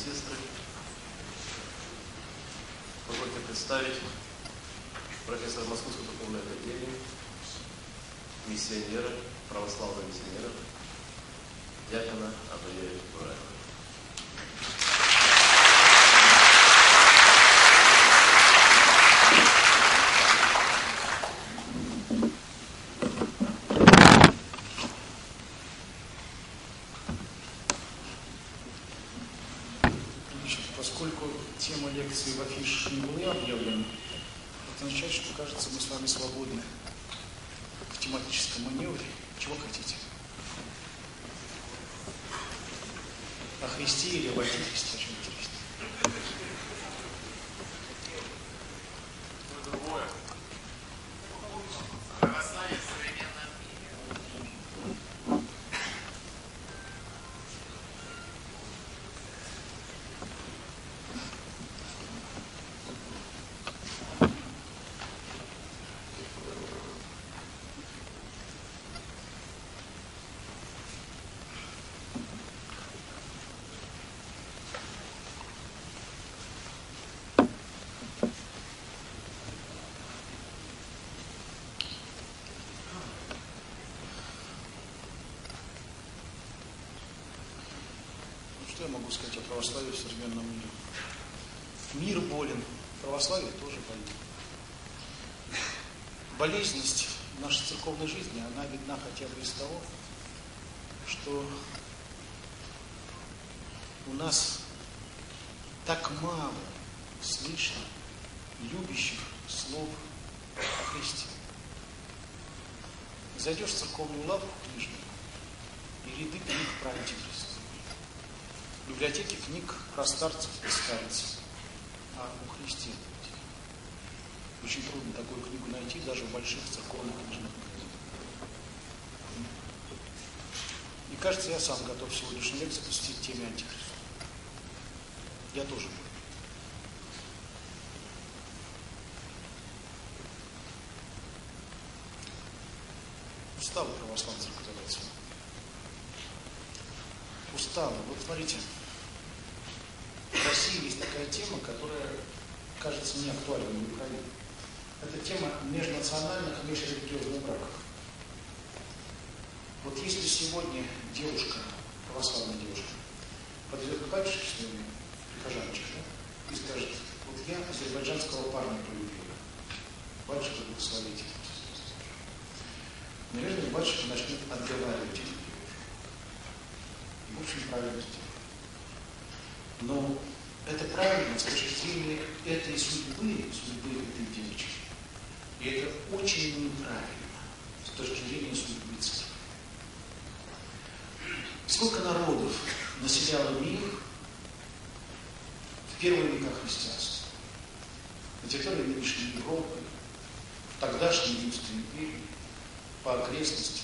сестры, позвольте представить профессора Московской духовной академии, миссионера, православного миссионера, диакона Андрея Бураева. Поскольку тема лекции в афише не была объявлена, это означает, что, кажется, мы с вами свободны в тематическом маневре. Чего хотите? О Христе или об Антихристе? О чем интересно? Другое. Православие современное. Что я могу сказать о православии в современном мире? Мир болен, православие тоже болит. Болезненность нашей церковной жизни, она видна хотя бы из того, что у нас так мало слышно любящих слов о Христе. Зайдешь в церковную лавку книжную, и ряды книг про Антихриста. В библиотеке книг про старцев и старцев, а о Христе. Очень трудно такую книгу найти даже в больших церковных книжных магазинах. И кажется, я сам готов сегодняшнюю лекцию посвятить теме Антихриста. Я тоже буду. Устала православная церковь задать. Устала. Вот смотрите, в России есть такая тема, которая кажется не актуальной в Украине. Это тема межнациональных и межрелигиозных браков. Вот если сегодня девушка, православная девушка, подойдет к батюшке своему, прихожаночке, да, и скажет: вот я азербайджанского парня полюбила, батюшка благословите. Наверное, батюшка начнет отговаривать этих девушек. В общем, правильно сделать. Но это правильно с точки зрения этой судьбы этой девочки. И это очень неправильно с точки зрения судьбы церкви. Сколько народов населяло мир в первые века христианства? На территории нынешней Европы, в тогдашней Римской империи, по окрестностям.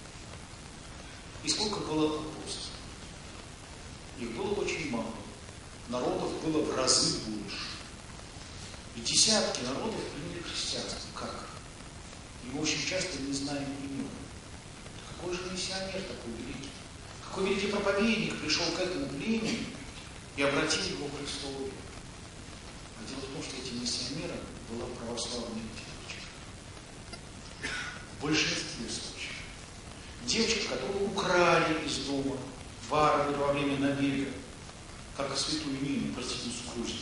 И сколько было апостолов? Их было очень мало. Народов было в разы больше. И десятки народов приняли христианство. Как? И мы очень часто не знаем имен. Какой же миссионер такой великий? Какой великий проповедник пришел к этому племени и обратил его к Христу? А дело в том, что этим миссионером была православная девочка. В большинстве случаев. Девочка, которую украли из дома варвары во время набега, как святую Нину, простительницу Грузии.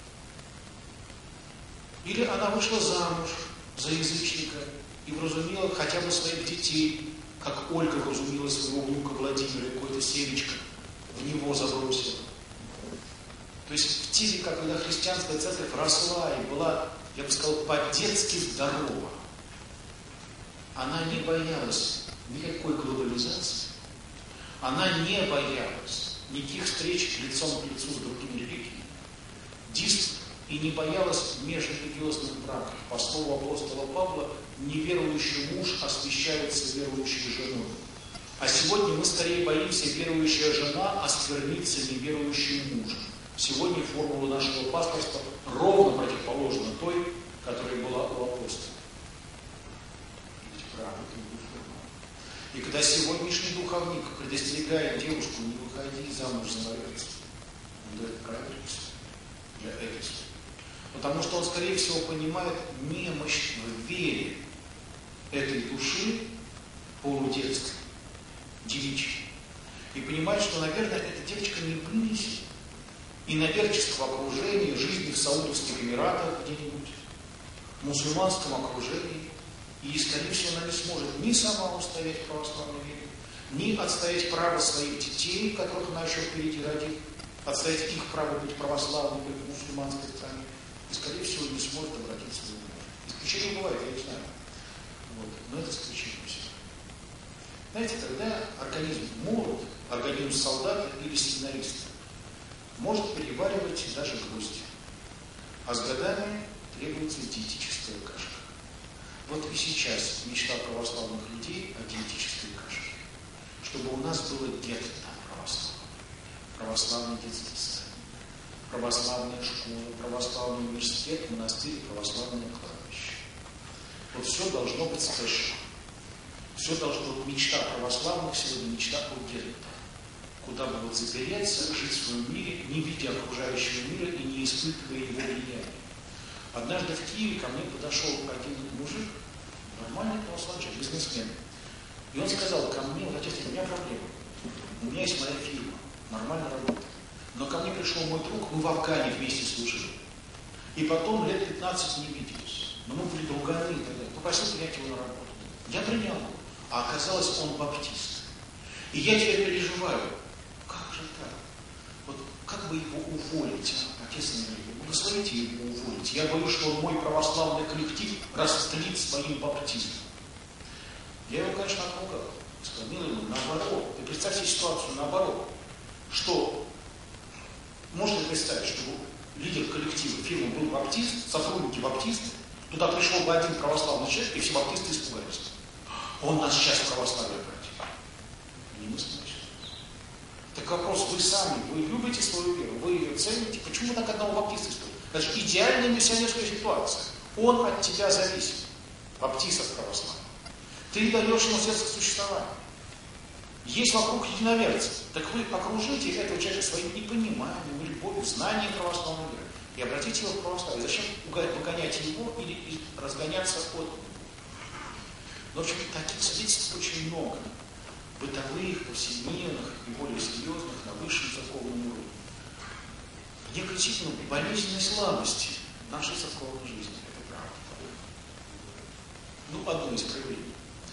Или она вышла замуж за язычника и вразумила хотя бы своих детей, как Ольга вразумила своего внука Владимира, какое-то семечко в него забросила. То есть в те века, когда христианская церковь росла и была, я бы сказал, по-детски здорова, она не боялась никакой глобализации, она не боялась никаких встреч лицом к лицу с другими религиями, и не боялась межрелигиозных браков. По слову апостола Павла, неверующий муж освящается верующей женой. А сегодня мы скорее боимся, верующая жена осквернится неверующим мужем. Сегодня формула нашего пасторства ровно противоположна той, которая была у апостола. И когда сегодняшний духовник предостерегает девушку: не выходи замуж за моральность, Он дает правильную для этой сферы. Потому что он, скорее всего, понимает немощь в вере этой души полудетской, девичьей. И понимает, что, наверное, эта девочка не вынесет иноверческого окружения, жизни в Саудовских Эмиратах где-нибудь, в мусульманском окружении. И, скорее всего, она не сможет ни сама устоять в православной вере, ни отстоять право своих детей, которых она еще впереди родит, отстоять их право быть православными в мусульманской стране. И, скорее всего, не сможет обратиться за муж. Исключения бывает, я не знаю. Вот. Но это исключение всегда. Знаете, когда организм молод, организм солдата или семинариста может переваривать даже гвозди. А с годами требуется диетическая каша. Вот и сейчас мечта православных людей о диетической каше. Чтобы у нас было детство православное. Православный детский сад, православная школа, православный университет, монастырь, православное кладбище. Вот все должно быть спешно. Все должно быть мечта православных, сегодня мечта о детстве. Куда бы вот запереться, жить в своем мире, не видя окружающего мира и не испытывая его влияния. Однажды в Киеве ко мне подошел один мужик, нормальный православный человек, бизнесмен. И он сказал ко мне: вот, отец, у меня проблема. У меня есть моя фирма, нормально работает. Но ко мне пришел мой друг, мы в Афгане вместе служили. И потом лет 15 не виделись. Но мы были друганы и так далее. Попросил принять его на работу. Я принял его. А оказалось, он баптист. И я теперь переживаю. Как же так? Вот как бы его уволить, отец Андрей? Благословите его уволить. Я боюсь, что он мой православный коллектив растлит своим баптизмом. Я его, конечно, отругал. Сказал: милый мой, наоборот. Ты представь себе ситуацию наоборот. Что, можете представить, что лидер коллектива фирмы был баптист, сотрудники баптисты, туда пришел бы один православный человек, и все баптисты испугались. Он нас сейчас в православие обратит. Немыслимо. Так вопрос: вы сами, вы любите свою веру, вы ее цените, почему так одного баптиста используете? Это же идеальная миссионерская ситуация. Он от тебя зависит, баптист от православия. Ты даешь ему средства к существованию. Есть вокруг единоверцы. Так вы окружите этого человека своим непониманием, любовью, знанием православной веры и обратите его в православие. Зачем погонять его или разгоняться от него? В общем, таких свидетельств очень много. Бытовых, повседневных и более серьезных на высшем церковном уровне. Некой действительно болезненной слабости нашей церковной жизни. Это правда. Ну, одно из проявлений.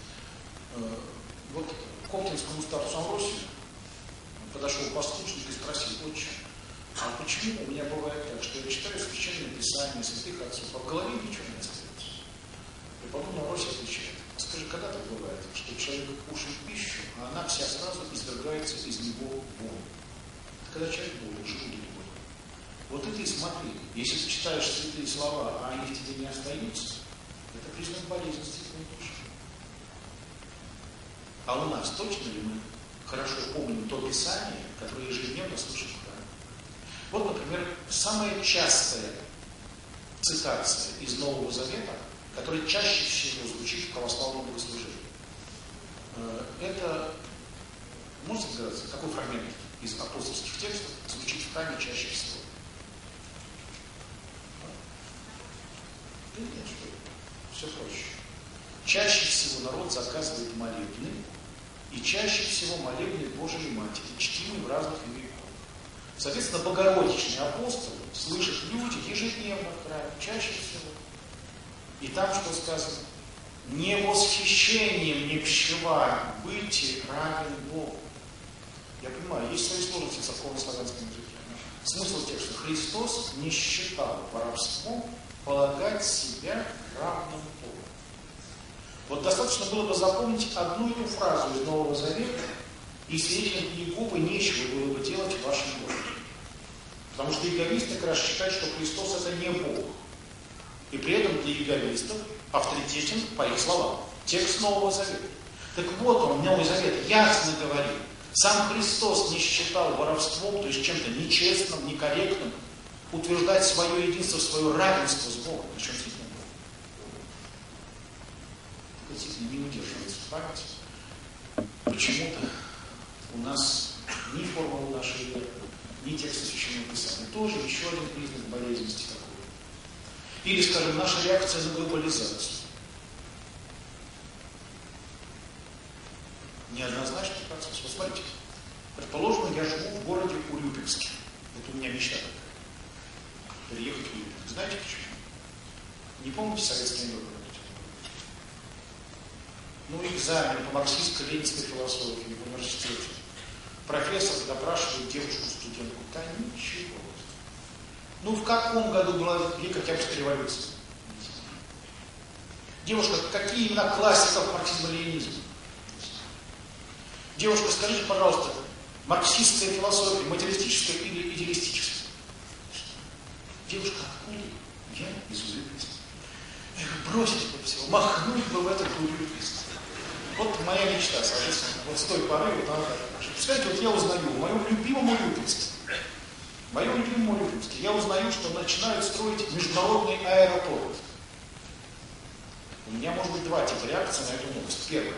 Вот к Коптинскому старцу Амвросию подошел послушник и спросил: отче, а почему у меня бывает так, что я читаю священное писание святых отцов, а в голове ничего не остается? И потом Амвросий отвечает: скажи, когда так бывает, что человек кушает пищу, а она вся сразу извергается из него вон? Когда человек болен, желудок болен. Вот это и смотри, если ты читаешь святые слова, а они в тебе не остаются, это признак болезненности твоей души. А у нас точно ли мы хорошо помним то Писание, которое ежедневно слышим в храме? Вот, например, самая частая цитация из Нового Завета, которая чаще всего звучит в православном богослужении. Это, можете догадаться, какой фрагмент из апостольских текстов звучит в храме чаще всего? Да нет, что ли? Все проще. Чаще всего народ заказывает молебны, и чаще всего молебны Божией Матери, чтимые в разных веках. Соответственно, богородичный апостол слышат люди ежедневно в храме, чаще всего. И там что сказано? Не восхищением не пщевая, быть равен Богу. Я понимаю, есть свои сложности в церковно-славянском языке. Смысл текста: Христос не считал воровством полагать себя равным Богу. Вот достаточно было бы запомнить одну эту фразу из Нового Завета, и свидетелям Иеговы нечего было бы делать в вашем городе. Потому что иеговисты как раз считают, что Христос это не Бог. И при этом для иеговистов авторитетен, по их словам, текст Нового Завета. Так вот он, Новый Завет, ясно говорит: сам Христос не считал воровством, то есть чем-то нечестным, некорректным, утверждать свое единство, свое равенство с Богом. Причем здесь не Бог. Это действительно не удерживается в памяти. Почему-то у нас ни формула нашей веры, ни текста Священного Писания. Тоже еще один признак болезненности такой. Или, скажем, наша реакция на глобализацию. Неоднозначный процесс. Вот смотрите, предположим, я живу в городе Урюпинске. Это у меня мечта такая. Переехать в Урюпинск. Знаете почему? Не помните советский анекдот? Ну, экзамен по марксистско-ленинской философии в университете. Профессор допрашивает девушку-студентку. Да ничего. Ну, в каком году была Великая Октябрьская революция? Девушка, какие имена классиков марксизма-ленинизма? Девушка, скажите, пожалуйста, марксистская философия, материалистическая или идеалистическая? Девушка, откуда? Я из Урюпинска. Эх, бросить бы все, махнуть бы в этот Урюпинск. Вот моя мечта, соответственно, вот с той поры, вот она так. Представляете, вот я узнаю, в моем любимом Урюпинске, я узнаю, что начинают строить международный аэропорт. У меня может быть два типа реакции на эту новость. Первое.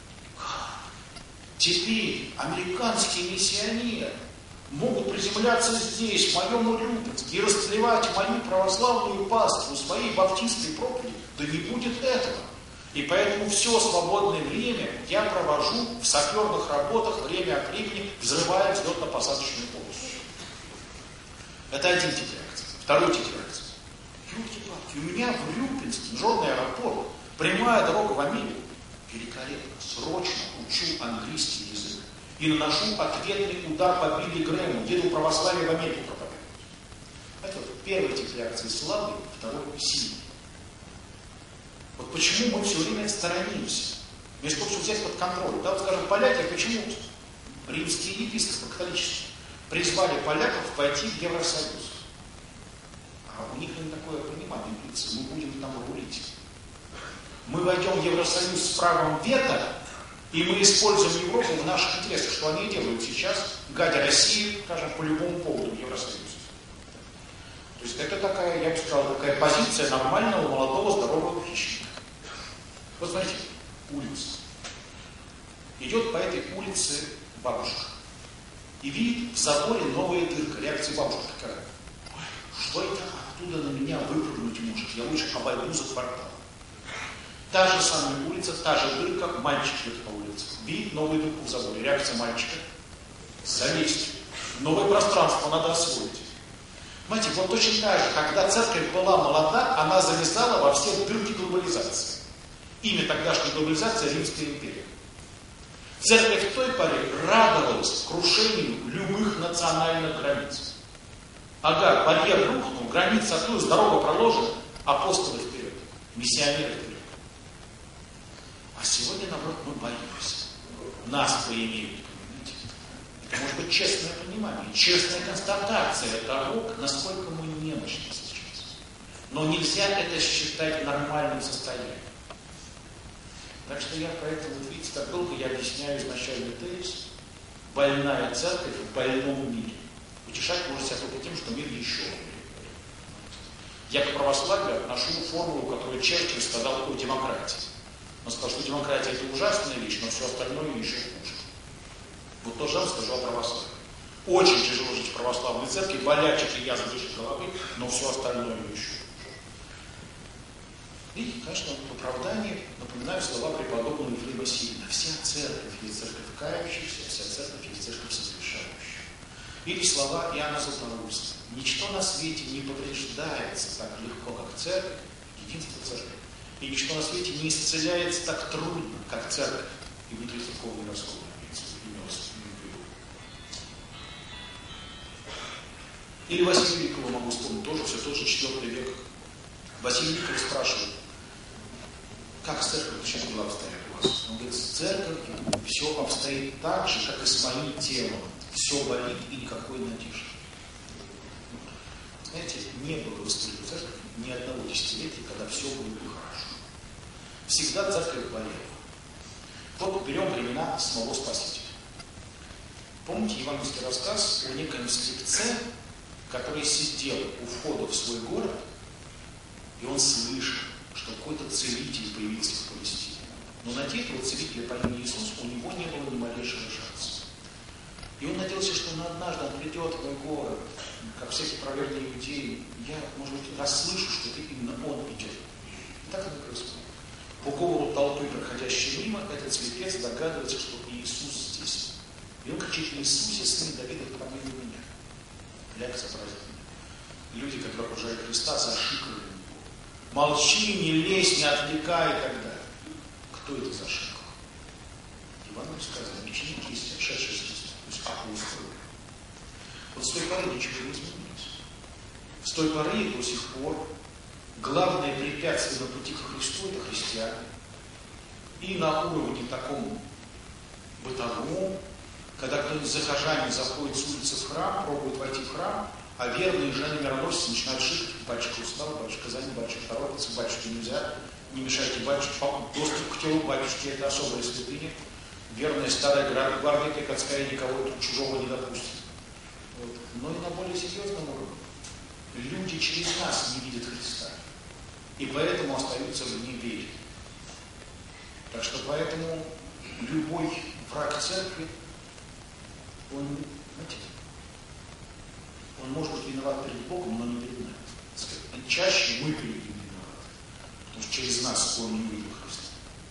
Теперь американские миссионеры могут приземляться здесь, в моем Урюпинске, и расцелевать мою православную паству своей баптистской проповеди. Да не будет этого. И поэтому все свободное время я провожу в саперных работах, время от времени взрывая взлетно-посадочную полосу. Это один тип реакции. Второй тип реакции. Ёлки-палки, у меня в Урюпинске международный аэропорт, прямая дорога в Америку. Великолепно, срочно учу английский язык и наношу ответный удар по Билли Грэму, деду православия в Америку проповедовать. Это вот первый тип реакции слабый, второй сильный. Вот почему мы все время сторонимся, вместо того, чтобы взять под контроль. Да, вот скажем, поляки, почему римские епископы католические призвали поляков войти в Евросоюз? А у них не такое понимание имеется, мы будем там рулить. Мы войдем в Евросоюз с правом вето, и мы используем Европу в наших интересах, что они делают сейчас, гадя России, скажем, по любому поводу в Евросоюз. То есть это такая, я бы сказал, такая позиция нормального, молодого, здорового хищника. Вот смотрите, улица. Идет по этой улице бабушка. И видит в заборе новая дырка. Реакция бабушки такая. Ой, что это оттуда на меня выпрыгнуть может? Я лучше обойду за квартал. Та же самая улица, та же дырка, мальчик идет по улице. Видит новую дырку в заборе. Реакция мальчика. Залезть. Новое пространство надо освоить. Понимаете, вот точно так же, когда церковь была молода, она залезала во все дырки глобализации. Имя тогдашней глобализации — Римская империя. Церковь в той поре радовалась крушению любых национальных границ. Ага, барьер рухнул, граница оттуда, дорога проложена, апостолы вперед, миссионеры вперед. А сегодня, наоборот, мы боимся. Нас поимеют, понимаете? Это может быть честное понимание, честная констатация того, насколько мы немощны сейчас. Но нельзя это считать нормальным состоянием. Так что я поэтому, вот видите, так долго я объясняю изначальный тезис. Больная церковь в больном мире. Утешать можно себя только тем, что мир еще более. Я к православию отношу формулу, которую Черчилль сказал о демократии. Он сказал, что демократия — это ужасная вещь, но все остальное еще хуже. Вот то же я скажу о православии. Очень тяжело жить в православной церкви, болячек и язв выше головы, но все остальное еще. И, конечно, в оправдании напоминаю слова преподобного Ефрема Сирина. Вся церковь есть церковь кающихся, вся церковь есть церковь согрешающих. Или слова Иоанна Златоуста. Ничто на свете не повреждается так легко, как церковь, единство церковь. И ничто на свете не исцеляется так трудно, как церковь и внутрицерковные расходы. Или Василия Великого могу вспомнить, тоже все тот же IV век. Василий Великий спрашивает, как с церковью сейчас дела обстоят у вас? Он говорит, с церковью все обстоит так же, как и с моим телом. Все болит и никакой надежды. Знаете, не было в истории церкви ни одного десятилетия, когда все было бы хорошо. Всегда церковь болела. Вот берем времена самого Спасителя. Помните евангельский рассказ о некоем слепце, который сидел у входа в свой город, и он слышал, что какой-то целитель появился в Палестине. Но найти этого целителя по имени Иисус у него не было ни малейшего шанса. И он надеялся, что однажды он придет в мой город, как всякие праведные иудеи. Я, может быть, расслышу, что это именно он идет. И так это происходит. По говору толпы, проходящей мимо, этот слепец догадывается, что Иисус здесь. И он кричит: Иисусе, сын Давида, помилуй меня. Реакция поразительная. Люди, которые окружают Христа, зашикали его. Молчи, не лезь, не отвлекай и так далее. Кто это зашикал? Евангелие сказано: ученики, шедшие с Христом, то есть апостолы. Вот с той поры ничего не изменилось. С той поры и до сих пор главное препятствие на пути к Христу — это христиане. И на уровне таком бытовом, когда кто-нибудь захожанин заходит с улицы в храм, пробует войти в храм, а верные жены-мироносцы начинают шикать: батюшка устал, батюшка занят, батюшка торопится, батюшке нельзя, не мешайте батюшке, доступ к телу батюшки — это особая святыня. Верная старая гвардия приходская никого тут чужого не допустит. Вот. Но и на более серьезном уровне. Люди через нас не видят Христа. И поэтому остаются в неверии. Так что поэтому любой враг церкви, он, знаете, он может быть виноват перед Богом, но не перед нами. Чаще мы перед ним виноваты, потому что через нас он не увидел Христа.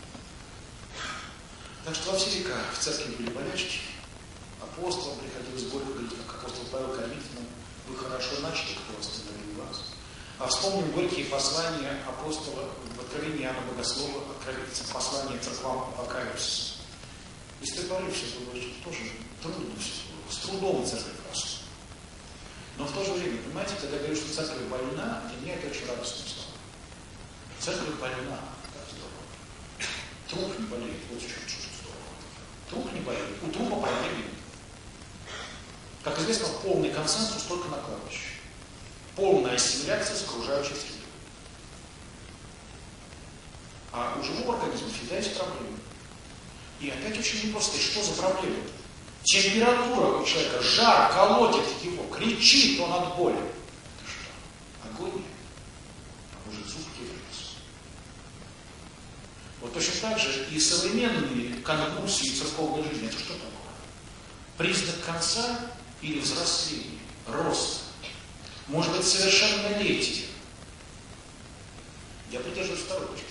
Так что во все века в церкви были болячки. Апостолам приходилось горько говорить, как апостол Павел Коринфянам: вы хорошо начали, кто остановил вас. А вспомним горькие послания апостола в Откровении Иоанна Богослова, послание церквам Апокалипсиса. И с той поры все было тоже трудно, все было. С трудом церковь росла. Но в то же время, понимаете, когда я говорю, что церковь больна, для меня это очень радостное слово. Церковь больна, так здорово. Труп не болеет, вот что здорово. Труп не болеет, у трупа проблем нет. Как известно, полный консенсус только на кладбище. Полная ассимиляция с окружающей средой. А у живого организма всегда есть проблемы. И опять очень непросто, что за проблема? Температура у человека, жар колотит его, кричит он от боли. Это что? Агония? А может, зуб кипрится? Вот точно так же и современные конвульсии церковной жизни. Это что такое? Признак конца или взросления, роста? Может быть, совершеннолетие? Я придерживаюсь второй точки.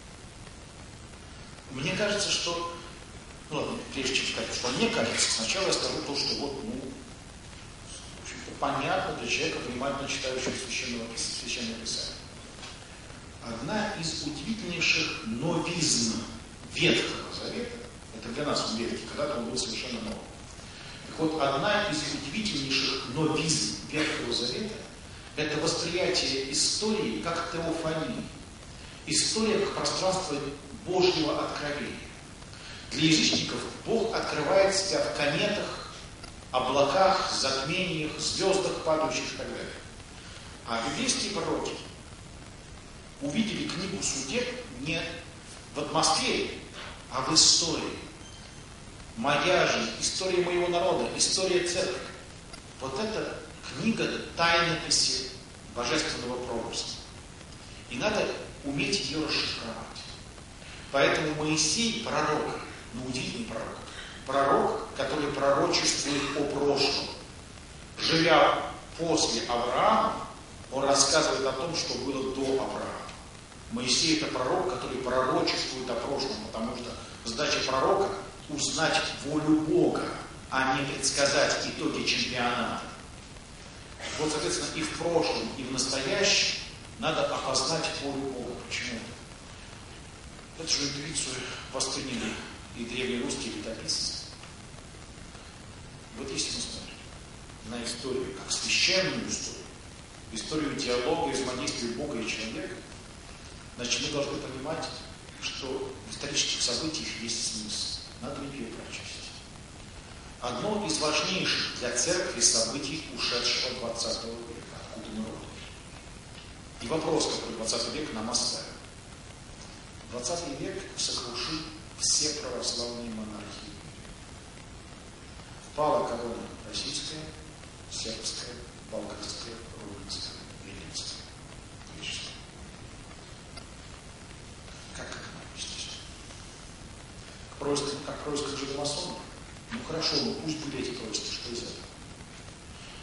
Мне кажется, что... Ну ладно, прежде чем сказать, что мне кажется, сначала я скажу то, что вот, в общем-то, понятно для человека, внимательно читающего Священное Писание. Одна из удивительнейших новизн Ветхого Завета, это для нас он ветхий, когда-то он был совершенно новый. Так вот, одна из удивительнейших новизн Ветхого Завета — это восприятие истории как теофании. История как пространство Божьего откровения. Для язычников Бог открывает себя в кометах, облаках, затмениях, звездах, падающих и так далее. А библейские пророки увидели книгу Судеб не в атмосфере, а в истории. Моя жизнь, история моего народа, история церкви. Вот это книга тайнописи божественного промысла. И надо уметь ее расшифровать. Поэтому Моисей пророк, но удивительный пророк. Пророк, который пророчествует о прошлом. Живя после Авраама, он рассказывает о том, что было до Авраама. Моисей — это пророк, который пророчествует о прошлом, потому что задача пророка — узнать волю Бога, а не предсказать итоги чемпионата. Вот, соответственно, и в прошлом, и в настоящем надо опознать волю Бога. Почему? Эту же интуицию восприняли и древнерусские летописцы. Вот если мы смотрим на историю как священную историю диалога, взаимодействия Бога и человека, значит, мы должны понимать, что в исторических событиях есть смысл. Надо ее прочесть. Одно из важнейших для церкви событий ушедшего 20 века, откуда мы родом. И вопрос, который 20 век нам оставил. 20 век сокрушил все православные монархии. Пала корона российская, сербская, болгарская, румынская, венгерская. Как это написано? Как происках жидомасонов? Ну хорошо, ну пусть были эти происки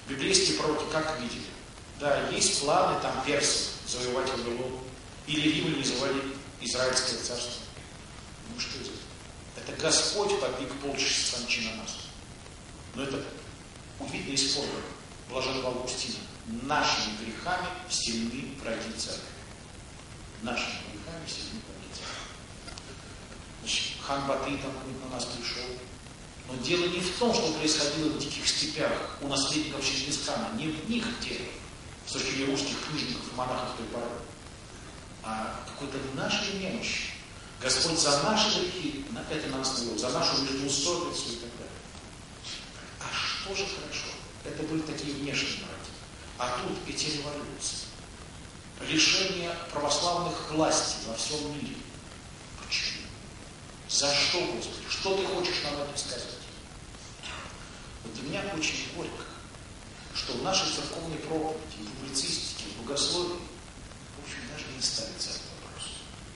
Библейские пророки как видели? Да, есть планы там персов завоевать Вавилон, или римляне завоевали Израильское царство. Ну что это? Это Господь подвиг полчища сранчи на нас. Но это видно из формы блаженного Августина. Нашими грехами сильны враги церкви. Нашими грехами сильны враги церкви. Значит, хан Батый там на нас пришел. Но дело не в том, что происходило в диких степях у наследников Чингисхана, не в них дело, с точки зрения русских книжников и монахов той поры, а какой-то в нашей немощи. Господь за наши грехи это нас навел, за нашу междоусобицу и так далее. А что же хорошо? Это были такие внешние враги. А тут эти революции. Лишение православных властей во всем мире. Почему? За что, Господи? Что ты хочешь нам это сказать? Вот для меня очень горько, что в нашей церковной проповеди, в публицистике, в богословии, в общем, даже не ставится этот вопрос.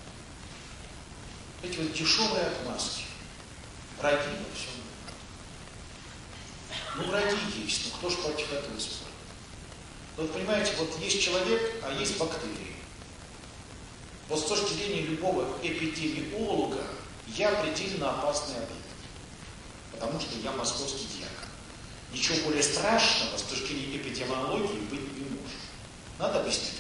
Эти вот дешевые отмазки. Враги во всем мире. Ну, враги есть, но кто ж против этого спорит? Вот понимаете, вот есть человек, а есть бактерии. Вот с точки зрения любого эпидемиолога, я предельно опасный объект. Потому что я московский диакон. Ничего более страшного с точки зрения эпидемиологии быть не может. Надо объяснить.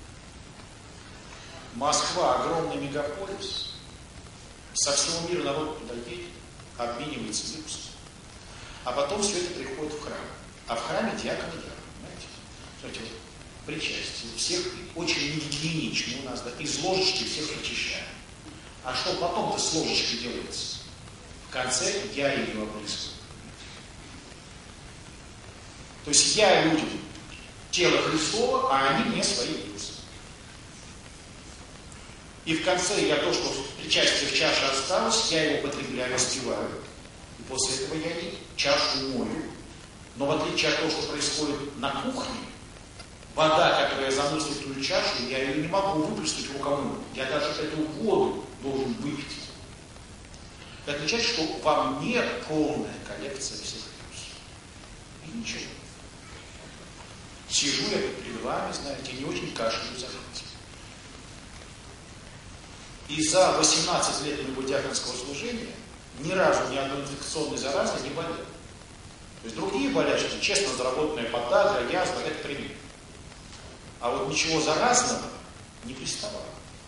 Москва огромный мегаполис. Со всего мира народ туда едет, обменивается вирусом. А потом все это приходит в храм. А в храме диакон и я. Понимаете? Смотрите, вот причастие. Всех очень негигиенично у нас, да, из ложечки всех причащаем. А что потом-то с ложечкой делается? В конце я ее обрызгаю. То есть я людям тело Христова, а они мне свои вирусы. И в конце я то, что причастие в чаше осталось, я его употребляю, спиваю. И после этого я чашу мою. Но в отличие от того, что происходит на кухне, вода, которая заносит в ту чашу, я ее не могу выплеснуть рукавом. Я даже эту воду должен выпить. Это означает, что во мне полная коллекция всех вирусов. И ничего. Сижу я перед вами, знаете, не очень кашляю за хвост. И за 18 лет моего диаконского служения ни разу ни одной инфекционной заразы не болел. То есть другие болячки, честно заработанная подагра, язва, это пример. А вот ничего заразного не приставало.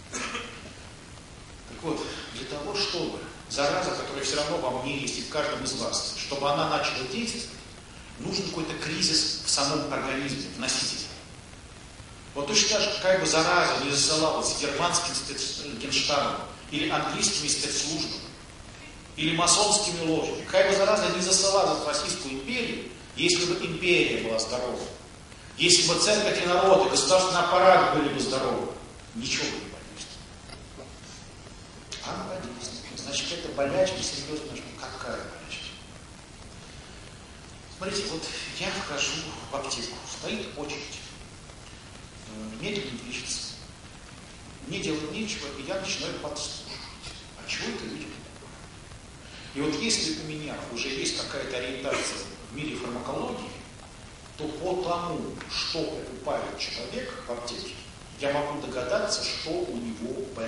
Так вот, для того, чтобы зараза, которая все равно во мне есть и в каждом из вас, чтобы она начала действовать, нужен какой-то кризис в самом организме, в носителе. Вот точно так же, какая бы зараза не засылалась германским спецгенштабом, или английскими спецслужбами, или масонскими ложами, какая бы зараза не засылалась в Российскую империю, если бы империя была здорова, если бы церковь и народ, и государственный аппарат были бы здоровы, ничего бы не болезнь. А болезнь. Значит, это болячка серьезная. Какая болячка? Смотрите, вот я вхожу в аптеку, стоит очередь, медленно движется. Мне делать нечего, и я начинаю подслушивать. А чего это люди? И вот если у меня уже есть какая-то ориентация в мире фармакологии, то по тому, что покупает человек в аптеке, я могу догадаться, что у него болит.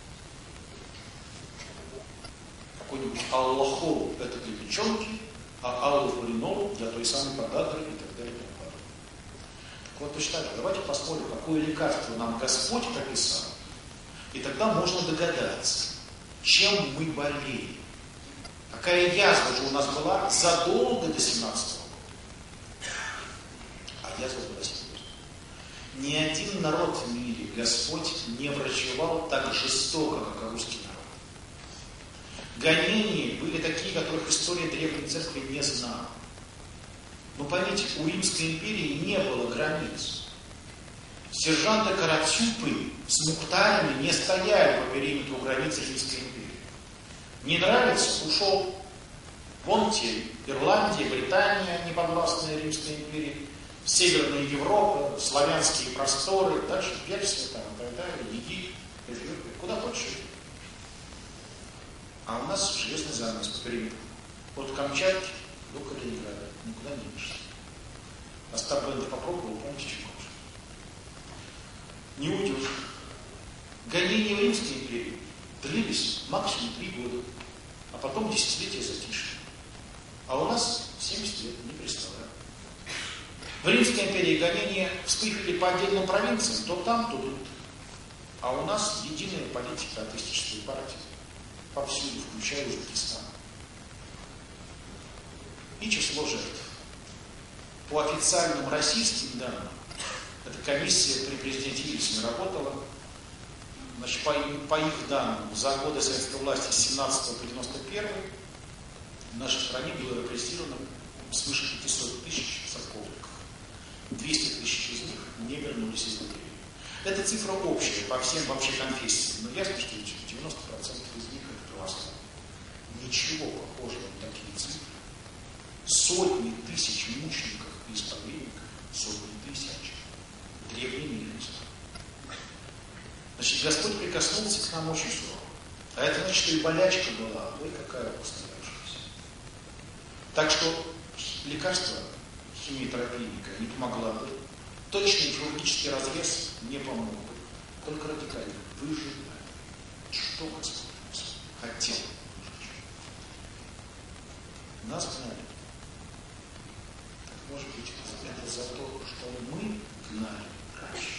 Какой-нибудь аллахол – это для печенки, а аллофуринол для той самой подагры и так далее. Так вот точно так же. Давайте посмотрим, какое лекарство нам Господь прописал. И тогда можно догадаться, чем мы болеем. Какая язва же у нас была задолго до 17 года. А язва была серьезная. Ни один народ в мире Господь не врачевал так жестоко, как русский народ. Гонения были такие, которых история Древней Церкви не знала. Но поймите, у Римской империи не было границ. Сержанты Карацюпы с муктарями не стояли по периметру границ Римской империи. Не нравится, ушел. Помните, Ирландия, Британия, неподвластная Римской империи, Северная Европа, славянские просторы, дальше Персия, там, и так далее, Египет, куда хочешь. А у нас железный занавес по периметру. От Камчатки до Калининграда. Никуда не вышли. Остап Бендер попробовал, помните, чуть хуже. Не уйдешь. Гонения в Римской империи длились максимум 3 года, а потом десятилетия затишья. А у нас 70 лет, не представляю. В Римской империи гонения вспыхивали по отдельным провинциям, то там, то тут. А у нас единая политика атеистической партии. Повсюду, включая Узбекистан. И число жертв. По официальным российским данным, эта комиссия при президенте Ельцине работала, значит, по их данным, за годы советской власти с 17 по 91 в нашей стране было репрессировано свыше 500 тысяч церковников. 200 тысяч из них не вернулись из лагерей. Эта цифра общая по всем вообще конфессиям, но ясно, что 90% из них это православие. Ничего похожего на такие цифры. Сотни тысяч мучеников и исповедников, сотни тысяч в древнем мире. Значит, Господь прикоснулся к нам очень сурово. А это значит, что и болячка была, ой, какая устоявшаяся. Так что лекарство, химиотерапия не помогла бы. Точный хирургический разрез не помог бы. Только радикально выживать. Что Господь хотел? Нас гнали. Так, может быть, это за то, что мы гнали раньше.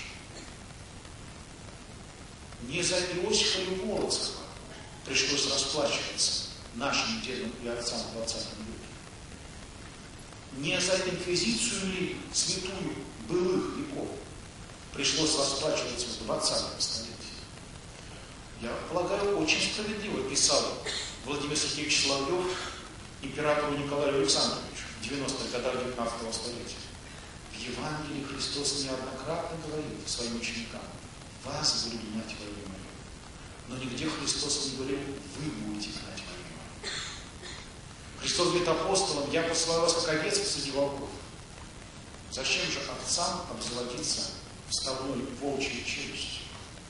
Не за Иосифа Любовцева пришлось расплачиваться нашим дедам и отцам в 20 веке. Не за инквизицию ли святую былых веков пришлось расплачиваться в 20 столетии. Я полагаю, очень справедливо писал Владимир Сергеевич Соловьев императору Николаю Александровичу в 90-х годах 19 столетия. В Евангелии Христос неоднократно говорит своим ученикам: вас буду гнать во имя мое. Но нигде Христос не говорил: вы будете гнать во имя мое. Христос говорит апостолам: я посылаю вас как овец посреди волков. Зачем же овцам обзаводиться вставной волчьей челюстью?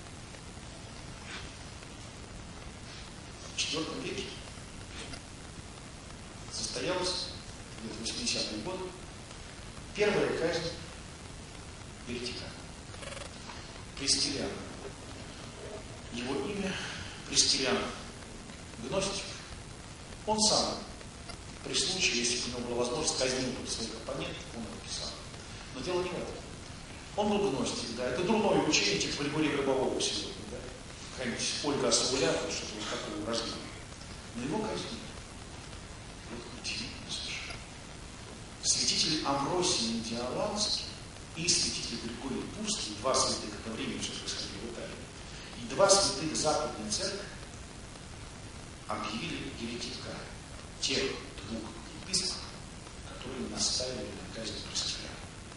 В IV веке состоялась, где-то 80-й год, первая казнь еретика. Прескилян. Его имя Прескилян. Гностик. Он сам, при случае, если бы у него была возможность, казнил бы своих оппонентов, он это писал. Но дело не в этом. Он был гностик, да. Это дурное учение, типа Григория Гробового сегодня, да. Какая-нибудь Ольга Осаулятова, что-то вот такого развития. Но его казнили. Вот удивительно совершенно. Святитель Амвросий Медиаланский и святитель Григорий Пурский, два святых одновременно все происходило в Италии, и два святых Западной Церкви объявили еретика тех двух епископов, которые наставили на казнь Прескиляна.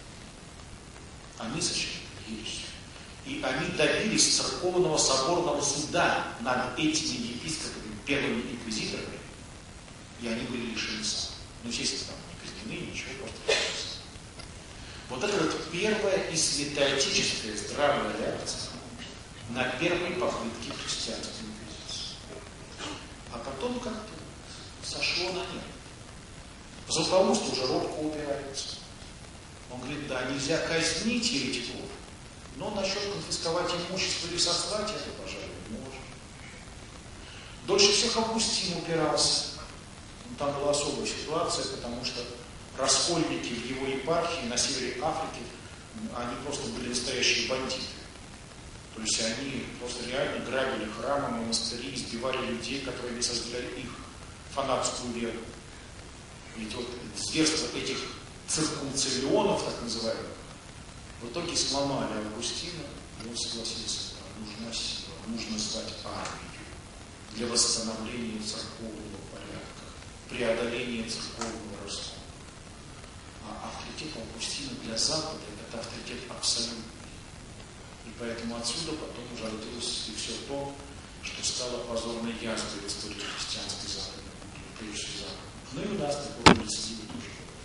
Они сочли ересью. И они добились церковного соборного суда над этими епископами, первыми инквизиторами, и они были лишены сана. Ну, естественно, там не казнены, ничего, просто лишены. Вот это вот первая и святоотеческая здравая реакция на первой попытке христианской инквизиции. А потом как-то сошло на нет. Златоуст уже робко упирается. Он говорит: да, нельзя казнить еретиков, но насчет конфисковать имущество или сослать это, пожалуй, можно. Дольше всех Августин упирался. Там была особая ситуация, потому что раскольники в его епархии на севере Африки, они просто были настоящие бандиты. То есть они просто реально грабили храмы, монастыри, избивали людей, которые не создали их фанатскую веру. Ведь вот зверство этих циркумциллионов, так называемых, в итоге сломали Августина, и он согласился: нужна сила, нужно звать армию для восстановления церковного порядка, преодоления церковного раскола. А авторитет Августина для Запада – это авторитет абсолютный. И поэтому отсюда потом уже родилось и все то, что стало позорной язвой в истории христианской западной культуры, прежде всего Запада. Ну и у нас такое рецидивы тоже.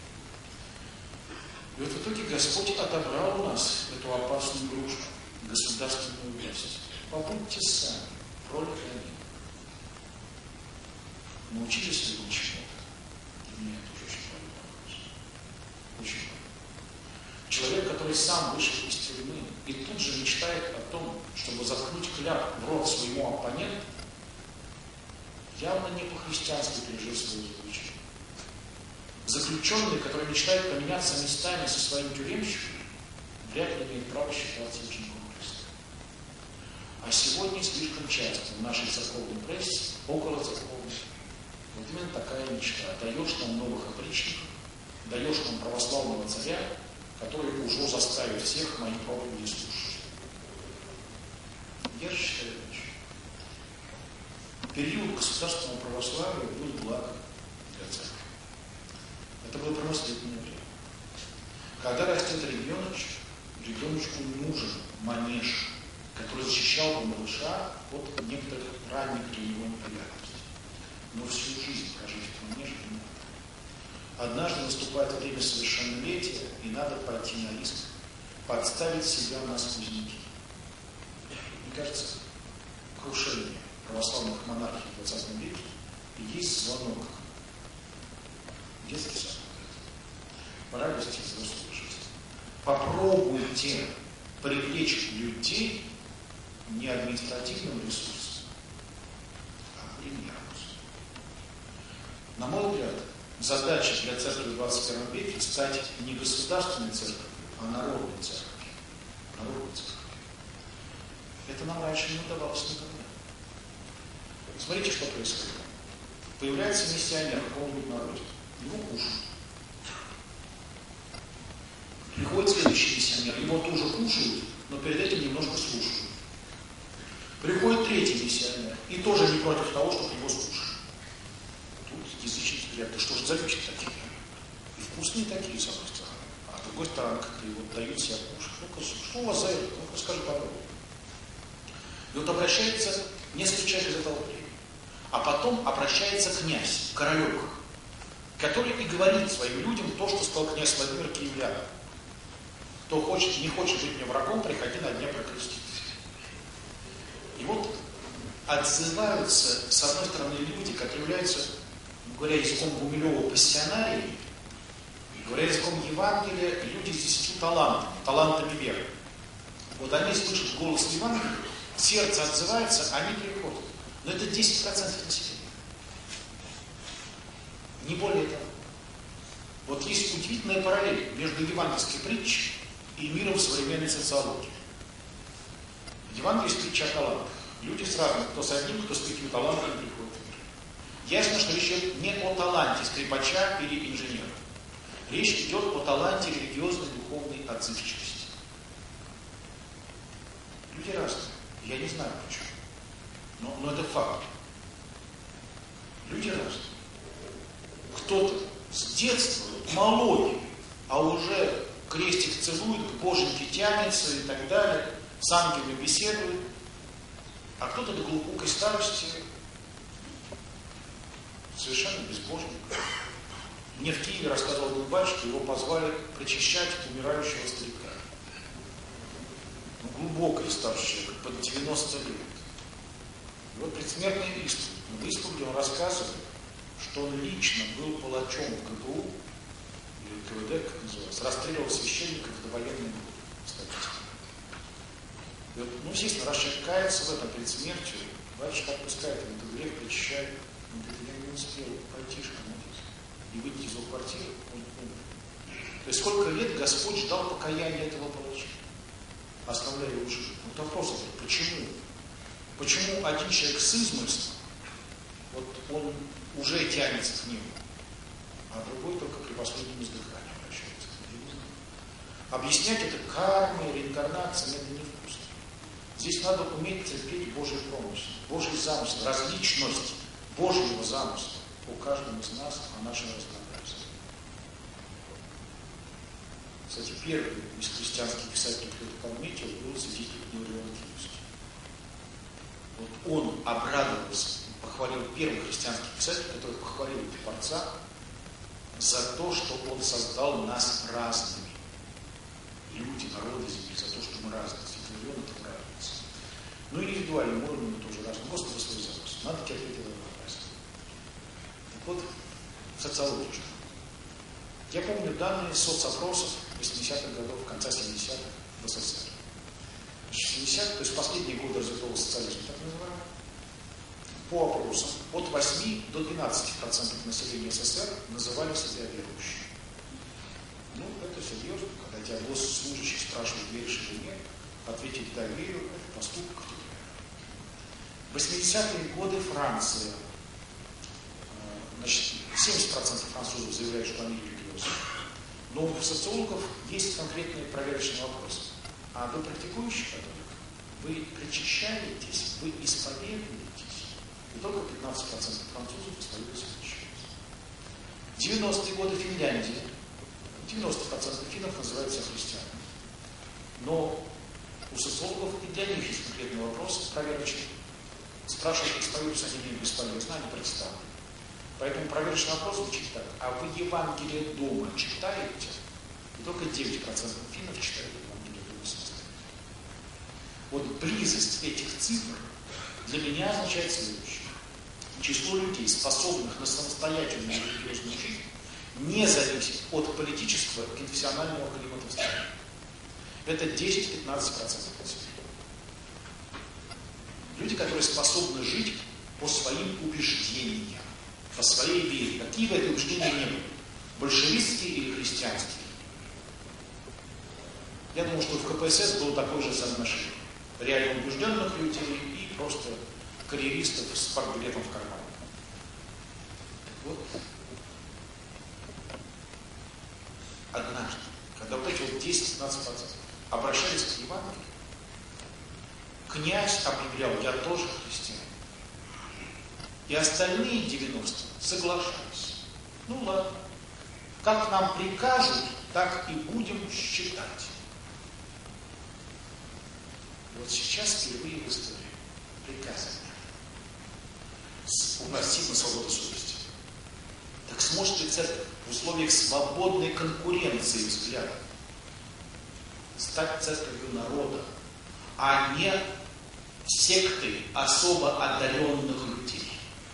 И вот в итоге Господь отобрал у нас эту опасную игрушку, государственную власть. Побудьте сами, роль хранит. Научились ли вы чему-то? Для меня это уже очень важно. Очень важно. Человек, который сам вышел из тюрьмы и тут же мечтает о том, чтобы заткнуть кляп в рот своему оппоненту, явно не по-христиански пережил свое заключение. Заключенный, который мечтает поменяться местами со своим тюремщиком, вряд ли имеет право считаться учеником Христа. А сегодня слишком часто в нашей церковной прессе, около церковной, вот именно такая мечта. Даешь нам новых опричников, даешь нам православного царя, который уже заставит всех мои проповеди слушать. Я же считаю иначе. Период государственного православия был благом для церкви. Это было промыслительное время. Когда растет ребеночек, ребеночку нужен манеж, который защищал бы малыша от некоторых ранних для него неприятностей. Но всю жизнь прожить в манеже не надо. Однажды наступает время совершеннолетия, и надо пойти на риск, подставить себя на сквозняки. Мне кажется, крушение православных монархий в 20 веке и есть звонок. Детский сад. Пора вести взрослую жизнь. Попробуйте привлечь людей не административным ресурсом, а примером. На мой взгляд, задача для церкви в 21 веке стать не государственной церковью, а народной церковью. Народной церковью. Это нам раньше не удавалось никогда. Смотрите, что происходит. Появляется миссионер в каком-нибудь народе. Его кушают. Приходит следующий миссионер. Его тоже кушают, но перед этим немножко слушают. Приходит третий миссионер. И тоже не против того, чтобы его слушали. Тут язычники говорят, да что же за люди такие? И вкусные такие, с одной стороны. А с другой стороны, как-то вот дают себя кушать. Ну-ка, что у вас за это? Ну-ка, скажи попробуй. И вот обращается несколько человек из этого племени. А потом обращается князь, Королек, который и говорит своим людям то, что сказал князь Владимир Киевлянам. Кто хочет, не хочет быть мне врагом, приходи на дня прокреститься. И вот отзываются, с одной стороны, люди, которые являются, говоря языком Гумилева, пассионариями, говоря языком Евангелия, люди с 10 талантами, талантами веры. Вот они слышат голос Евангелия, сердце отзывается, они переходят. Но это 10% населения. Не более того. Вот есть удивительная параллель между евангельской притчей и миром современной социологии. В Евангелии есть притча о талантах. Люди сразу, кто с одним, кто с 5 талантами приходит в мир. Ясно, что речь идет не о таланте скрипача или инженера. Речь идет о таланте религиозной, духовной отзывчивости. Люди разные. Я не знаю почему. Но это факт. Люди разные. Кто-то с детства, малой, а уже крестик целует, к боженьке тянется и так далее, с ангелами беседует, а кто-то до глубокой старости совершенно безбожник. Мне в Киеве рассказывал мой батюшка, его позвали причащать умирающего старика. Глубокий старший человек, под 90 лет. И вот предсмертный исповедь. В исповеди он рассказывает, что он лично был палачом в ГПУ, или КВД, как называется, расстреливал священников в довоенные статистики. И вот, естественно, раз человек кается в этом перед смертью, батюшка отпускает ему этот грех, причащает. Он говорит, я не успел пойти шкануть и выйти из его квартиры, он умер. То есть сколько лет Господь ждал покаяния этого палача, оставляя его жизнь. Вот вопрос, почему? Почему один человек с измыслом, вот он уже тянется к нему, а другой только при последнем издыхании обращается к нему? Объяснять это кармой, реинкарнацией, это невкусно. Здесь надо уметь терпеть Божий промысел, Божий замысел, различность Божьего замысла у каждого из нас о нашем разнообразии. Кстати, первый из христианских писателей, кто это пометил, был святитель Георгий Антиевский. Вот он обрадовался, похвалил первый христианский писатель, который похвалил Творца за то, что он создал нас разными. Люди, народы земли, за то, что мы разные. Святой Иоанн это нравится. Ну, индивидуальным уровнем мы тоже разные. Господи, свой замысел. Надо терпеть это разнообразие. Так вот, социология. Я помню данные соцопросов 80-х 70-х годов, конца 70-х в СССР. В 70-х, то есть последние годы развитого социализма, так называемого, по опросам от 8 до 12% населения СССР называли себя верующими. Ну, это серьезно, когда тебя госслужащий спрашивает, веришь или нет, ответить «да, верю», это поступок. В 80-е годы Франция, значит, 70% французов заявляют, что они религиозны. Но у социологов есть конкретные проверочные вопросы. А вы практикующий католик? Вы причащаетесь? Вы исповедуетесь? И только 15% французов остаются священниками. 90-е годы Финляндии 90% финнов называют себя христианами. Но у социологов и для них есть конкретный вопрос, проверочный. Спрашивают, исповедуются они бесполезно, они протестанты. Поэтому проверочный вопрос звучит так. А вы Евангелие дома читаете? И только 9% финнов читают Евангелие дома самостоятельно. Вот близость этих цифр для меня означает следующее. Число людей, способных на самостоятельную религиозную жизнь, не зависит от политического и конфессионального климата в стране. Это 10-15% населения. Люди, которые способны жить по своим убеждениям, по своей вере. Какие бы эти убеждения ни были, большевистские или христианские. Я думаю, что в КПСС было такое же соотношение. Реально убежденных людей и просто карьеристов с партбилетом в кармане. Вот. Однажды, когда вот эти вот 10-15% обращались к Евангелию, князь объявлял: я тоже христианин. И остальные 90 соглашались. Ну ладно, как нам прикажут, так и будем считать. Вот сейчас впервые в истории приказано. У нас сильно свобода совести. Так сможет ли церковь в условиях свободной конкуренции взглядов стать церковью народа, а не сектой особо одаренных людей?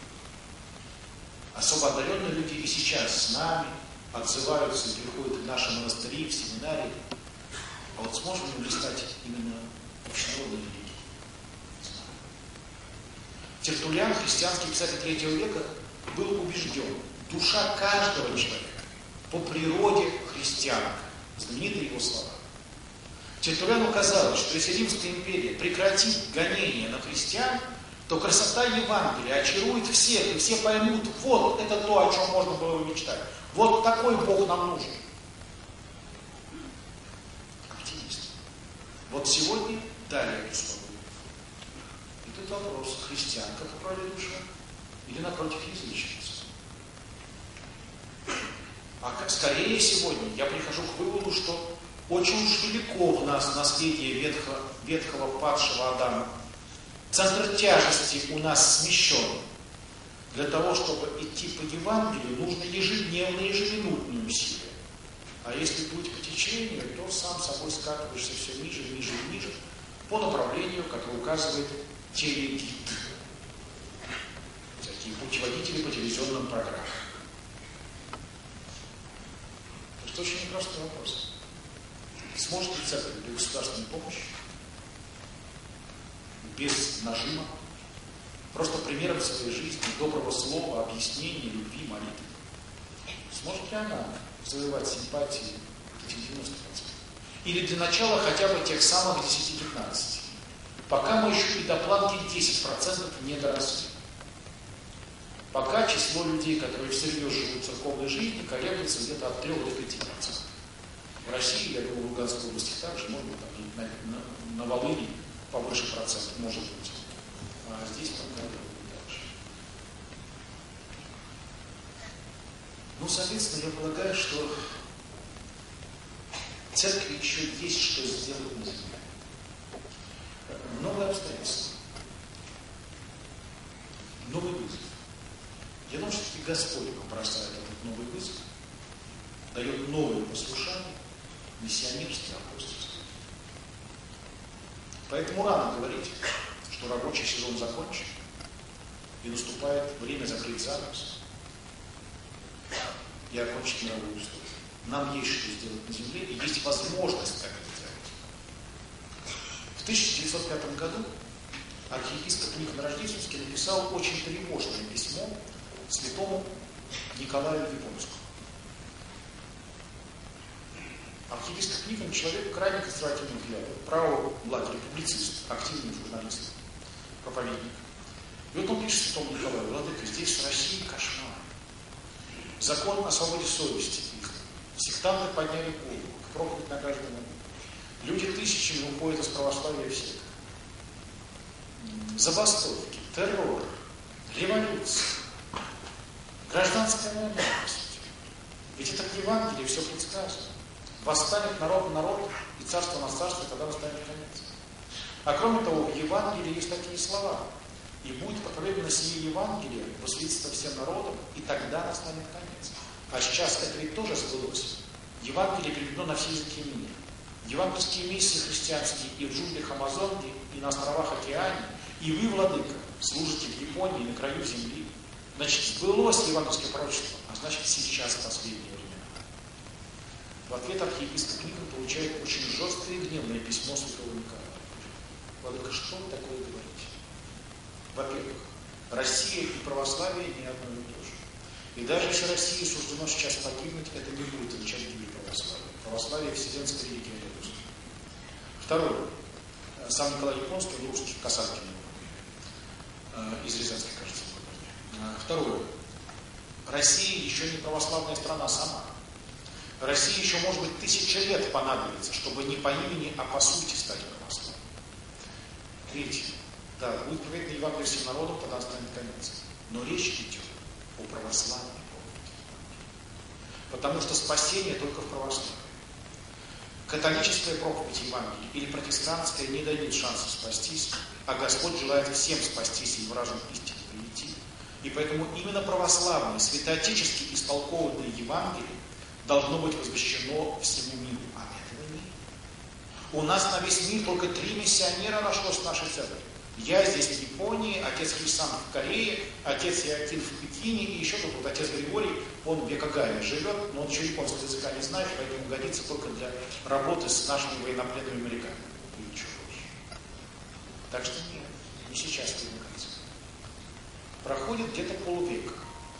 Особо одаренные люди и сейчас с нами отзываются и приходят в наши монастыри, в семинарии. А вот сможем ли стать именно общенародной религией? Тертуллиан, христианский писатель III века, был убежден: душа каждого человека по природе христианка. Знаменитые его слова. Тертуллиану казалось, что если Римская империя прекратит гонения на христиан, то красота Евангелия очарует всех, и все поймут: вот это то, о чем можно было мечтать. Вот такой Бог нам нужен. Оптимист. Вот сегодня дали эту свободу. И тут вопрос: христианка по природе душа или напротив язычница? А как скорее сегодня я прихожу к выводу, что очень уж велико в нас наследие ветхого падшего Адама. Центр тяжести у нас смещен. Для того, чтобы идти по Евангелию, нужно ежедневное, ежеминутное усилие. А если плыть по течению, то сам собой скатываешься все ниже, ниже и ниже по направлению, которое указывает телегид. Такие путеводители по телевизионным программам. Так что очень непростой вопрос. Сможет ли церковь без государственной помощи, без нажима, просто примером своей жизни, доброго слова, объяснения, любви, молитвы? Сможет ли она завоевать симпатии этих 90%? Или для начала хотя бы тех самых 10-15%? Пока мы еще и до планки 10% не доросли. Пока число людей, которые всерьез живут в церковной жизни, колеблется где-то от 3 до 5%. В России, я думаю, в Луганской области также, может быть, там, на Волыни побольше процентов, может быть. А здесь пока дальше. Ну, соответственно, я полагаю, что церкви еще есть что сделать на земле. Новые обстоятельства. Новый вызов. Я думаю, что таки Господь нам бросает этот новый вызов, дает новое послушание, миссионерство, апостольство. Поэтому рано говорить, что рабочий сезон закончен и наступает время закрыть занавес и окончить мировую историю. Нам есть что сделать на земле, и есть есть возможность так это делать. В 1905 году архиепископ Никон Рождественский написал очень тревожное письмо святому Николаю Японскому. Архиепископ Никон — человек крайне консервативных взглядов, правообладатель, публицист, активный журналист, проповедник. И вот он пишет святому Николаю: владыка, здесь в России кошмар. Закон о свободе совести издан. Сектанты подняли голову, проповедь на каждом углу. Люди тысячами уходят из православия в секту. Забастовки, террор, революция, гражданская война. Ведь это в Евангелии все предсказано. Восстанет народ на народ, и царство на царство, тогда настанет конец. А кроме того, в Евангелии есть такие слова: и будет проповедано сие Евангелие во свидетельство всем народам, и тогда настанет конец. А сейчас это ведь тоже сбылось. Евангелие переведено на все языки мира. Евангельские миссии христианские и в джунглях Амазонки, и на островах Океании, и вы, владыка, служите в Японии, на краю земли. Значит, сбылось евангельское пророчество, а значит, сейчас последнее время. В ответ архиепископ Никон получает очень жесткое и гневное письмо святого Николая. Владыка, что вы такое говорите? Во-первых, Россия и православие не одно и то же. И даже если России суждено сейчас погибнуть, это не будет означать гибель православия. Православие — вселенская религия русских. Второе. Сам Николай Японский, он русский, Касаткин, из Рязанской, кажется, губернии. Второе. Россия еще не православная страна сама. России еще, может быть, 1000 лет понадобится, чтобы не по имени, а по сути стать православной. Третье. Да, будет проповедано Евангелие всем народам, тогда станет конец. Но речь идет о православной проповеди. Потому что спасение только в православии. Католическая проповедь Евангелия или протестантская не дают шанса спастись, а Господь желает всем спастись и в разум истины прийти. И поэтому именно православное, святоотечески истолкованное Евангелие должно быть возвещено всему миру. А этого нет. У нас на весь мир только 3 миссионера нашлось в нашей церкви. Я здесь в Японии, отец Хрисан в Корее, отец Иоаким в Пекине, и еще тут вот отец Григорий, он в Якогаме живет, но он еще японского языка не знает, поэтому годится только для работы с нашими военнопленными американцами. И ничего больше. Так что нет, не сейчас привлекается. Проходит где-то полвека.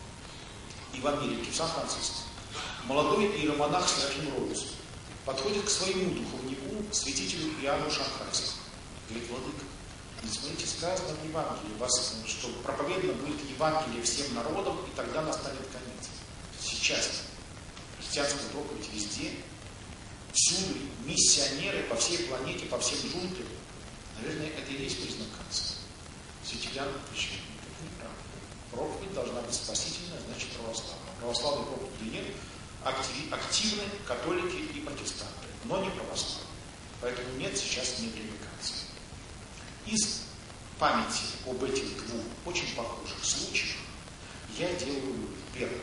И в Америке, в Сан-Франциско, молодой иеромонах Серафим Роуз подходит к своему духовнику, святителю Иоанну Шанхайскому. Говорит: владыка, смотрите, сказано в Евангелии, что проповедано будет Евангелие всем народам, и тогда настанет конец. Сейчас христианская проповедь везде, всюду миссионеры по всей планете, по всем джунглям. Наверное, это и есть признак конца. Святитель Иоанн отвечает: это неправда. Проповедь должна быть спасительная, значит православная. Православной проповеди нет, активны католики и протестанты, но не православные. Поэтому нет, сейчас не время конца. Из памяти об этих 2 очень похожих случаях я делаю первое.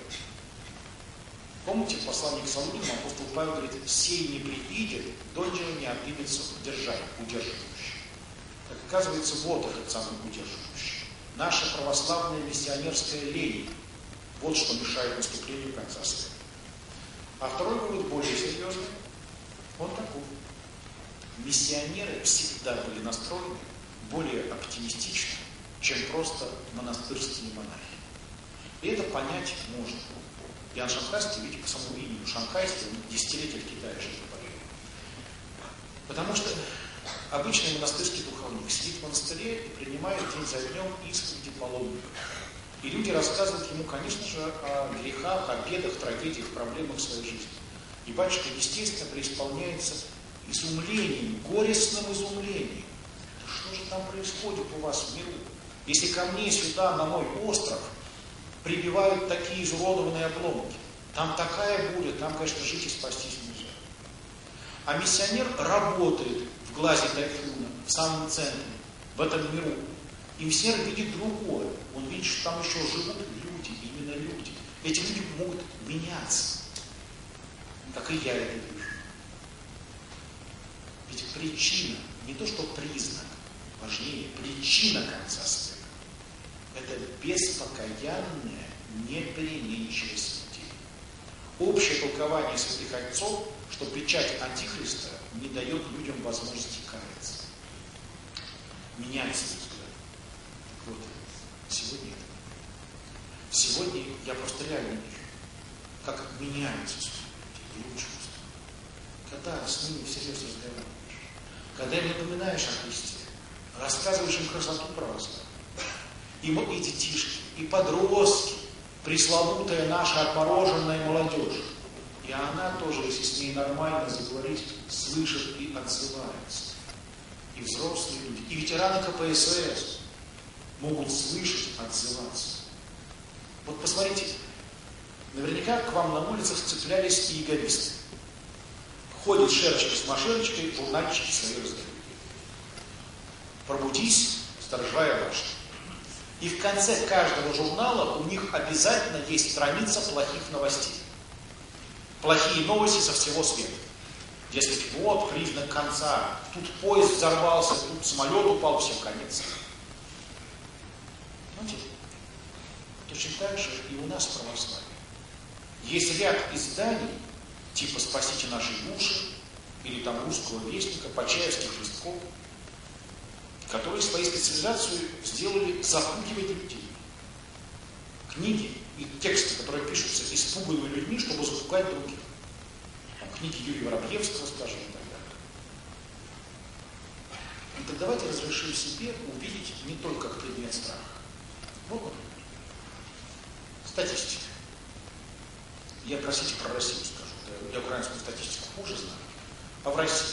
Помните, в послании к Солунину апостол Павел говорит: «Сей не приидет, донде не отымется удерживающий». Так оказывается, вот этот самый удерживающий. Наша православная миссионерская лень. Вот что мешает наступлению конца света. А второй вывод более серьезный. Он такой. Миссионеры всегда были настроены более оптимистично, чем просто монастырские монахи. И это понять можно. Иоанн Шанхайский, видите, по самому имени Шанхайский, он десятилетия в Китае жил в Париже. Потому что обычный монастырский духовник сидит в монастыре и принимает день за днем исповеди паломников. И люди рассказывают ему, конечно же, о грехах, о бедах, трагедиях, проблемах своей жизни. И батюшка, естественно, преисполняется изумлением, горестным изумлением. Что же там происходит у вас в миру? Если ко мне сюда, на мой остров, прибивают такие изуродованные обломки, там такая буря, там, конечно, жить и спастись нельзя. А миссионер работает в глазе тайфуна, в самом центре, в этом миру. И миссионер видит другое. Он видит, что там еще живут люди, именно люди. Эти люди могут меняться, как и я это вижу. Ведь причина, не то что признак, важнее, причина конца света. Это беспокаянное, непеременчивость людей. Общее толкование святых отцов, что печать Антихриста не дает людям возможности каяться. Меняется взгляд. Вот. Сегодня это. Сегодня я просто реально вижу, как меняются люди в лучшую сторону. Когда с ними всерьез разговариваешь, когда им напоминаешь о Христе, рассказываешь им красоту православия, и детишки, и подростки, пресловутая наша отмороженная молодежь. И она тоже, если с ней нормально заговорить, слышит и отзывается. И взрослые люди, и ветераны КПСС могут слышать, отзываться. Вот посмотрите, наверняка к вам на улицах цеплялись и эгоисты. Ходит шерочка с машиночкой, журнальчики свои раздают. Пробудись, сторожевая башня. И в конце каждого журнала у них обязательно есть страница плохих новостей. Плохие новости со всего света. Дескать, вот признак конца. Тут поезд взорвался, тут самолет упал, всем конец. Знаете, точно так же и у нас в православии. Есть ряд изданий, типа «Спасите наши души» или там «Русского вестника», «Почаевских листков», которые своей специализацию сделали запугивать людей. Книги и тексты, которые пишутся испуганными людьми, чтобы запугать других. Книги Юрия Воробьевского, скажем, и так далее. И так давайте разрешим себе увидеть не только как предмет страха. Вот, например, статистика. Я, простите, про Россию скажу. Я украинскую статистику хуже знаю. А в России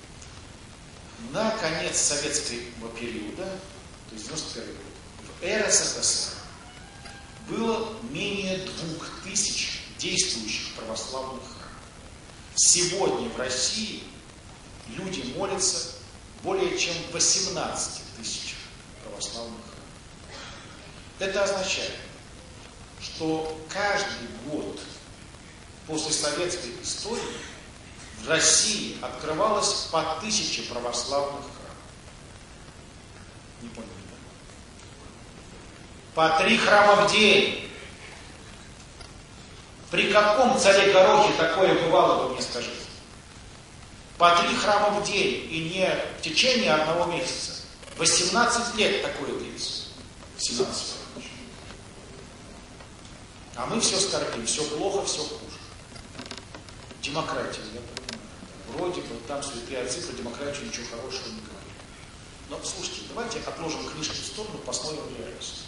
на конец советского периода, то есть 91 год, в РСФСР было менее 2000 действующих православных храмов. Сегодня в России люди молятся более чем в 18 тысячах православных храмов. Это означает, что каждый год после советской истории в России открывалось по 1000 православных храмов. Не поняли, да? По 3 храма в день. При каком царе Горохе такое бывало, вы мне скажите? По 3 храма в день, и не в течение одного месяца. 18 лет такое длится. 17 лет. А мы все скорбим, все плохо, все хуже. Демократия, я понимаю. Вроде бы там святые отцы про демократию ничего хорошего не говорят. Но слушайте, давайте отложим книжки в сторону, посмотрим реальность.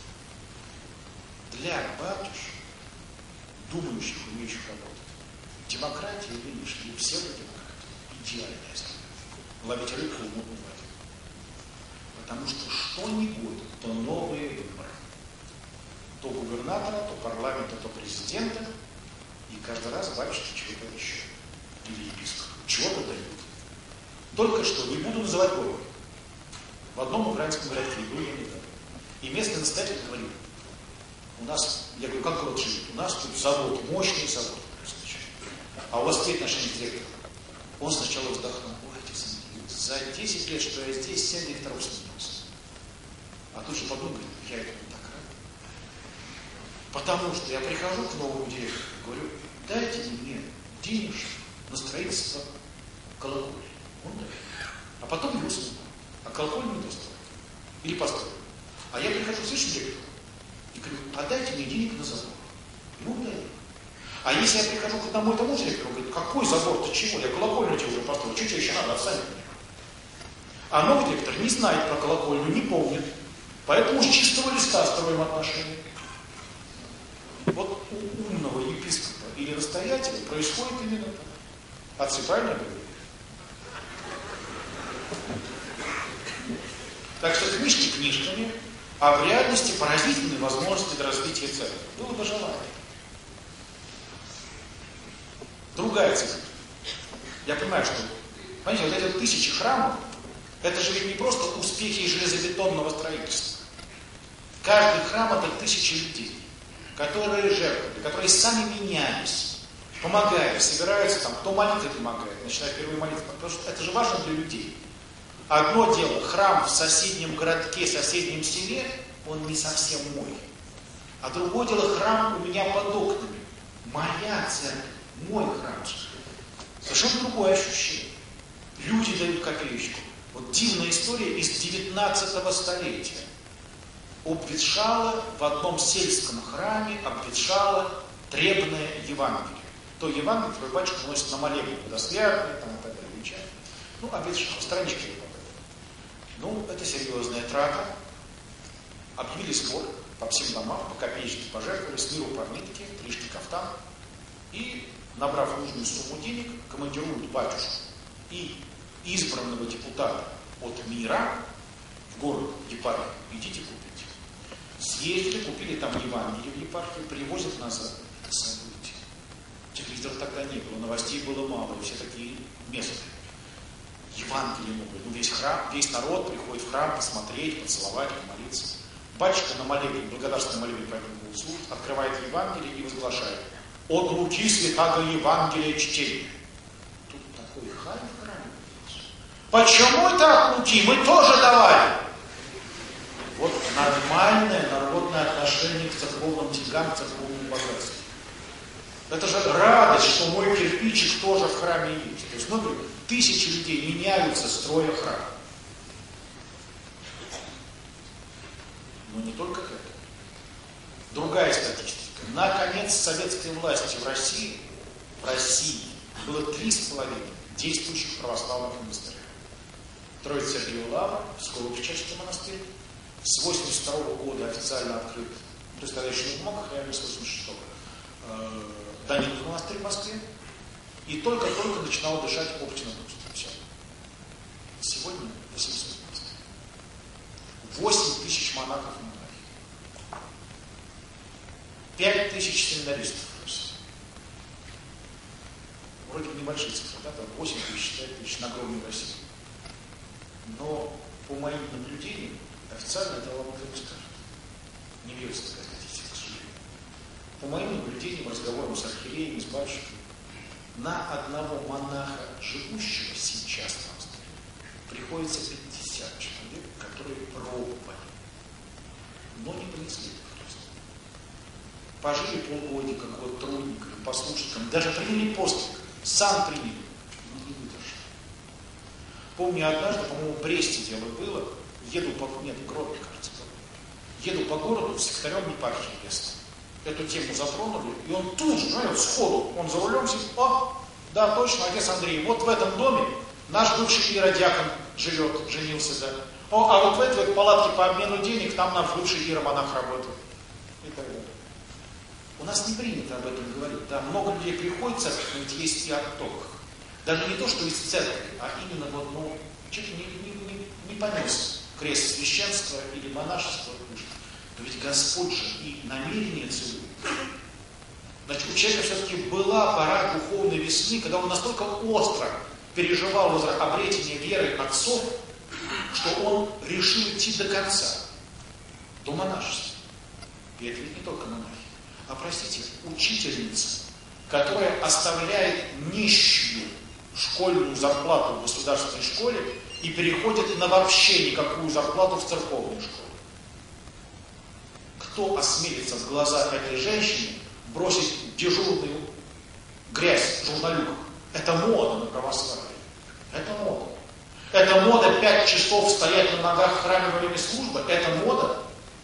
Для батюшек, думающих, умеющих работать, демократия или лишь, или псевдодемократия, идеальная страна. Ловить рыбку в мутной воде. Потому что ни год, то новые выборы. То губернатора, то парламента, то президента. И каждый раз батюшки чего-то еще. Или епископ. Чего-то дают. Только что, не буду называть город. В одном украинском городке был я недавно. И местный настоятель говорил, у нас, я говорю, как город живет? У нас тут завод, мощный завод. А у вас какие отношения к директору? Он сначала вздохнул, ой, за 10 лет, что я здесь, 7 директоров сменился. А тут же подумал, я этому так рад. Потому что я прихожу к новому директору, говорю, дайте мне денежку на строительство колокольни. Он дает. А потом его снимаю. А колокольню не достроит. Или построит. А я прихожу к следующему директору и говорю, а дайте мне денег на забор. Ему дают. А если я прихожу к одному и тому директору, он говорит, какой забор, ты чего? Я колокольню тебе уже построил. Что тебе еще надо? Отстань от меня. А новый директор не знает про колокольню, не помнит. Поэтому с чистого листа строим отношения. Вот у умного епископа или настоятеля происходит именно так. Отцы правильно говорят? Так что книжки книжками, а в реальности поразительные возможности для развития церкви. Было бы желание. Другая цифра. Я понимаю, что, понимаете, вот эти 1000 храмов, это же ведь не просто успехи железобетонного строительства. Каждый храм это 1000 людей, которые жертвовали, которые сами менялись, помогают, собираются там, кто молитвой помогает, начинает первую молитву, потому что это же важно для людей. Одно дело, храм в соседнем городке, в соседнем селе, он не совсем мой. А другое дело, храм у меня под окнами. Моя церковь, мой храм. Совершенно другое ощущение. Люди дают копеечку. Вот дивная история из 19 столетия. Обветшало в одном сельском храме, обветшало требное Евангелие. То Евангелие, которое батюшка носит на молебне, водосвятное, там и так далее, венчание. Ну, обветшало, странички его попали. Ну, это серьезная трата. Объявили сбор по всем домам, по копеечке пожертвовали, с миру по нитке, трижды кафтан. И, набрав нужную сумму денег, командируют батюшку и избранного депутата от мира в город епархию. Идите купите. Съездили, купили там Евангелие в епархию, привозят назад. Это событие. Телевизоров тогда не было, новостей было мало, и все такие местные. Евангелие новое. Ну, весь храм, весь народ приходит в храм посмотреть, поцеловать, помолиться. Батюшка на молебне, благодарственный молебен по этому был служб, открывает Евангелие и возглашает: «От Луки святаго Евангелия чтение». Тут такой хай в храме. Почему это от Луки? Мы тоже давали. Вот нормальное народное отношение к церковным деньгам, к церковному богатству. Это же радость, что мой кирпичик тоже в храме есть. То есть, ну, тысячи людей меняются, строя храм. Но не только это. Другая статистика. На конец советской власти в России было 3,5 действующих православных монастыря. Троица Сергиева Лавра, Псково-Печерский монастырь, с 1982 года официально открыт, то есть тогда еще не мог, реально с 1986 Данилов монастырь в Москве, и только-только начинал дышать Оптина. Все. Сегодня 800 монастырей. 8 тысяч монахов и монахи. 5 тысяч семинаристов. Вроде бы небольшие цифры, да? Там 8 тысяч, 5 тысяч на огромной России. Но по моим наблюдениям, официально это вам никто не скажет. Не верится такая статистика, к сожалению. По моим наблюдениям, разговорам с архиереями, с батюшками, на одного монаха, живущего сейчас в Австрии, приходится 50 человек, которые пробовали, но не принесли это в Христос. Пожили полгодика, год трудниками, послушниками, даже приняли постриг, сам приняли, но не выдержали. Помню, однажды, по-моему, в Бресте дело было, еду по городу с секретарем епархии местным. Эту тему затронули, и он тут же, сходу, он за рулем сидит: «О, да, точно, отец Андрей, вот в этом доме наш бывший иеродиакон живет, женился, да. О, а вот в этой палатке по обмену денег, там наш бывший иеромонах работает». И так далее. У нас не принято об этом говорить, да, много людей приходит в церковь, но ведь есть и отток. Даже не то, что из церкви, а именно вот, ну, чуть ли не понес крест священства или монашества. Но ведь Господь же и намерение целует. Значит, у человека все-таки была пора духовной весны, когда он настолько остро переживал обретение веры отцов, что он решил идти до конца, до монашества. И это ведь не только монахи, а, простите, учительница, которая оставляет нищую школьную зарплату в государственной школе и переходит на вообще никакую зарплату в церковную школу. Кто осмелится в глаза этой женщине бросить дежурную грязь в журналюках? Это мода на православие. Это мода. Это мода 5 часов стоять на ногах в храме во время службы. Это мода.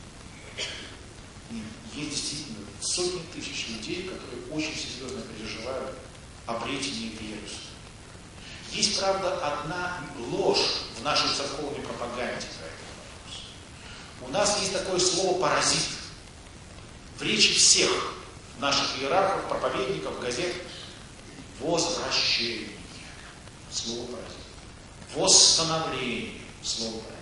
Нет, есть действительно сотни тысяч людей, которые очень серьезно переживают обретение веры. Есть, правда, одна ложь в нашей церковной пропаганде про этот вопрос. У нас есть такое слово «паразит». В речи всех наших иерархов, проповедников, газет: возвращение. Слово «паразит». Восстановление. Слово «паразит».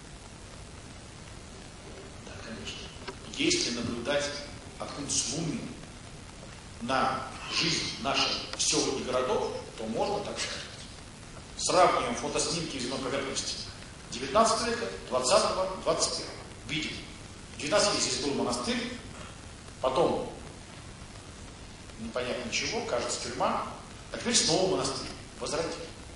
Да, конечно. Если наблюдать откуда с Луны на жизнь наших сел и городов, то можно так сказать. Сравниваем фотоснимки земной поверхности 19 века, 20-го, 21-го. Видим. В 19 веке здесь был монастырь, потом непонятно чего, кажется, тюрьма, а теперь снова монастырь. Возродили.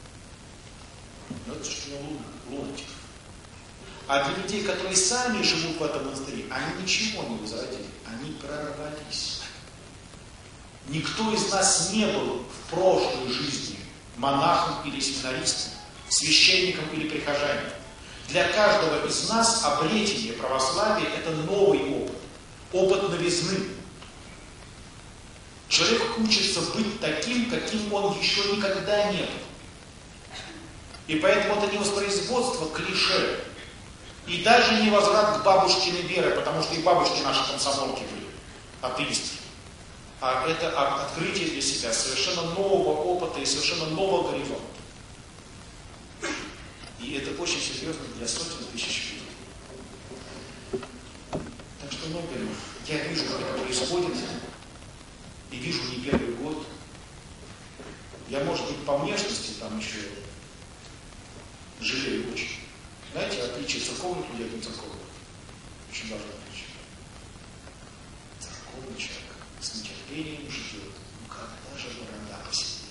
Но это что не лунатиков. А для людей, которые сами живут в этом монастыре, они ничего не возродили. Они прорвались. Никто из нас не был в прошлой жизни монахом или семинаристом, священником или прихожанином. Для каждого из нас обретение православия – это новый опыт, опыт новизны. Человек учится быть таким, каким он еще никогда не был. И поэтому это не воспроизводство клише, и даже не возврат к бабушкиной вере, потому что и бабушки наши комсомолки были атеисты. А это открытие для себя совершенно нового опыта и совершенно нового горизонта. И это очень серьезно для сотен тысяч людей. Так что многое, я вижу, как это происходит, и вижу не первый год. Я, может быть, по внешности там еще жалею очень. Знаете, отличие церковных людей от нецерковных. Очень важное отличие. Церковный человек с нетерпением ждет. Ну когда же борода посидит?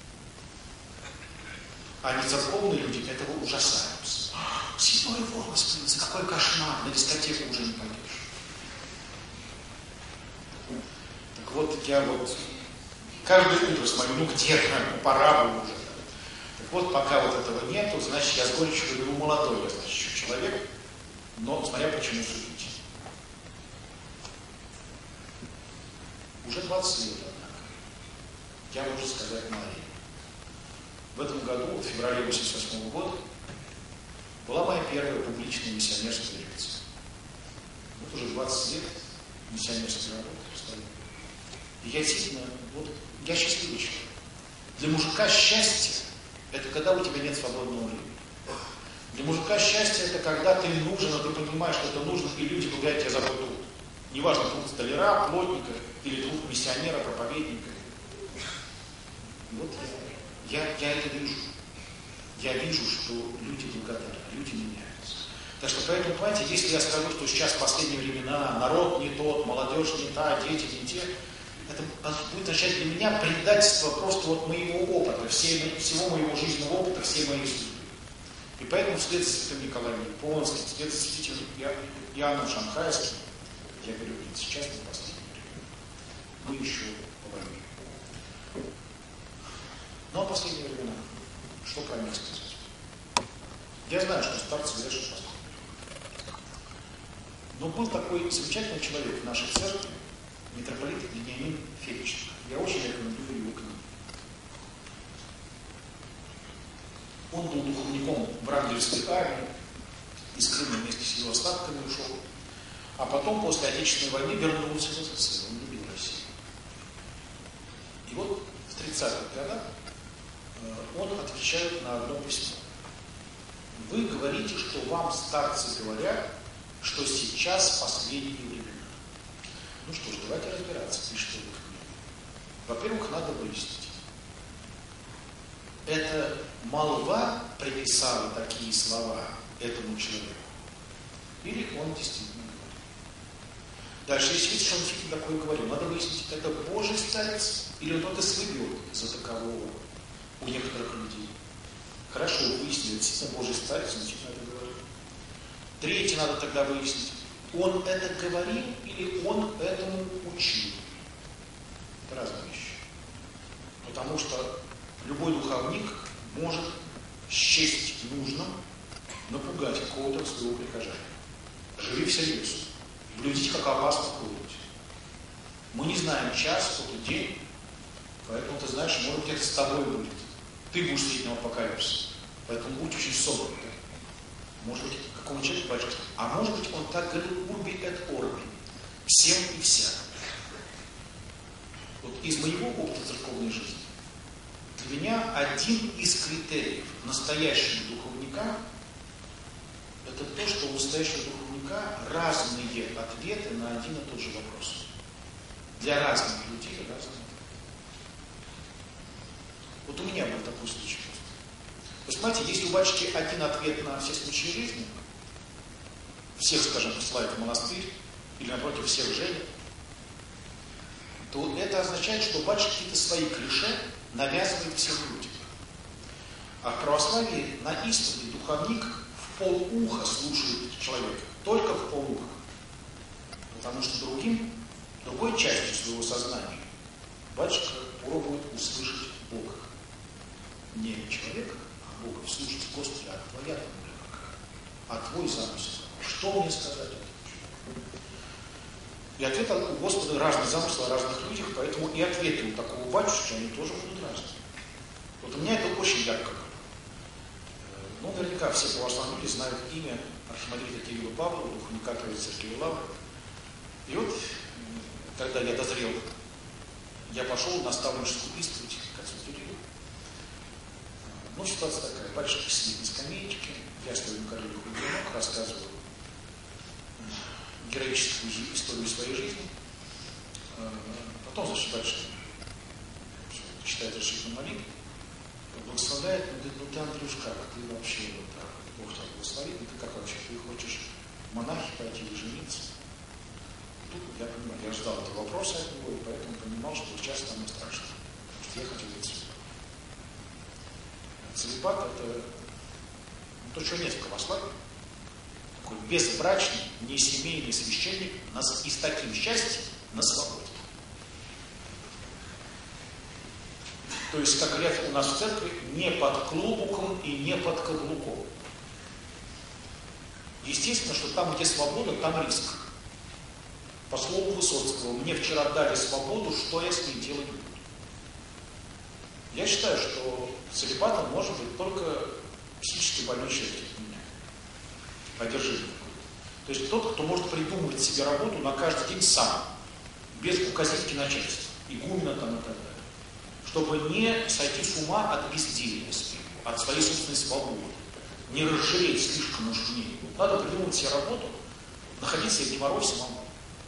А нецерковные люди этого ужасаются. Седой волос появился, какой кошмар, на дискотеку уже не пойдешь. Так вот, я вот каждое утро смотрю, ну где, пора бы уже. Так вот, пока вот этого нету, значит, я с горечью говорю, молодой я, значит, еще человек, но смотря почему судить. Уже 20 лет, однако, я могу сказать Марии. В этом году, в феврале 1988 года, была моя первая публичная миссионерская лекция. Вот уже 20 лет миссионерской работы. И я действительно, вот, я счастливый человек. Для мужика счастье – это когда у тебя нет свободного времени. Для мужика счастье – это когда ты нужен, а ты понимаешь, что это нужно, и люди благодарят тебя за твой труд. Неважно, труд столяра, плотника, или труд миссионера, проповедника. Вот я это вижу. Я вижу, что люди благодарны, люди меняются. Так что поэтому, понимаете, если я скажу, что сейчас в последние времена народ не тот, молодежь не та, дети не те, это будет означать для меня предательство просто вот моего опыта, всего моего жизненного опыта, всей моей судьбы. И поэтому вслед за святым Николаем Японским, вслед за святым Иоанном Шанхайским, я говорю, сейчас не последнее время. Мы еще повоюем. Но в последние времена, что про них сказать? Я знаю, что старцы говорят, что последнее время. Но был такой замечательный человек в нашей церкви, митрополит Вениамин Федиченко. Я очень рекомендую его книгу. Он был духовником в Врангельской армии, из Крыма вместе с его остатками ушел, а потом после Отечественной войны вернулся в СССР, он любил Россию. И вот в 30-х годах он отвечает на одно письмо. Вы говорите, что вам старцы говорят, что сейчас последние времена. Ну что ж, давайте разбираться, пишет эта книга. Во-первых, надо выяснить. Это молва приписала такие слова этому человеку? Или он действительно говорит? Дальше, если видите, что он действительно такое говорил, надо выяснить, это Божий старец или он кто-то свыбил за такового у некоторых людей. Хорошо, выяснили, действительно Божий старец, он действительно это говорит. Третье надо тогда выяснить. Он это говорил или он этому учил? Это разные вещи. Потому что любой духовник может счесть нужным напугать какого-то своего прихожанина. Живи всерьез. Блюдите, как опасно пробовать. Мы не знаем час, какой день, поэтому ты знаешь, может быть, это с тобой будет. Ты будешь сидеть на апокалипсисе. Поэтому будь очень собранным. Может быть, какому человеку большой. А может быть, он так говорил урби эт орби. Всем и вся. Вот из моего опыта церковной жизни для меня один из критериев настоящего духовника это то, что у настоящего духовника разные ответы на один и тот же вопрос. Для разных людей разные. Вот у меня был такой случай просто. То есть, понимаете, если у батюшки один ответ на все случаи жизни, всех, скажем, посылают в монастырь, или напротив всех женят, то это означает, что батюшка какие-то свои клише навязывает всем людям. А в православии на исповеди духовник в полуха слушает человека, только в полуха. Потому что другой частью своего сознания батюшка пробует услышать Бога. не человека, а Бога, слушайте, Господи, а твоя воля какая? А твой замысел? Что мне сказать? И ответ у Господа разный замысел о разных людях, поэтому и ответы у такого батюшки, они тоже будут разные. Вот у меня это очень ярко. Ну, наверняка все православные люди знают имя архимандрита Кирилла Павлова, духовника Троицы-Церкви Лавры. И вот, когда я дозрел, я пошел наставническую исповедь к отцу Кириллу. Ну, ситуация такая. Батюшка сидит на скамеечке, я стою на коленях у его ног, рассказываю героическую историю своей жизни. Потом, значит, батюшка читает разрешительную молитву, благословляет, он говорит, ну ты, Андрюшка, ты вообще, вот так, Бог тебя благословит, ну ты как вообще, ты хочешь в монахи пойти или жениться? Тут я понимаю, я ждал этого вопроса от него, и поэтому понимал, что сейчас самое страшное, потому что я хотел быть целибат. Целибат — это то, чего нет в православии. Такой безбрачный, несемейный священник и с таким счастьем на свободе. То есть, как говорят у нас в церкви, не под клубуком и не под каблуком. Естественно, что там, где свобода, там риск. По слову Высоцкого, мне вчера дали свободу, что я с ней делать буду? Я считаю, что целибатом может быть только психически больной человек, типа меня. Одержимый какой-то. То есть тот, кто может придумывать себе работу на каждый день сам, без указителя начальства, игумена там и так далее. Чтобы не сойти с ума от безделья, от своей собственной свободы, не разжиреть слишком уж в ней. Надо придумать себе работу, находить себе геморрой самому.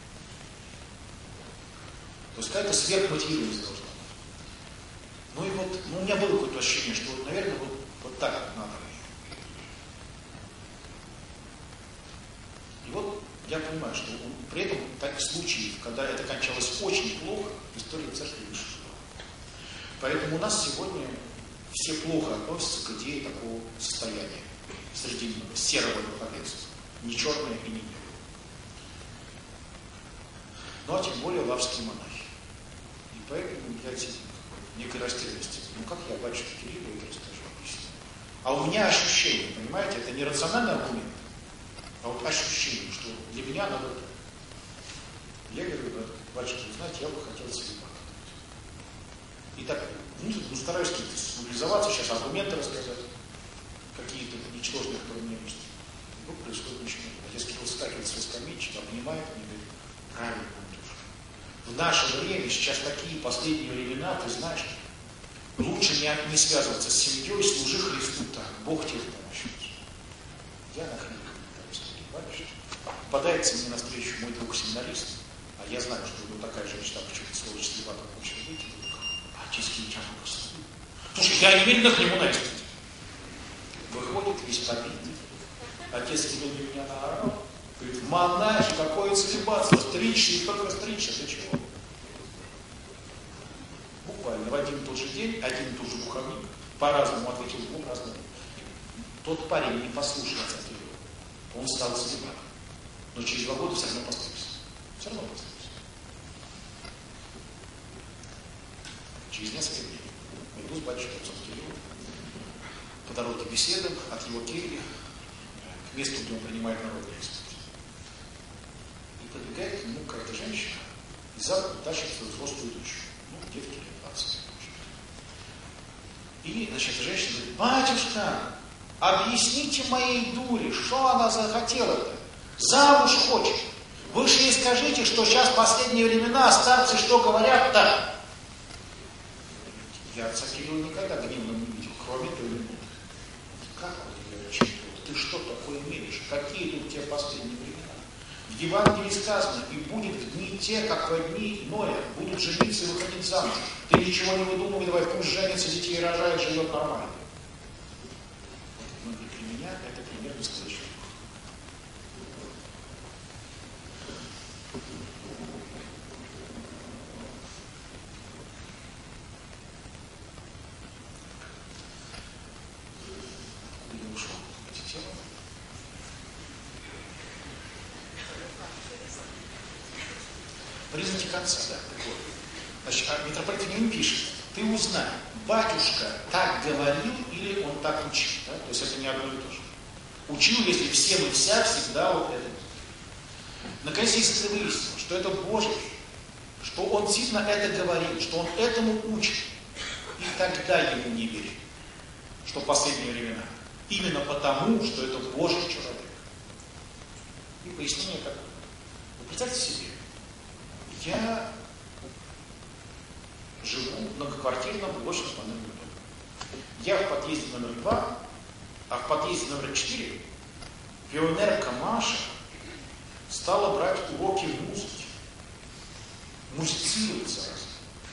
То есть какая-то сверхмотивированность должна быть. Ну и вот, у меня было какое-то ощущение, что, наверное, вот так надо. И вот я понимаю, что при этом таких случаев, когда это кончалось очень плохо, в истории церкви не было. Поэтому у нас сегодня все плохо относятся к идее такого состояния срединного, серого духовенства. Не черное и не белое. Ну а тем более лаврские монахи. И поэтому я в некой растерянности. Ну как я батюшке Кириллу это расскажу, объясню. А у меня ощущение, понимаете, это не рациональный аргумент, а вот ощущение, что для меня надо так. Я говорю, батюшка, вы знаете, я бы хотел целибат. И так, стараюсь как-то смобилизоваться, сейчас аргументы рассказать, какие-то ничтожные, которые мне есть. И вот происходит ничего. Отец Кирилл вскакивает со скамеечки, обнимает меня и говорит, правильно, Андрюшка. В наше время, сейчас такие последние времена, ты знаешь, лучше не связываться с семьей, служи Христу так, Бог тебе помощь. Я на хлеб, батюшка. Попадается мне навстречу мой друг-семинарист, а я знаю, что у него такая же мечта, почему-то сволочь целибатом хочет выйти. Отец Кирилл, слушай, я немедленно к нему на исповедь. Выходит весь побитый. Отец Кирилл на меня наорал. Говорит, монахи, какое целибатство, стричься и только стричься, для чего? Буквально в один и тот же день, один и тот же духовник по-разному ответил двум разным. Тот парень не послушал отца Кирилла. Он стал целибатом. Но через 2 года все равно постригся. Все равно постригся. Через несколько дней иду с батюшкой отцом Кириллом. По дороге беседуем от его кельи к месту, где он принимает народные исповеди. И подбегает к нему какая-то женщина и за руку тащит свою взрослую дочь. Ну, девке лет 20. И, значит, женщина говорит, батюшка, объясните моей дуре, что она захотела-то? Замуж хочет. Вы же ей скажите, что сейчас в последние времена старцы что говорят-то? Я отца Кирилла никогда гневно не видел, кроме той минуты. Как вот я ты что такое имеешь? Какие тут те последние времена? В Евангелии сказано, и будет в дни те, как во дни Ноя, будут жениться и выходить замуж. Ты ничего не выдумывай, давай пусть женится, детей рожает, живет нормально. Но для меня это пример настоящего. Признаки конца, да. Значит, митрополит Филимон пишет, ты узнай, батюшка так говорил или он так учил. Да? То есть это не одно и то же. Учил, если всем и вся всегда вот это. Наконец, если ты выяснил, что это Божий, что он действительно это говорит, что он этому учит, и тогда ему не верь, что в последние времена. Именно потому, что это Божий человек. И пояснение какое. Вы представьте себе, я живу в многоквартирном блочном панельном доме. Я в подъезде номер 2, а в подъезде номер 4 пионерка Маша стала брать уроки музыки. Музицирует сразу.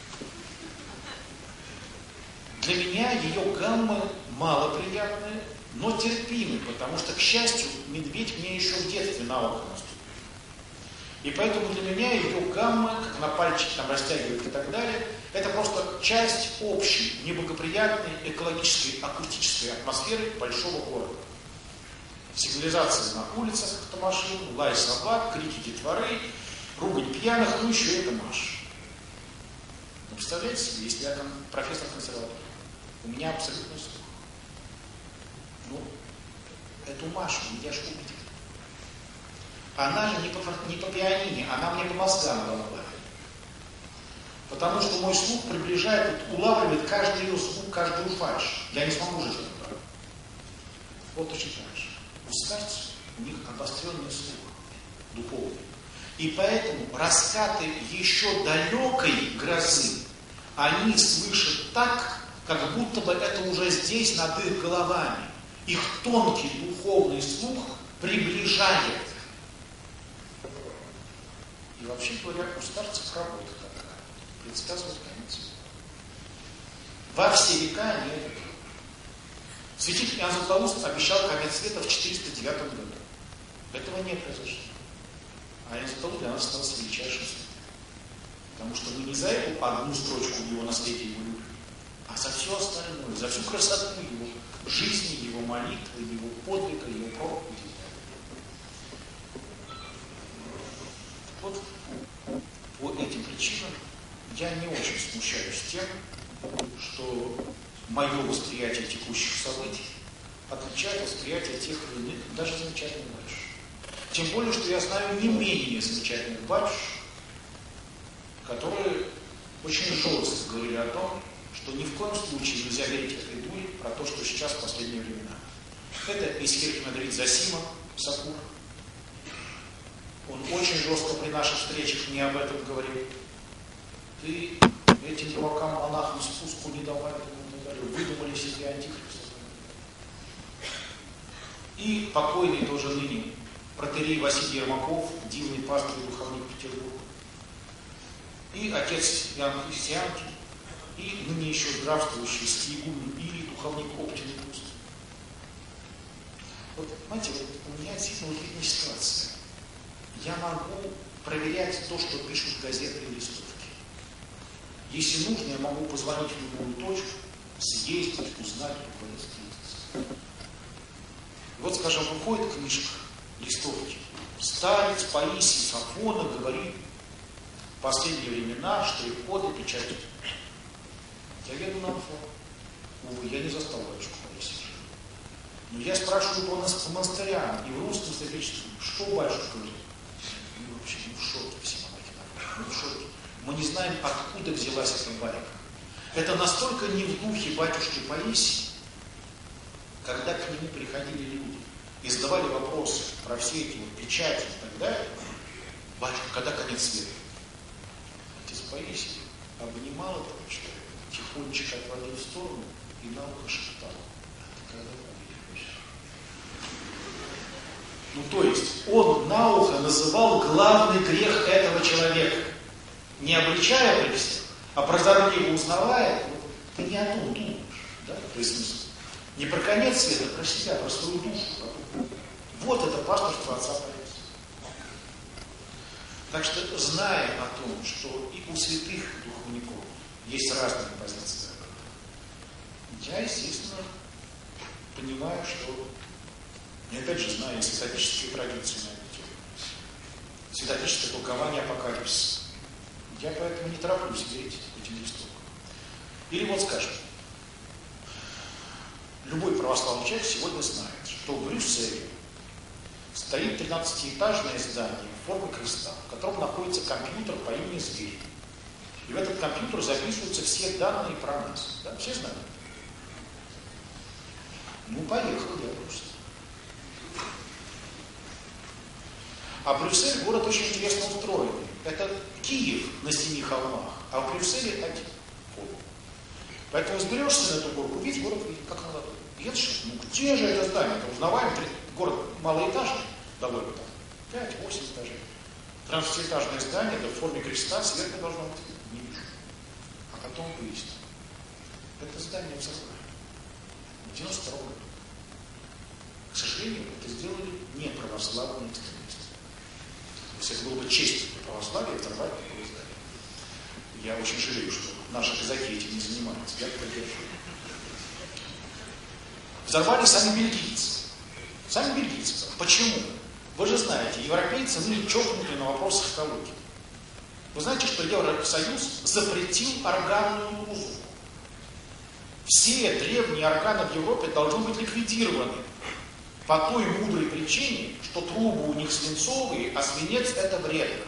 Для меня ее гаммы малоприятные, но терпимые, потому что, к счастью, медведь мне еще в детстве на ухо наступил. И поэтому для меня ее гаммы, как на пальчик там растягивают и так далее, это просто часть общей, неблагоприятной экологической, акустической атмосферы большого города. Сигнализация на улицах автомашин, лай собак, крики детворы, ругань пьяных, ну еще это Маша. Ну, представляете себе, если я там профессор консерватории, у меня абсолютный слух. Ну, эту Машу я же увидел. Она же не по пианине, она мне по мозгам дала. Потому что мой слух приближает, улавливает каждый ее звук, каждую фальшь. Я не смогу жить в этом. Вот точно так же. У старцев у них обостренный слух, духовный. И поэтому раскаты еще далекой грозы они слышат так, как будто бы это уже здесь, над их головами. Их тонкий духовный слух приближает. И вообще говоря, у старцев работа такая. Предсказывать конец. Во все века они это делают. Святитель Иоанн Златоуст обещал конец света в 409 году. Этого не произошло. А Иоанн Златоуст для нас остался величайшим святым. Потому что мы не за эту одну строчку в его наследии его любим, а за все остальное, за всю красоту его жизни, его молитвы, его подвига, его проповеди. Вот по этим причинам я не очень смущаюсь тем, что мое восприятие текущих событий отличает восприятие тех или иных, даже замечательных батюшек. Тем более, что я знаю не менее замечательных батюшек, которые очень жестко говорили о том, что ни в коем случае нельзя верить этой дуре про то, что сейчас в последние времена. Это Исхирхимандрит Зосима Сакур. Он очень жестко при наших встречах мне об этом говорил. Ты этим дуракам монахам спуску не давай, выдумали себе антихриста. И покойный тоже ныне протоиерей Василий Ермаков, дивный пастор и духовник Петербурга. И отец Иоанн Христианки, и ныне еще здравствующий Сиегумен или духовник Оптин и Пуст. Вот, понимаете, вот у меня действительно удивительная ситуация. Я могу проверять то, что пишут газеты и листовки. Если нужно, я могу позвонить в любую точку, съездить, узнать, куда съездить. Вот, скажем, выходит книжка, листовки. Старец Паисий Сафона говорит, в последние времена штрих-коды, печати. Я еду на фронт. Увы, я не застал батюшку Паисия. Но я спрашиваю по монастырям и в русском святительстве, что батюшка говорит? Мы вообще не в шоке все монахи, мы в шоке. Мы не знаем, откуда взялась эта байка. Это настолько не в духе батюшки Паисия, когда к нему приходили люди и задавали вопросы про все эти вот печати и так далее. Батюшка, когда конец света? Отец Паисий обнимал этого человека, тихонечко отводил в сторону и на ухо шептал. А ты когда увидишь? Ну то есть он на ухо называл главный грех этого человека. Не обличая при всех, а прозорливо узнавая, вот, ты не о том думаешь. Да? То есть смысл. Не про конец света, а про себя, про свою душу. Вот это пасторство отца Паисия. Так что, зная о том, что и у святых духовников есть разные позиции, я, естественно, понимаю, что, и опять же знаю святотические традиции на эту тему, святотическое толкование апокалипсиса. Я поэтому не тороплюсь верить этим листовкам. Или вот скажем, любой православный человек сегодня знает, что в Брюсселе стоит 13-этажное здание в форме креста, в котором находится компьютер по имени Зверь. И в этот компьютер записываются все данные про нас. Да? Все знают? Ну, поехал я просто. А Брюссель город очень интересно устроенный. Это Киев на 7 холмах, а в Брюсселе один холм. Поэтому взберешься на эту горку, весь город видит, как на ладони. Едешь, ну где же это здание? Это узнаваем, город малоэтажный, довольно там, 5-8 этажей. 13-этажное здание, это в форме креста, сверху должно быть, не вижу. А потом выяснил, это здание взорвали. В 92 году. К сожалению, это сделали не православные экстремисты. То есть это было бы честь для православия взорвать такое здание. Я очень жалею, что наши казаки этим не занимаются. Я поддерживаю. Взорвали сами бельгийцы. Сами бельгийцы. Почему? Вы же знаете, европейцы ныне чокнуты на вопросах экологии. Вы знаете, что Евросоюз запретил органную музыку. Все древние органы в Европе должны быть ликвидированы. По той мудрой причине, что трубы у них свинцовые, а свинец это вредно.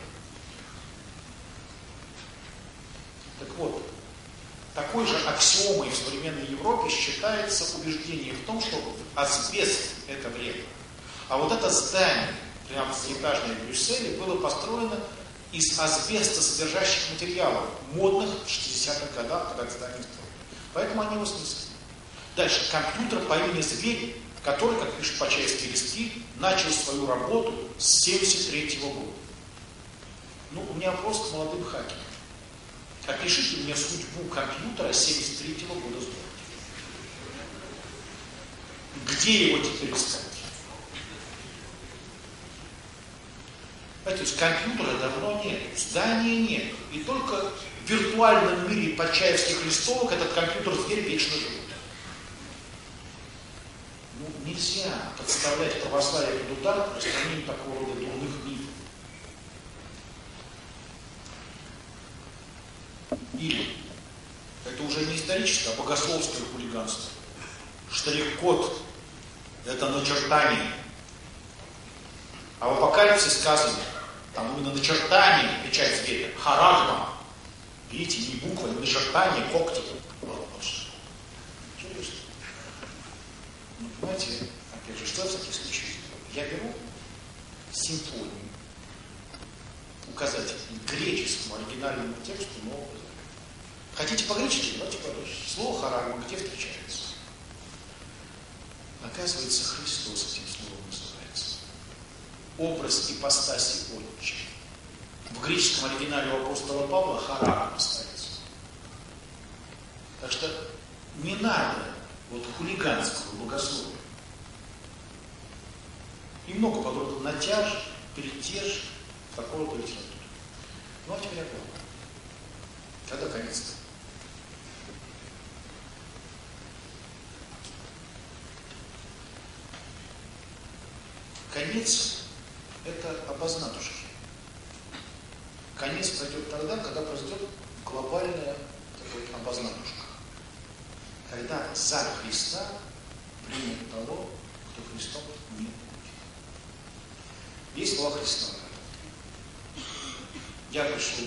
Так вот, такой же аксиомой в современной Европе считается убеждение в том, что асбест это вредно. А вот это здание, 13-этажное в Брюсселе, было построено из асбестосодержащих материалов, модных в 60-х годах, когда это здание строили. Поэтому они его снесли. Дальше, компьютер по имени Зверь, который, как пишут Почаевские листки, начал свою работу с 1973 года. Ну, у меня вопрос к молодым хакерам. Опишите мне судьбу компьютера 1973 года сборки. Где его теперь искать? То есть компьютера давно нет, здания нет. И только в виртуальном мире почаевских листовок этот компьютер-зверь вечно живет. Ну, нельзя подставлять православие под удар по распространению такого рода дурных мифов. Или это уже не историческое, а богословское хулиганство. Штрих-код – это начертание. А в Апокалипсисе сказано, там именно начертание, печать зверя, харагма. Видите, не буква, не начертание, когти. Интересно. Ну, понимаете, опять же, что я в таких случаях делаю? Я беру симфонию, указатель к греческому оригинальному тексту нового языка. Хотите по-гречески? Давайте по-гречески. Слово харагма где встречается? Оказывается, Христос этим словом называется. Образ ипостаси Отче. В греческом оригинале у апостола Павла харагма ставится. Так что не надо вот хулиганского богословия. И много подробно натяжек, перетяжек такого рода литературы. Ну а теперь о главном. Когда конец-то? Конец – это обознатушки. Конец пройдет тогда, когда произойдет глобальная обознатушка. Когда за Христа примет того, кто Христом не будет. Есть слова Христа. Я пришел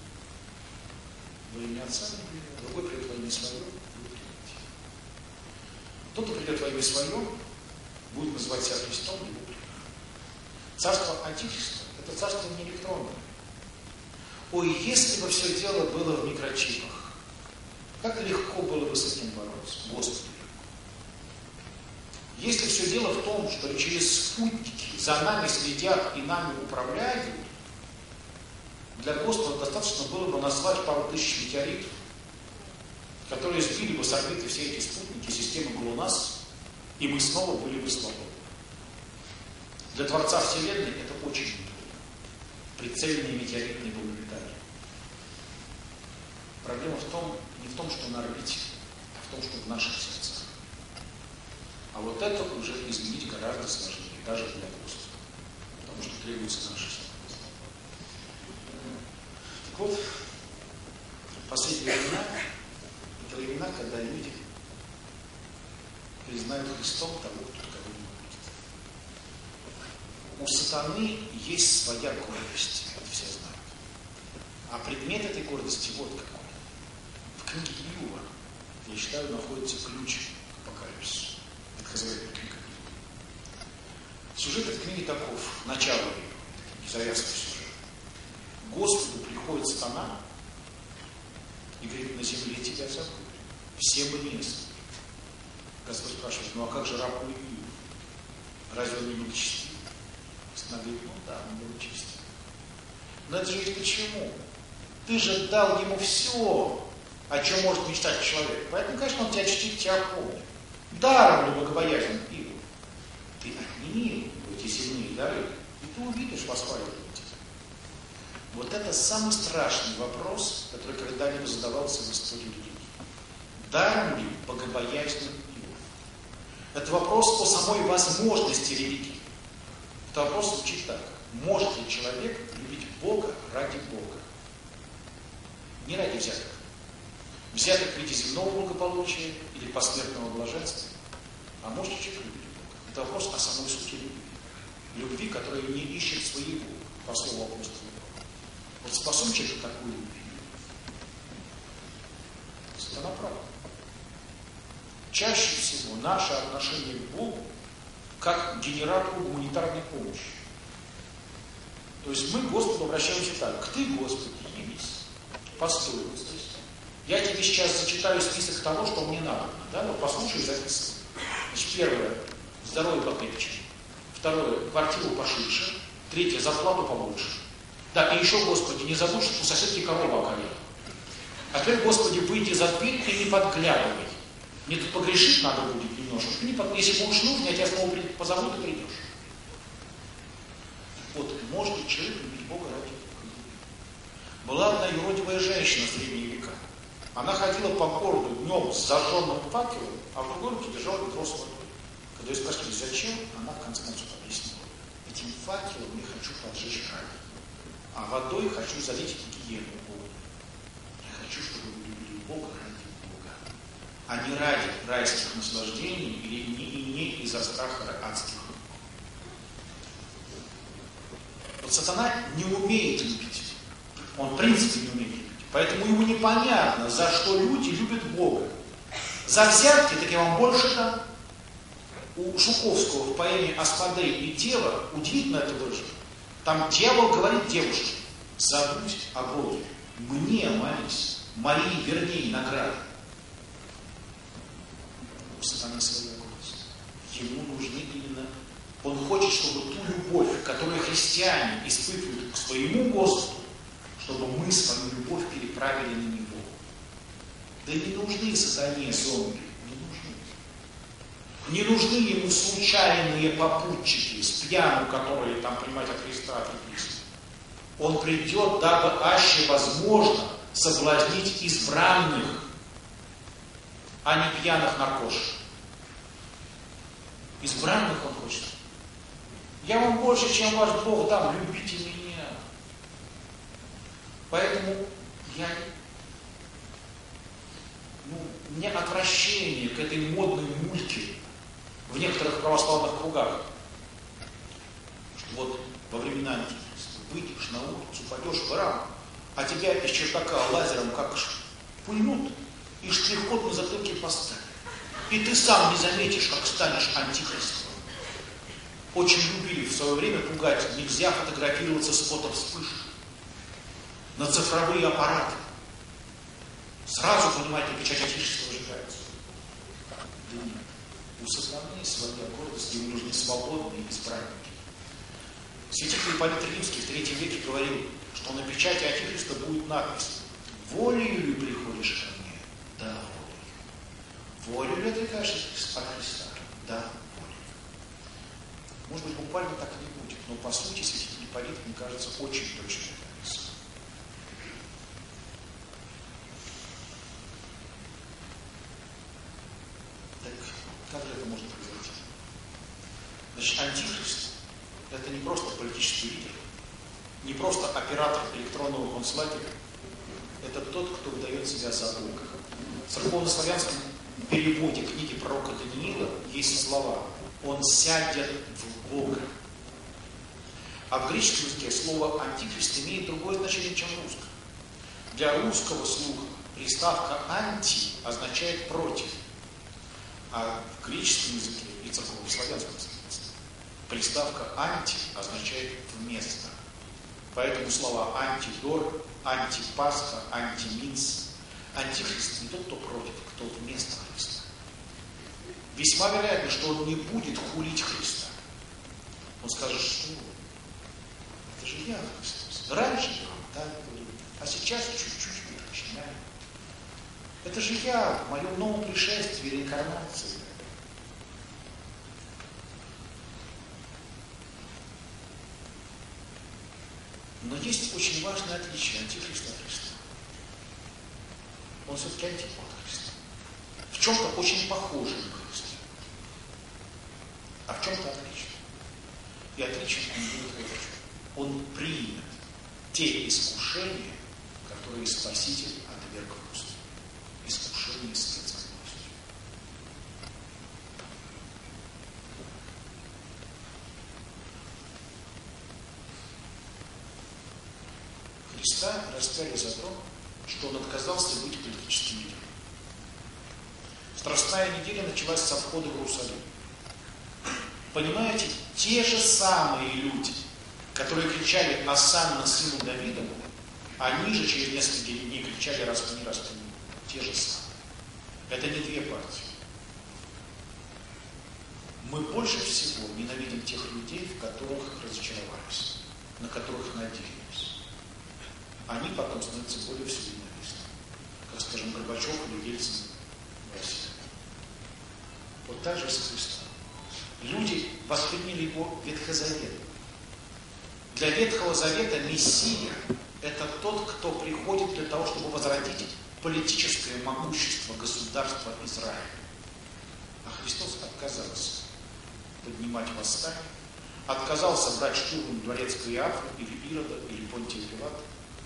во имя Отца, другой придет во имя Свое, будет принимать. Тот, кто придет во имя Свое, будет называть себя Христом, не будет. Царство Антихриста – это царство не электронное. Ой, если бы все дело было в микрочипах, как легко было бы с этим бороться, Господи. Если все дело в том, что через спутники за нами следят и нами управляют, для Господа достаточно было бы назвать пару тысяч метеоритов, которые сбили бы с орбиты все эти спутники системы ГЛОНАСС, и мы снова были бы свободны. Для Творца Вселенной это очень трудно. Прицельные метеоритные бомбардировки. Проблема не в том, что на орбите, а в том, что в наших сердцах. А вот это уже изменить гораздо сложнее, даже для Господа. Потому что требуется наша свобода. Так вот, в последние времена времена, когда люди признают Христом того, кто кого не будет. У сатаны есть своя гордость, это все знают. А предмет этой гордости вот какой. В книге Иова, я считаю, находится ключ к апокалипсису. Ветхозаветная книга. Сюжет этой книги таков, начало ее, незавязка сюжета. Господу приходит сатана и говорит: на земле тебя зовут, все мне зовут. Господь спрашивает: ну а как же раб мой Иов? Разве он не был честив? Сатана говорит: ну да, он был честив. Но это же ведь почему? Ты же дал ему все, о чем может мечтать человек. Поэтому, конечно, он тебя чтит, тебя помнит. Даром ли богобоязнен Иов? Ты отними эти земные дары, и ты увидишь восхваливание тебя. Вот это самый страшный вопрос, который когда-либо задавался в истории религии. Даром ли богобоязнен Иов? Это вопрос о самой возможности религии. Это вопрос звучит так: может ли человек любить Бога ради Бога? Не ради взяток. Взяток в виде земного благополучия или посмертного блаженства. А может ли человек любить Бога? Это вопрос о самой сути любви. Любви, которая не ищет своего, по слову апостола. Вот способен человек такую любви? Сатана прав. Чаще всего наше отношение к Богу как к генератору гуманитарной помощи. То есть мы к Господу обращаемся так: ты, Господи, явись. Постой, Господи. Я тебе сейчас зачитаю список того, что мне надо. Да? Вот послушай и записывай. Значит, первое — здоровье покрепче. Второе — квартиру поширше. Третье — зарплату побольше. Да, и еще, Господи, не забудь, что у соседки корова околела. А теперь, Господи, выйди за дверь и не подглядывай. Мне тут погрешить надо будет немножко. Если будешь нужен, я тебя снова позову, ты придешь. Вот, может ли человек любить Бога ради Бога? Была одна юродивая женщина в средние века. Она ходила по городу днем с зажженным факелом, а в другой руке держала ведро с водой. Когда ее спросили, зачем, она в конце концов объяснила: этим факелом я хочу поджечь рай, а водой хочу залить гиену Бога. Я хочу, чтобы вы любили Бога ради Бога, а не ради райских наслаждений или не из-за страха адских. Вот сатана не умеет любить. Он в принципе не умеет любить. Поэтому ему непонятно, за что люди любят Бога. За взятки, так я вам больше дам. У Жуковского в поэме «Аспадей и Дева» удивительно это выражено. Там дьявол говорит девушке: забудь о Боге, мне молись, мои вернее награды. У сатаны своя гордость. Ему нужны именно... Он хочет, чтобы ту любовь, которую христиане испытывают к своему Господу, чтобы мы свою любовь переправили на Него. Да не нужны сатане зомби. Не нужны ему случайные попутчики с пьяну, которые там, понимаете, от Христа отреклись. Он придет, дабы аще возможно соблазнить избранных, а не пьяных наркошек. Избранных он хочет. Я вам больше, чем ваш Бог дам, любите меня. Поэтому у меня отвращение к этой модной мульке в некоторых православных кругах, что вот во времена Антихриста выйдешь на улицу, пойдешь в храм, а тебя из чердака лазером как пульнут и штрих-код на затылке поставят. И ты сам не заметишь, как станешь антихристом. Очень любили в свое время пугать: нельзя фотографироваться с фотовспышкой на цифровые аппараты. Сразу, понимаете, печать антихриста выжигается. Да нет. У сатаны своя гордость, ему нужны свободные избранники. Святитель Ипполит Римский в III веке говорил, что на печати антихриста будет надпись: волею ли приходишь ко мне? Да, волею. Волею ли отрекаешься от Христа? Да, волею. Может быть, буквально так и не будет, но по сути святитель Ипполит, мне кажется, очень точно написано. Так, как же это может произойти? Значит, антихрист — это не просто политический лидер, не просто оператор электронного концлагеря, это тот, кто выдает себя за Бога. В церковнославянском переводе книги пророка Даниила есть слова «Он сядет в Бога». А в греческом языке слово «антихрист» имеет другое значение, чем в русском. Для русского слуха приставка «анти» означает «против», а в греческом языке и церковнославянском приставка «анти» означает «вместо». Поэтому слова «антидор», «антипасха», «антиминс». Антихрист не тот, кто против, кто вместо Христа. Весьма вероятно, что он не будет хулить Христа. Он скажет, что это же я Христос. Раньше я вам так говорил, а сейчас чуть-чуть уточняю. Это же я в моем новом пришествии, реинкарнации. Но есть очень важное отличие антихриста от Христа. Он все-таки антипод Христа. В чем-то очень похожий на Христа. А в чем-то отличен. И отличен он будет в этом. Он примет те искушения, которые Спаситель отверг просто. Искушение специфичностью. Христа распяли за то, что он отказался быть политическим лидером. Страстная неделя началась со входа в Иерусалим. Понимаете, те же самые люди, которые кричали «Осанна сыну Давидову», они же через несколько дней кричали «Распни, распни». Те же самые. Это не две партии. Мы больше всего ненавидим тех людей, в которых разочаровались, на которых надеялись. Они потом становятся более всего ненавистными. Как, скажем, Горбачев или Ельцин в России. Вот так же с Христом. Люди восприняли его ветхозаветно. Для Ветхого Завета Мессия – это тот, кто приходит для того, чтобы возродить политическое могущество государства Израиля. А Христос отказался поднимать восстание, отказался брать штурмом дворец Каиафа или Ирода, или Понтия Пилата.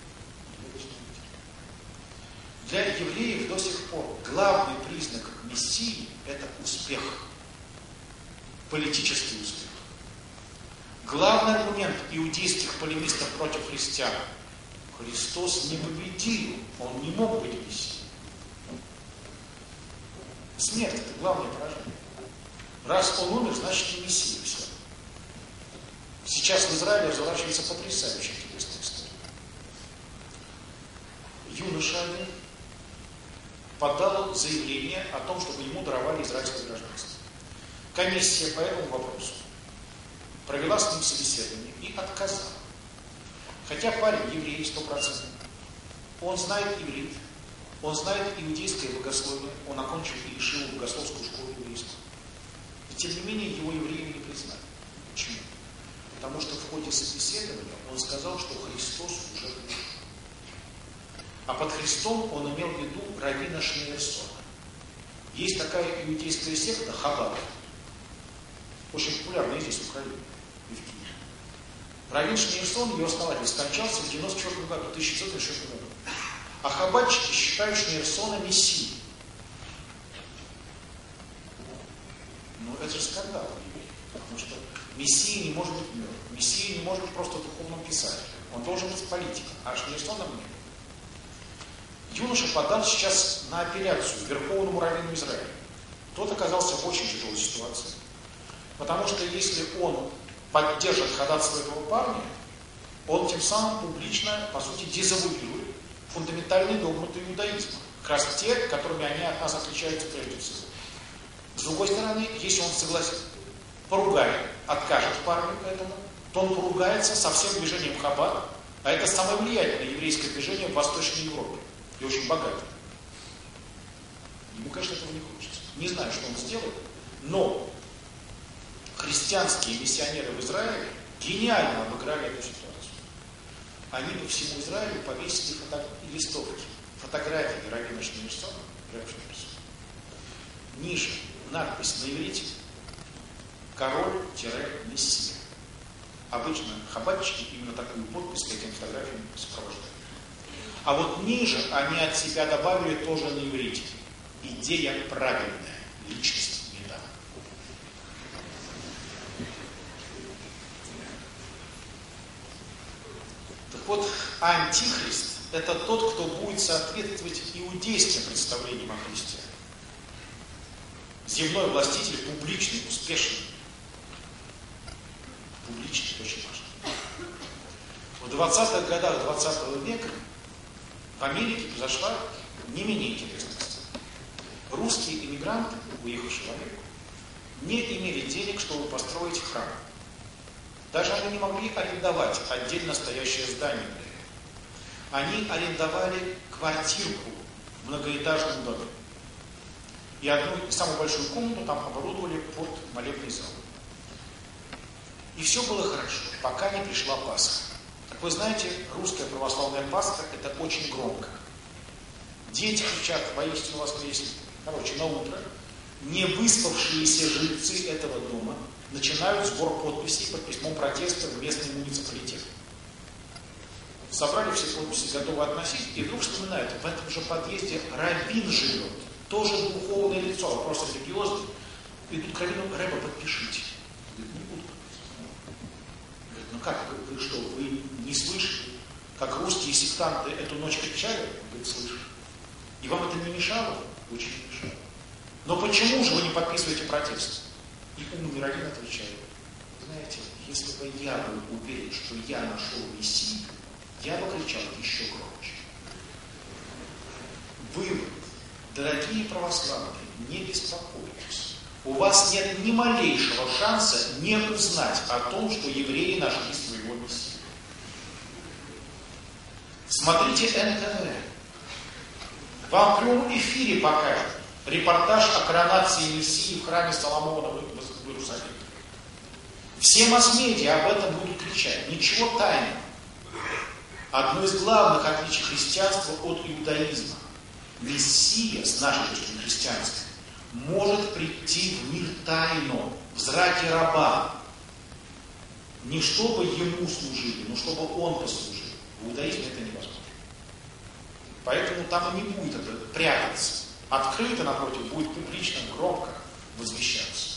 Для евреев до сих пор главный признак Мессии – это успех, политический успех. Главный аргумент иудейских полемистов против христиан – Христос не победил, он не мог быть Мессией. Смерть – это главное поражение. Раз он умер, значит не Мессия. Все. Сейчас в Израиле разворачивается потрясающая интересная история. Юноша один подал заявление о том, чтобы ему даровали израильское гражданство. Комиссия по этому вопросу провела с ним собеседование и отказала. Хотя парень еврей 100%, он знает иврит, он знает иудейское богословие, он окончил Иешиву богословскую школу еврейскую. И тем не менее его евреем не признали. Почему? Потому что в ходе собеседования он сказал, что Христос уже пришел. А под Христом он имел в виду раввина Шнеерсона. Есть такая иудейская секта Хаббат, очень популярная здесь, в Украине, и в Киеве. Раввин Шнеерсон, ее основатель, скончался в 1994 году, 1994 году. А хаббатчики считают Шнеерсона мессией. Ну, это же скандал, потому что мессия не может быть мертв. Мессия не может быть просто духовным писателем. Он должен быть политиком, а Шнеерсона нет. Юноша подал сейчас на апелляцию Верховному раввину Израиля. Тот оказался в очень тяжелой ситуации. Потому что если он поддержит ходатайство этого парня, он тем самым публично, по сути, дезавуирует фундаментальные догматы иудаизма. Как раз те, которыми они от нас отличаются прежде всего. С другой стороны, если он согласится, поругает, откажет парню этому, то он поругается со всем движением Хаббат, а это самое влиятельное еврейское движение в Восточной Европе. И очень богатый. Ему, конечно, этого не хочется. Не знаю, что он сделает, но христианские миссионеры в Израиле гениально обыграли эту ситуацию. Они по всему Израилю повесили листовки, фотографии раввина Шнеерсона, ниже надпись на иврите «Король-Мессия». Обычно хаббатчики именно такую подпись к этим фотографиям сопровождают. А вот ниже они от себя добавили тоже на иврите Идея правильная, личность не та. Так вот, антихрист – это тот, кто будет соответствовать иудейским представлениям о Христе. Земной властитель публичный, успешный. Публичный, очень важно. В 20-х годах 20 века в Америке произошла не менее интересная сцена. Русские иммигранты, уехавшие в Америку, не имели денег, чтобы построить храм. Даже они не могли арендовать отдельно стоящее здание для этого. Они арендовали квартирку в многоэтажном доме. И самую большую комнату там оборудовали под молебный зал. И все было хорошо, пока не пришла Пасха. Как вы знаете, русская православная Пасха – это очень громко. Дети кричат «Воистину воскреснет». Короче, на утро невыспавшиеся жильцы этого дома начинают сбор подписей под письмом протеста в местный муниципалитет. Собрали все подписи, готовы относить, и вдруг вспоминают, в этом же подъезде раввин живет, тоже духовное лицо, вопрос религиозный. Идут к раввину: «Рэба, подпишите». Говорит: «Не буду подписывать». Говорит: «Ну как, вы что, вы не слышали, как русские сектанты эту ночь кричали?» Он говорит: «Слышали». «И вам это не мешало?» «Очень не мешало». «Но почему же вы не подписываете протест?» И умный раввин отвечает: «Знаете, если бы я был уверен, что я нашел Мессию, я бы кричал еще громче». Вывод. Дорогие православные, не беспокойтесь. У вас нет ни малейшего шанса не узнать о том, что евреи нашли своего Мессию. Смотрите НТВ. Вам в прямом эфире покажут репортаж о коронации Мессии в храме Соломона в Иерусалиме. Все масс-медиа об этом будут кричать. Ничего тайного. Одно из главных отличий христианства от иудаизма. Мессия, с нашей точки зрения христианской, может прийти в мир тайно, в зраке раба. Не чтобы ему служили, но чтобы он послужил. В иудаизме это невозможно. Поэтому там и не будет это прятаться. Открыто, напротив, будет публично, громко возвещаться.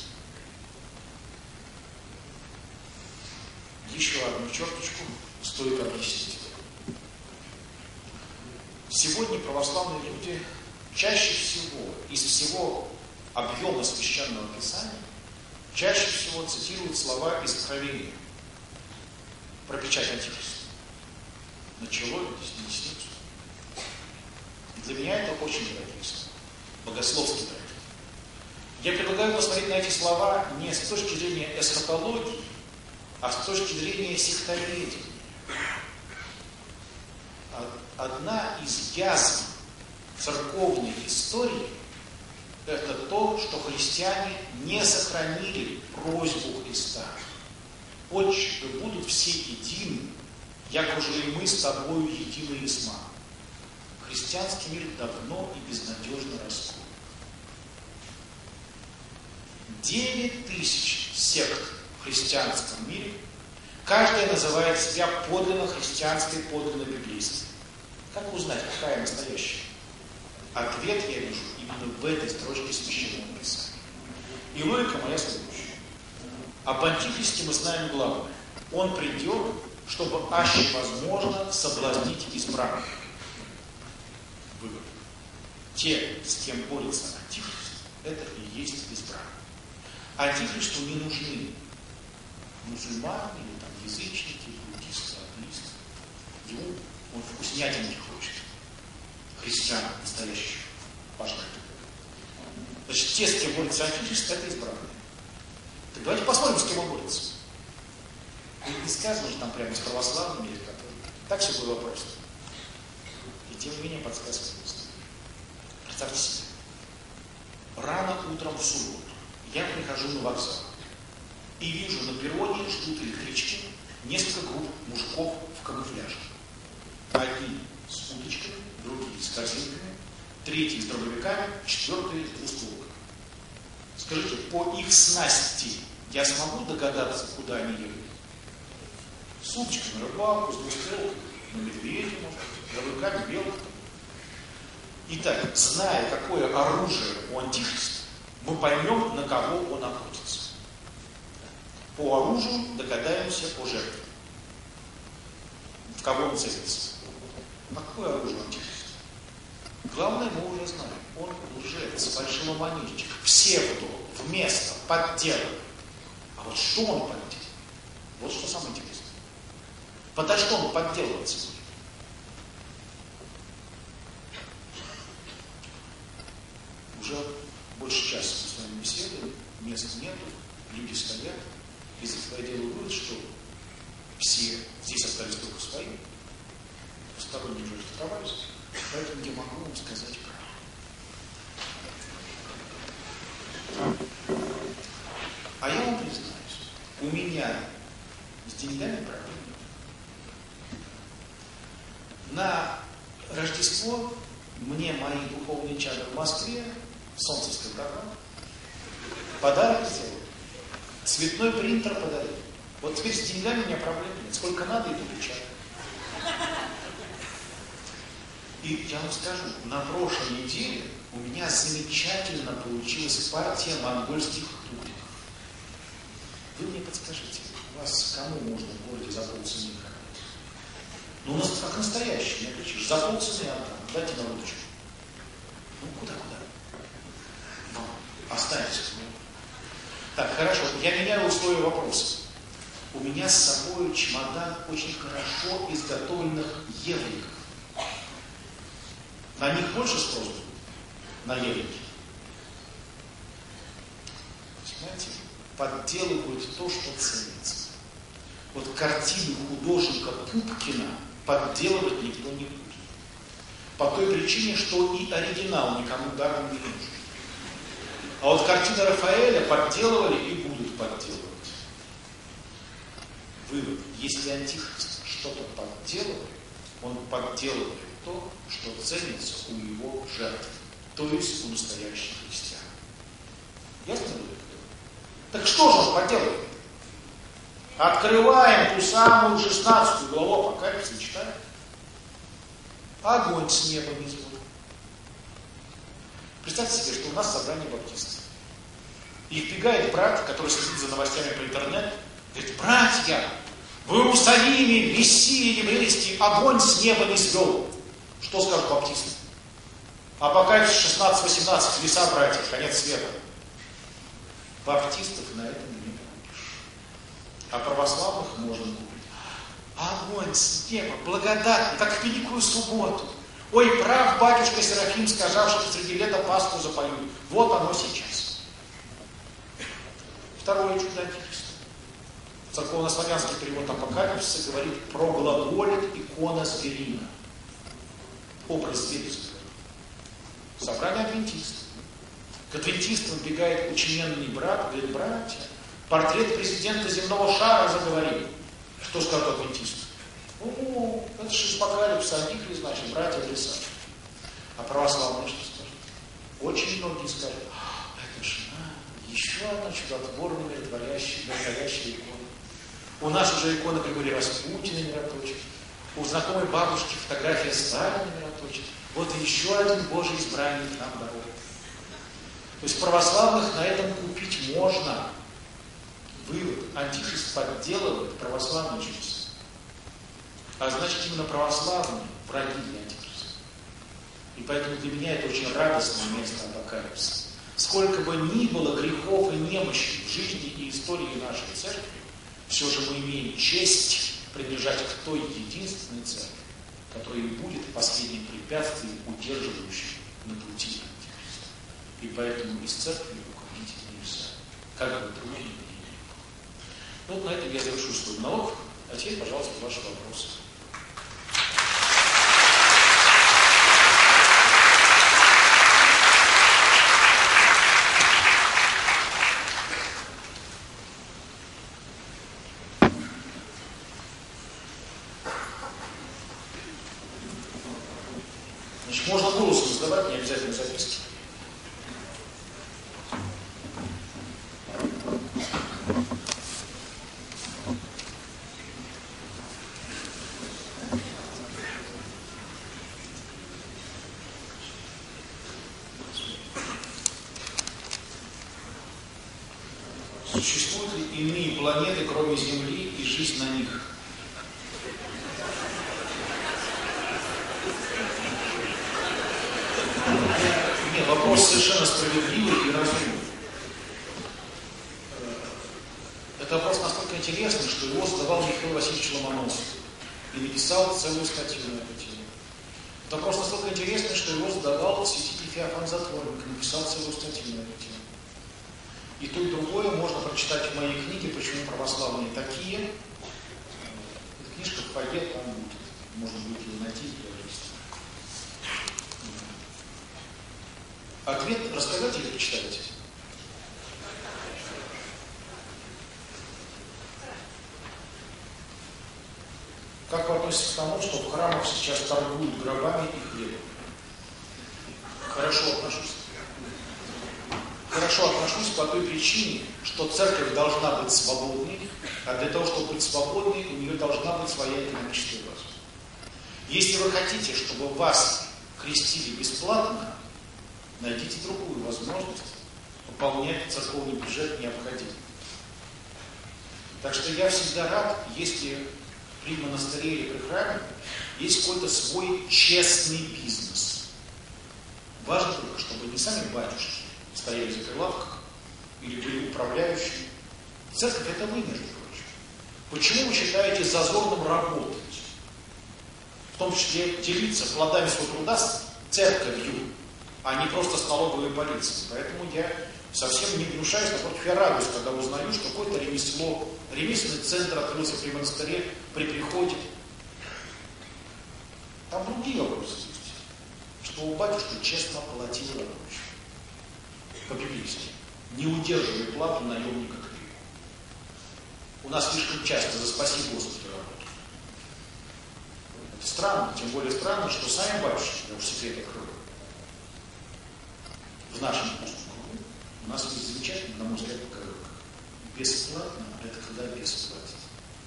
Еще одну черточку стоит объяснить. Сегодня православные люди чаще всего из всего объема священного писания чаще всего цитируют слова из Откровения про печать Антихриста. Начало десницу. Для меня это очень дорогие слова, богословски дорогие. Я предлагаю посмотреть на эти слова не с точки зрения эсхатологии, а с точки зрения сектоведения. Одна из язв церковной истории – это то, что христиане не сохранили просьбу Христа. «Отче, да будут все едины, яко же и мы с тобою едины есма». Христианский мир давно и безнадежно расколот. 9000 сект в христианском мире, каждая называет себя подлинно христианской, подлинно библейской. Как узнать, какая настоящая? Ответ я вижу именно в этой строчке священного писания. И логика моя следующая. Об Антихристе мы знаем главное. Он придет, чтобы аще возможно соблазнить избранных. Вывод. Те, с кем борется Антихрист, это и есть избранные. Антихристу не нужны мусульмане или там язычники, буддисты, атеисты. Ему он вкуснятин не хочет. Христиан настоящих пожрать. Значит, те, с кем борется Антихрист, это избранные. Так давайте посмотрим, с кем он борется. Не сказано же там прямо с православными или католиками. Так все было просто. И тем не менее подсказка есть. Представьте себе. Рано утром в субботу я прихожу на вокзал и вижу, на перроне ждут электрички несколько групп мужиков в камуфляже. Одни с удочками, другие с корзинками, третьи с дробовиками, четвертые с двустволками. Скажите, по их снасти я смогу догадаться, куда они едут? С удочкой на рыбалку, с двустволкой, на медведя, может, с дробовиками белых. Итак, зная, какое оружие у антихриста, мы поймем, на кого он охотится. По оружию догадаемся о жертве. В кого он целится. Какое оружие у антихриста? Главное, мы уже знаем. Он лжец, фальшивомонетчик, псевдо, вместо, подделывает. А вот что он подделал? Вот что самое интересное. Подо что он подделывается будет? Уже больше часа мы с вами беседуем, места нету, люди стоят. Из этого я делаю вывод, что все здесь остались только свои, посторонние уже расстроились, поэтому я могу вам сказать правду. А я вам признаюсь, у меня с деньгами проблем нет. На Рождество мне мои духовные чады в Москве, Солнцевская программа, подарок сделали. Цветной принтер подарили. Вот теперь с деньгами у меня проблем нет. Сколько надо, иду печатать. И я вам скажу, на прошлой неделе у меня замечательно получилась партия монгольских тугриков. Вы мне подскажите, у вас кому можно в городе за полцены продать? Ну, у нас как настоящий, не кричишь. За полцены отдам, дайте на ручку. Ну, куда? Вам останется. Так, хорошо, я меняю условия вопроса. У меня с собой чемодан очень хорошо изготовленных евриков. На них больше спрос будет? На еврики. Понимаете? Подделывают то, что ценится. Вот картины художника Пупкина подделывать никто не будет. По той причине, что и оригинал никому даром не нужен. А вот картины Рафаэля подделывали и будут подделывать. Вывод. Если антихрист что-то подделывает, он подделывает то, что ценится у его жертв, то есть у настоящих христиан. Ясно ли? Так что же он подделывает? Открываем ту самую 16 главу Апокалипсиса, читаем. Огонь с неба не звук. Представьте себе, что у нас собрание баптистов. И вбегает брат, который следит за новостями по интернету, говорит: братья, в Иерусалиме Мессия еврейский огонь с неба не свел. Что скажут баптисты? Апокалипсис 16-18, леса, братья, конец света. Баптистов на этом не купишь. А православных можно купить. Огонь с неба, благодатный, как в Великую Субботу. Ой, прав батюшка Серафим, сказал, что среди лета Пасху запоют. Вот оно сейчас. Второе чудо антихриста. Церковно-славянский перевод Апокалипсиса говорит про глаголит икона зверина. Образ зверя. Собрание адвентистов. К адвентистам бегает учиненный брат, говорит: братья, портрет президента земного шара заговорил. Что скажут адвентисты? О, это же из Апокалипсиса, антихрист, значит, братья в лесах. А православные что скажут? Очень многие скажут: это же еще одна чудотворная, миротворящая икона. У нас уже икона Григория Распутина мироточит. У знакомой бабушки фотография Сталина мироточит. Вот еще один Божий избранник нам дорог. То есть православных на этом купить можно. Вывод. Антихрист подделывает православную чудеса. А значит, именно православные враги для антихриста. И поэтому для меня это очень радостное место Апокалипсиса. Сколько бы ни было грехов и немощей в жизни и истории нашей церкви, все же мы имеем честь принадлежать к той единственной церкви, которая и будет последним препятствием, удерживающим на пути антихриста. И поэтому из церкви уходить нельзя. Как бы трудно ни было. Ну, вот на этом я завершу свой монолог. А теперь, пожалуйста, ваши вопросы. Значит, можно голосом задавать, не обязательно записки. существуют ли иные планеты, кроме Земли, и жизнь на них? Нет, вопрос совершенно справедливый и разумный. Это вопрос настолько интересный, что его задавал Михаил Васильевич Ломоносов и написал целую статью на эту тему. Это вопрос настолько интересный, что его задавал святитель Феофан Затворник и написал целую статью на эту тему. И то, и другое можно прочитать в моей книге «Почему православные такие». Эта книжка в фойе, там можно будет ее найти. Ответ рассказать или почитать? Как вы относитесь к тому, что в храмах сейчас торгуют гробами и хлебом? Хорошо отношусь. Хорошо отношусь по той причине, что церковь должна быть свободной, а для того, чтобы быть свободной, у нее должна быть своя экономическая база. Если вы хотите, чтобы вас крестили бесплатно, найдите другую возможность пополнять церковный бюджет необходимо. Так что я всегда рад, если при монастыре или при храме есть какой-то свой честный бизнес. Важно только, чтобы не сами батюшки стояли за прилавках или были управляющими. Церковь это вы, между прочим. Почему вы считаете зазорным работать? В том числе делиться плодами своего труда с церковью, а не просто с налоговой полицией. Поэтому я совсем не гнушаюсь, напротив, я радуюсь, когда узнаю, что какое-то ремесло, ремесленный центр открылся при монастыре, при приходе. Там другие вопросы есть. Что у батюшки честно платил рабочим. По-библейски. Не удерживая плату наемника к греху. У нас слишком часто за «спаси Господи» работают. Это странно, тем более странно, что сами батюшки, я уж секрет открою, в нашем узком кругу у нас есть замечательно, на мой взгляд, поговорка. Бесплатно – это когда бес платит.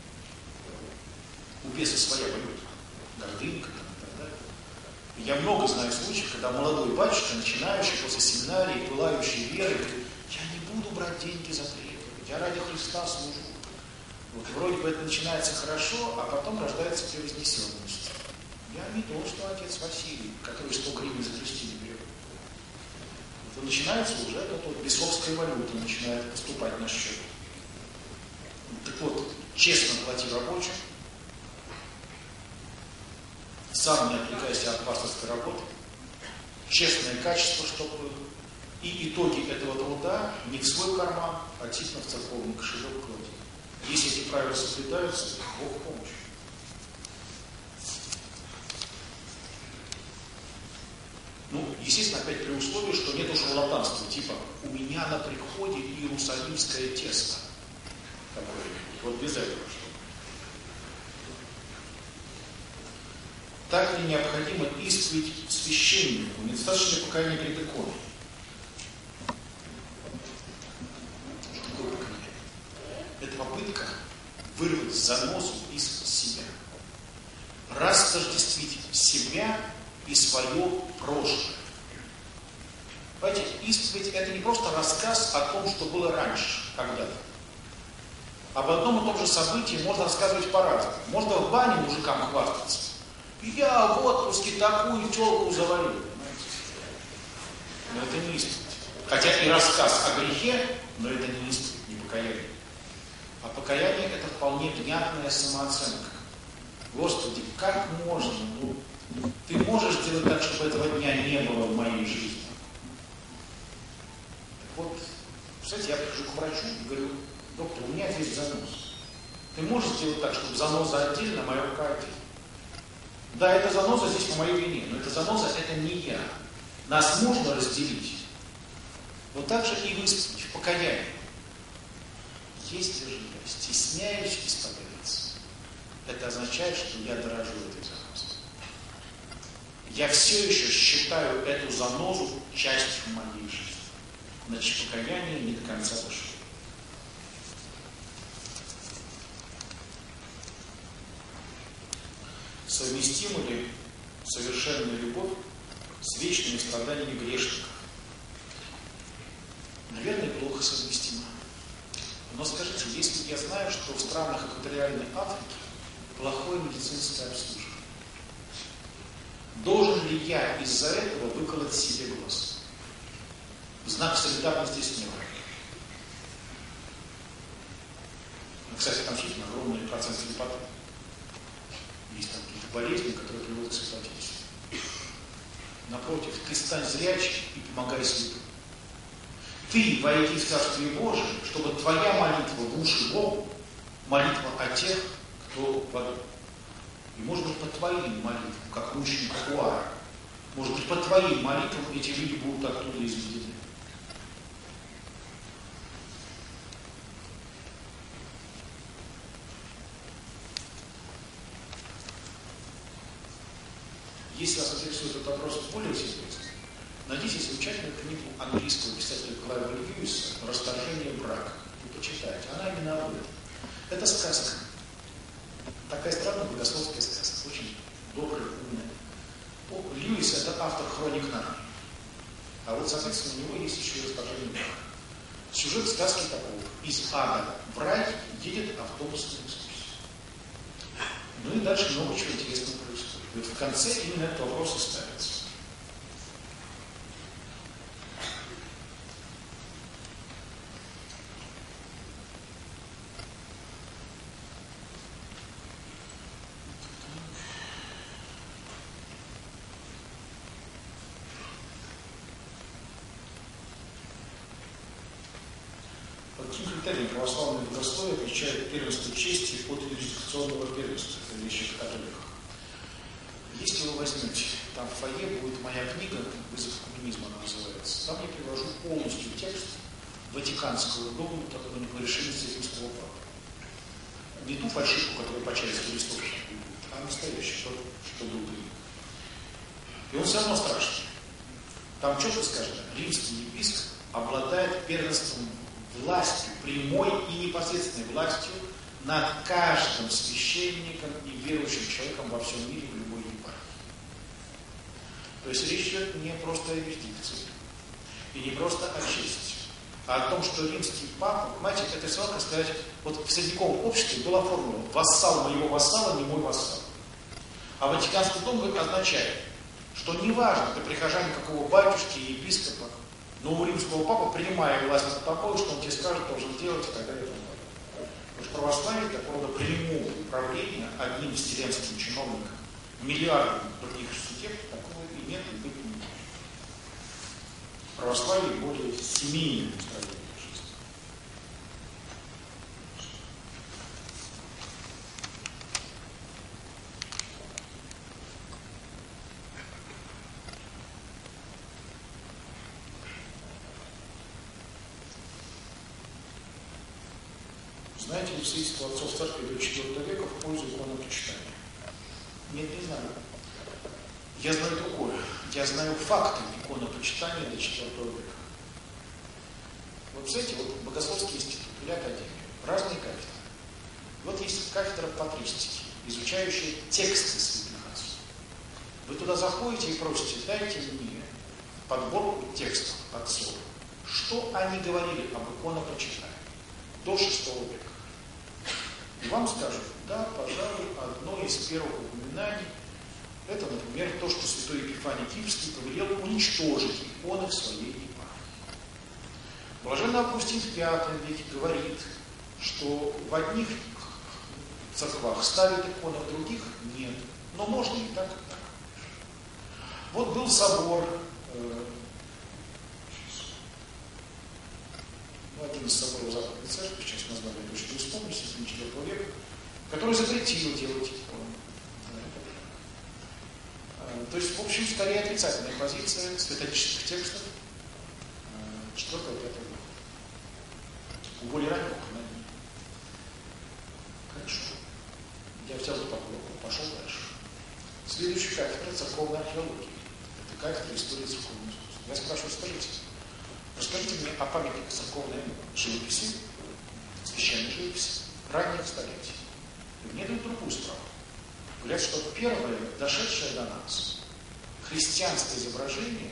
У беса своя валюта, гордынка там, и так далее. Я много знаю случаев, когда молодой батюшка, начинающий после семинарии, пылающий верой, говорит: я не буду брать деньги за проповедь, я ради Христа служу. Вот, вроде бы это начинается хорошо, а потом рождается превознесенность. Я не то, что отец Василий, который 100 гривен за крестили берет. Вот, начинается уже эта бесовская валюта, начинает поступать на счет. Так вот, честно плати рабочим, сам не отвлекайся от пасторской работы, честное качество, чтобы и итоги этого труда не в свой карман, а действительно в церковный кошелек клади. Если эти правила соблюдаются, Бог помощь. Ну, естественно, опять при условии, что нет шарлатанства, типа у меня на приходе иерусалимское тесто. Вот без этого что. Так ли необходимо исповедь священнику? Недостаточно покаяния перед иконой. Что такое покаяние? Это попытка вырвать занозу из себя. Растождествить себя и свое прошлое. Понимаете, исповедь это не просто рассказ о том, что было раньше, когда-то. Об одном и том же событии можно рассказывать по-разному. Можно в бане мужикам хвастаться. Я в отпуске такую телку завалил. Но это не исповедь. Хотя и рассказ о грехе, но это не исповедь, не покаяние. А покаяние это вполне внятная самооценка. Господи, как можно? Ну, ты можешь сделать так, чтобы этого дня не было в моей жизни? Так вот, кстати, я прихожу к врачу и говорю: доктор, у меня здесь занос. Ты можешь сделать так, чтобы заноза отдельно, моя рука отдельно? Да, эта заноза здесь по моей вине, но эта заноза это не я. Нас можно разделить. Вот так же и в исповеди, в покаянии. Если же я стесняюсь исповедаться, это означает, что я дорожу этой занозой. Я все еще считаю эту занозу частью моей жизни. Значит, покаяние не до конца дошло. Совместима ли совершенная любовь с вечными страданиями грешников? Наверное, плохо совместимо. Но скажите, скажите, если я знаю, что в странах экваториальной Африки плохое медицинское обслуживание, должен ли я из-за этого выколоть себе глаз? В знак солидарности с миром. Кстати, там действительно огромный процент слепоты. Есть там какие-то болезни, которые приводят к слепоте. Напротив, ты стань зрячим и помогай слепым. Ты войди в Царствие Божие, чтобы твоя молитва в уши Богу, молитва о тех, кто в аду. И может быть по твоим молитвам, как мученик Хуара, может быть по твоим молитвам эти люди будут оттуда изведены. Если вас интересует этот вопрос более серьезно, найдите замечательную книгу английского писателя Клайва Льюиса «Расторжение брака». Вы почитайте. Она именно об этом. Это сказка. Такая странная богословская сказка. Очень добрая, умная. Льюис – это автор «Хроник Нарнии». А вот, соответственно, у него есть еще и «Расторжение брака». Сюжет сказки такого. Из ада в рай едет автобусная экскурсия. Ну и дальше много чего интересного происходит. Вот в конце именно этот вопрос и ставится. По каким критериям православное богословие отличает первенство чести от юрисдикционного первенства в вещах католиков? Если вы возьмете, там в фойе будет моя книга «Вызов коммунизма» она называется. Там я привожу полностью текст Ватиканского догмата по решению римского папы. Не ту фальшивку, которая по части листов, а настоящий, что был принят. И он все равно страшный. Там четко сказано, римский епископ обладает первенством властью, прямой и непосредственной властью над каждым священником и верующим человеком во всем мире в любой епархии. То есть речь идет не просто о юрисдикции и не просто о чести, а о том, что римский папа, понимаете, это все равно, как сказать, вот в средневековом обществе была формула «вассал моего вассала, не мой вассал». А Ватиканский догмат означает, что неважно, ты прихожанин какого батюшки и епископа, но у римского папы, принимая власть над тобой, что он тебе скажет, должен делать и так далее. Потому что православие такого рода прямого управления одним вселенским чиновником, миллиардом других субъектов, такого и нет, и быть не может. Православие более семейное устроение жизни. Знаете ли свидетельство отцов церкви до IV века в пользу иконопочитания? Нет, не знаю. Я знаю другое. Я знаю факты иконопочитания до IV века. Вот, знаете, вот богословский институт или академия, разные кафедры. Вот есть кафедра патристики, изучающая тексты святых отцов. Вы туда заходите и просите, дайте мне подборку текстов отцов. Что они говорили об иконопочитании до VI века? И вам скажут, да, пожалуй, одно из первых упоминаний, это, например, то, что святой Епифаний Кипрский повелел уничтожить иконы в своей епархии. Блаженный Августин в V веке говорит, что в одних церквах ставят иконы, в других нет. Но можно и так, и так. Вот был собор, один из соборов Западной Церкви, сейчас название я точно не вспомню, с IV века, который запретил делать иконы. То есть, в общем, скорее отрицательная позиция святотеческих текстов IV-V века. У более ранних упоминаний. Хорошо. Я взял такой, пошел дальше. Следующая кафедра церковной археологии. Это кафедра истории церковного искусства. Я спрашиваю, расскажите мне о памятниках церковной живописи, священной живописи, ранних столетий. И мне дают другую справку. Говорят, что первое, дошедшее до нас, христианское изображение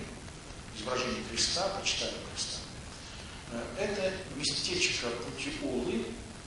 Христа, почитания Христа, это местечко Путиолы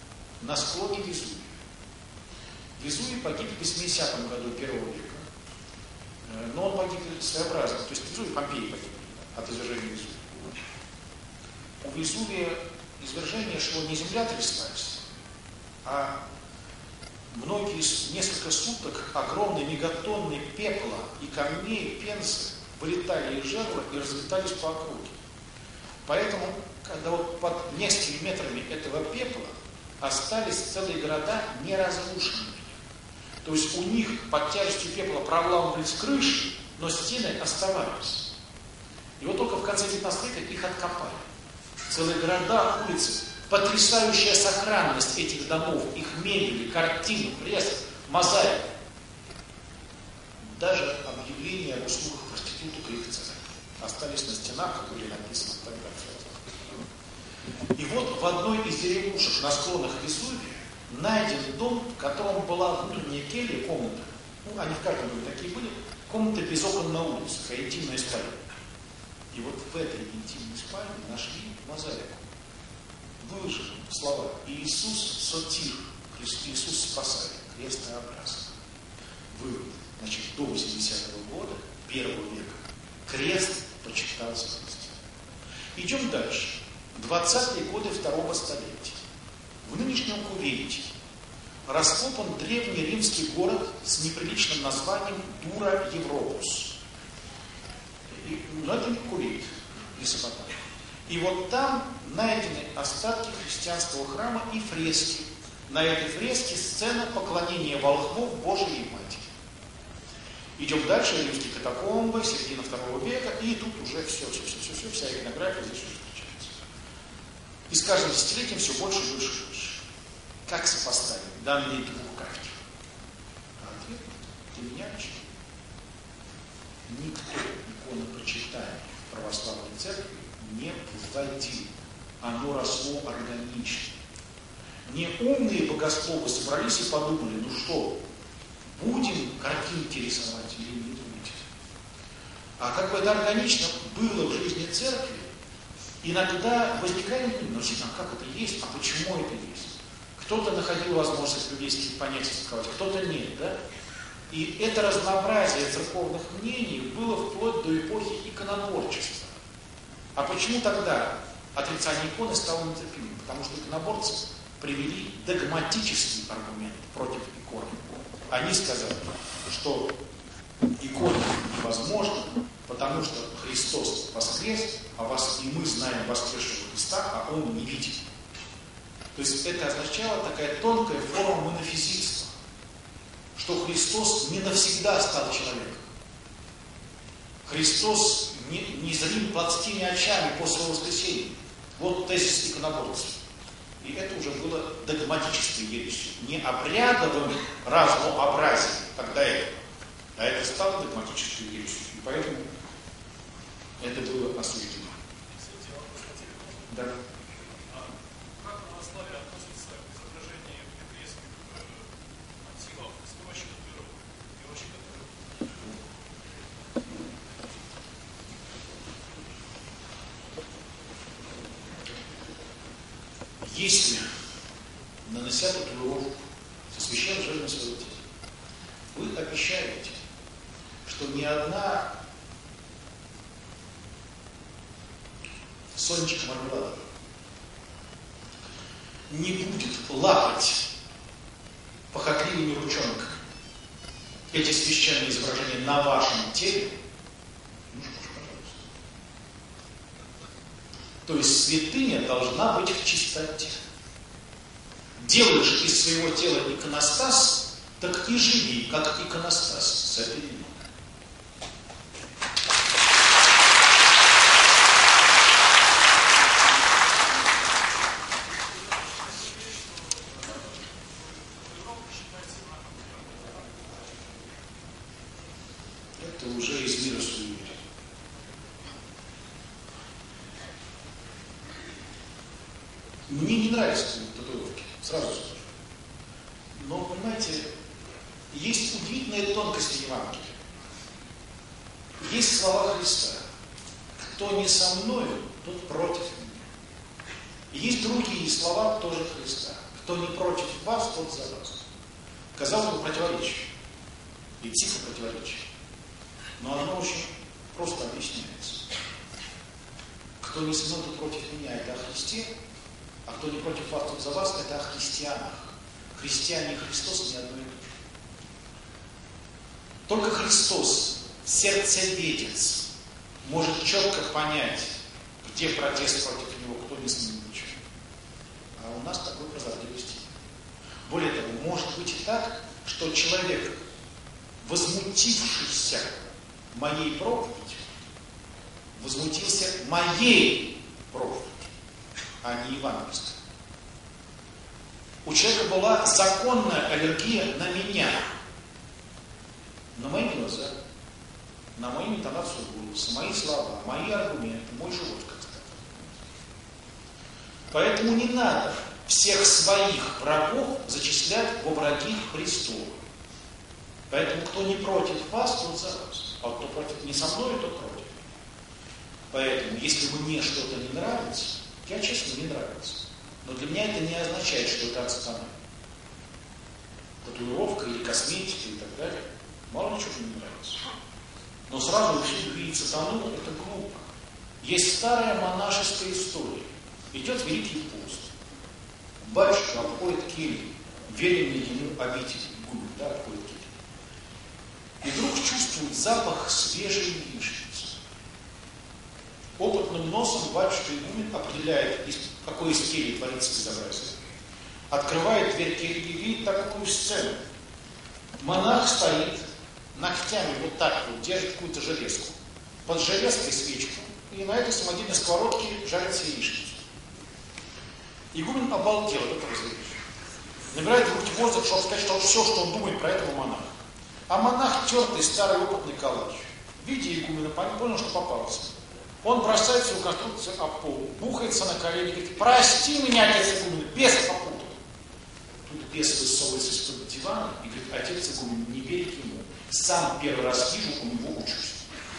на склоне Везувия. Везувий погиб в 80 году первого века. Но он погиб своеобразно. То есть Везувий, Помпей погиб от извержения Везувия. У Везувия извержение шло не земля тряслась, а несколько суток огромные мегатонны пепла и камней, пензы вылетали из жерла и разлетались по округе. Поэтому, когда вот под несколькими метрами этого пепла остались целые города неразрушенными. То есть у них под тяжестью пепла проламывались крыши, но стены оставались. И вот только в конце 19 века их откопали. Целые города, улицы, потрясающая сохранность этих домов, их мебели, картин, фресок, мозаик. Даже объявления об услугах проституток и их цены остались на стенах, как были написаны тогда. И вот в одной из деревушек на склонах Везувия найден дом, в котором была внутренняя келья, комната. Они в каждом доме такие были. Комната без окон на улицах, а интимная спальня. И вот в этой интимной спальне нашли мозаику. Выложены слова «Иисус сотир», Иисус спасает, крестообразно. Вывод. Значит, до 80-го года, первого века, крест почитался христиан. Идем дальше. 20-е годы второго столетия. В нынешнем Кувейте раскопан древний римский город с неприличным названием Дура Европус. Но это не Кувейт, Месопотамия. И вот там найдены остатки христианского храма и фрески. На этой фреске сцена поклонения волхвов Божией Матери. Идем дальше, римские катакомбы, середина 2 века, и тут уже все, вся иконография здесь уже встречается. И с каждым десятилетием все больше, больше. Как сопоставить данные двух кафедр? Ответ для меня очевиден. Никто иконопочитание в православной церкви не вводил. Оно росло органично. Не умные богословы собрались и подумали, ну что, будем картинки рисовать или не будем? А как бы это органично было в жизни церкви, иногда возникали мысли, как это есть, а почему это есть? Кто-то находил возможность библейских понятий сказать, кто-то нет, да? И это разнообразие церковных мнений было вплоть до эпохи иконоборчества. А почему тогда отрицание иконы стало нетерпимым? Потому что иконоборцы привели догматический аргумент против иконы. Они сказали, что икона невозможна, потому что Христос воскрес, а вас и мы знаем воскресшего Христа, а Он не видит. То есть это означало такая тонкая форма монофизитства, что Христос не навсегда стал человеком. Христос не зрим плотскими очами после воскресения. Вот тезис иконоборцев. И это уже было догматической ересью, не обрядовым разнообразием, как до этого. А это стало догматической ересью. И поэтому это было осуждено. Да. Если, нанося татуировку со священным жирным своего тела, вы обещаете, что ни одна Сонечка Мармеладова не будет лапать похотливыми ручонками эти священные изображения на вашем теле, ну что ж, пожалуйста. То есть святыня должна быть в чистоте. Делаешь из своего тела иконостас, так и живи, как иконостас. С этой виной. Это уже из мира суеверия. Мне не нравятся татуировки, сразу скажу. Но, понимаете, есть удивительная тонкость Евангелия. Есть слова Христа. Кто не со мною, тот против меня. И есть другие слова тоже Христа. кто не против вас, тот за вас. Казалось бы, противоречие. И тихо противоречие. Но оно очень просто объясняется. Кто не со мной, тот против меня, это о Христе, а кто не против вас, тот за вас, это о христианах. Христиане и Христос не одно и то же. Только Христос, сердцеведец, может четко понять, где протест против него, кто не с ним ничего. А у нас такой прозорливости. Более того, может быть и так, что человек, возмутившийся моей проповедью, возмутился моей проповедью, а не евангельской. У человека была законная аллергия на меня, на мои глаза, на мою интонацию голоса, мои слова, мои аргументы, мой живот, как сказать. Поэтому не надо всех своих врагов зачислять во враги Христовы. Поэтому кто не против вас, тот за вас. А кто против не со мной, тот против. Поэтому, если мне что-то не нравится, я честно не нравится. Но для меня это не означает, что это от сатаны. Татуировка или косметика и так далее. Мало ли что не нравится. Но сразу решить видеть сатану, это глупо. Есть старая монашеская история. Идет Великий пост. Батюшка обходит келью, веренный ему обитель. Да, обходит келью. И вдруг чувствует запах свежей яичницы. Опытным носом батюшка игумен определяет, какой из кельи творится безобразие. Открывает дверь кельи и видит такую сцену. Монах стоит, ногтями вот так вот держит какую-то железку. Под железкой свечку, и на этой самодельной сковородке жарится яичница. Игумен обалдел от этого зрелища. Набирает в руки воздух, чтобы сказать, что все, что он думает про этого монаха. А монах тертый, старый, опытный калач. Видя игумена, понял, что попался. Он бросает свою конструкцию об пол, бухается на колени и говорит: прости меня, отец игумен, бес попутал. Тут бес высовывается из-под дивана и говорит: отец игумен, не верь ему. Сам первый раз вижу, у него учусь.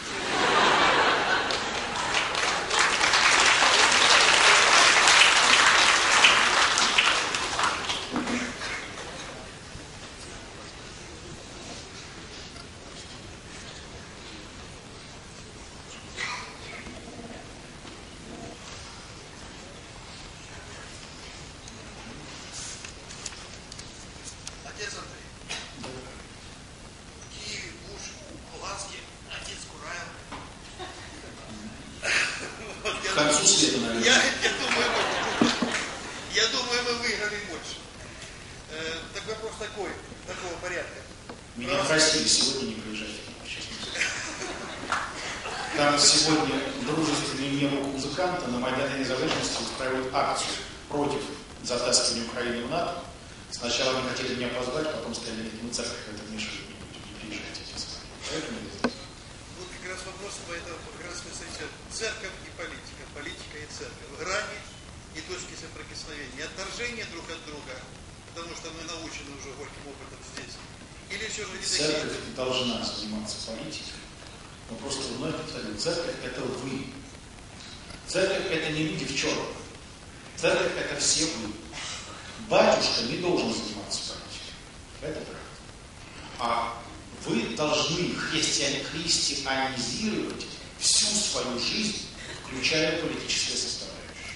Церковь должна заниматься политикой, но просто вновь повторю, церковь – это вы. Церковь – это не люди в черном. Церковь – это все вы. Батюшка не должен заниматься политикой. Это правда. А вы должны христианизировать всю свою жизнь, включая политическое составляющее.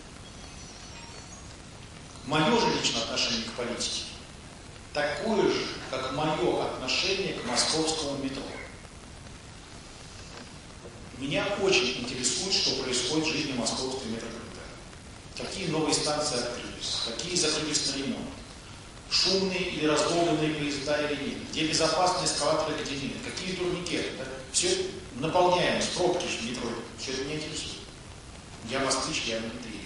Мое же личное отношение к политике такое же, как мое отношение к московскому метро. Меня очень интересует, что происходит в жизни московского метрополитена. Какие новые станции открылись, какие закрылись на ремонт, шумные или раздолбанные поезда или нет, где безопасные эскалаторы, где нет, какие турникеты. Да? Все наполняемость, пробки в метро, все это меня интересует. Я москвич, я не приезжу.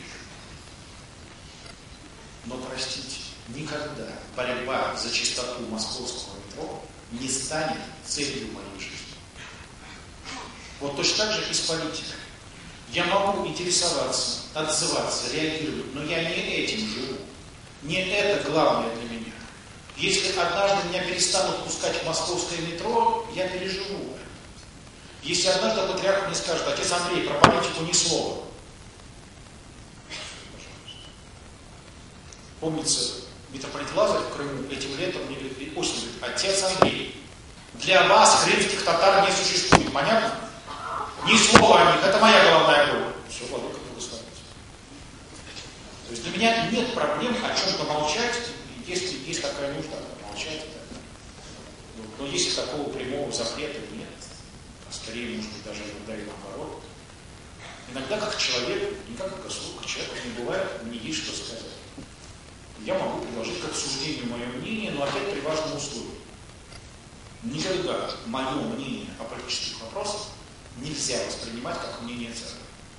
Но простите, никогда борьба за чистоту московского метро не станет целью моей жизни. Вот точно так же и с политикой. Я могу интересоваться, отзываться, реагировать, но я не этим живу. Не это главное для меня. Если однажды меня перестанут пускать в московское метро, я переживу. Если однажды патриарх мне скажет: отец Андрей, про политику ни слова. Помнится, митрополит Лазарь в Крыму этим летом мне говорит, осенью, говорит, отец Андрей, для вас крымских татар не существует, понятно? Ни слова о них, это моя головная боль. Все, владыка благословит. То есть для меня нет проблем о чем-то молчать, если есть такая нужда, молчать. Да. Но если такого прямого запрета нет, а скорее, может быть, даже иногда и наоборот, иногда как человек, не как государство, как человек, не бывает, мне есть что сказать. Я могу предложить к обсуждению мое мнение, но опять при важном условии. Никогда мое мнение о политических вопросах нельзя воспринимать как мнение церкви.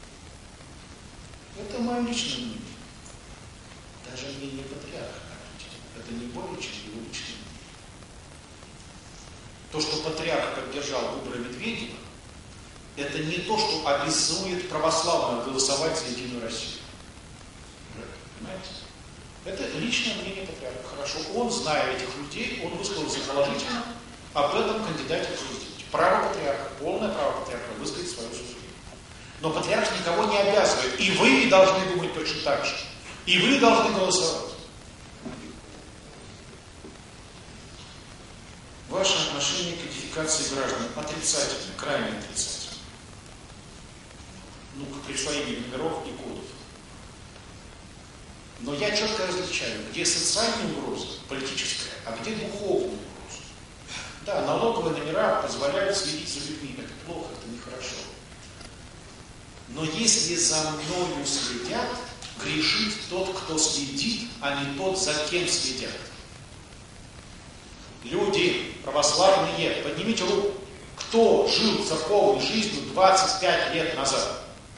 Это мое личное мнение. Даже мнение патриарха. Это не более чем его личное мнение. То, что патриарх поддержал выборы Медведева, это не то, что обязует православных голосовать за Единую Россию. Понимаете? Это личное мнение патриарха. Хорошо. Он, зная этих людей, он высказался положительно об этом кандидате в президенте. Право патриарха, полное право патриарха высказать свое суждение. Но патриарх никого не обязывает. И вы должны думать точно так же. И вы должны голосовать. Ваше отношение к кодификации граждан отрицательно, крайне отрицательно. Ну, к присвоению номеров и кодов. Но я четко различаю, где социальная угроза, политическая, а где духовная угроза. Да, налоговые номера позволяют следить за людьми. Это плохо, это нехорошо. Но если за мною следят, грешит тот, кто следит, а не тот, за кем следят. Люди православные, поднимите руку. Кто жил церковной жизнью 25 лет назад?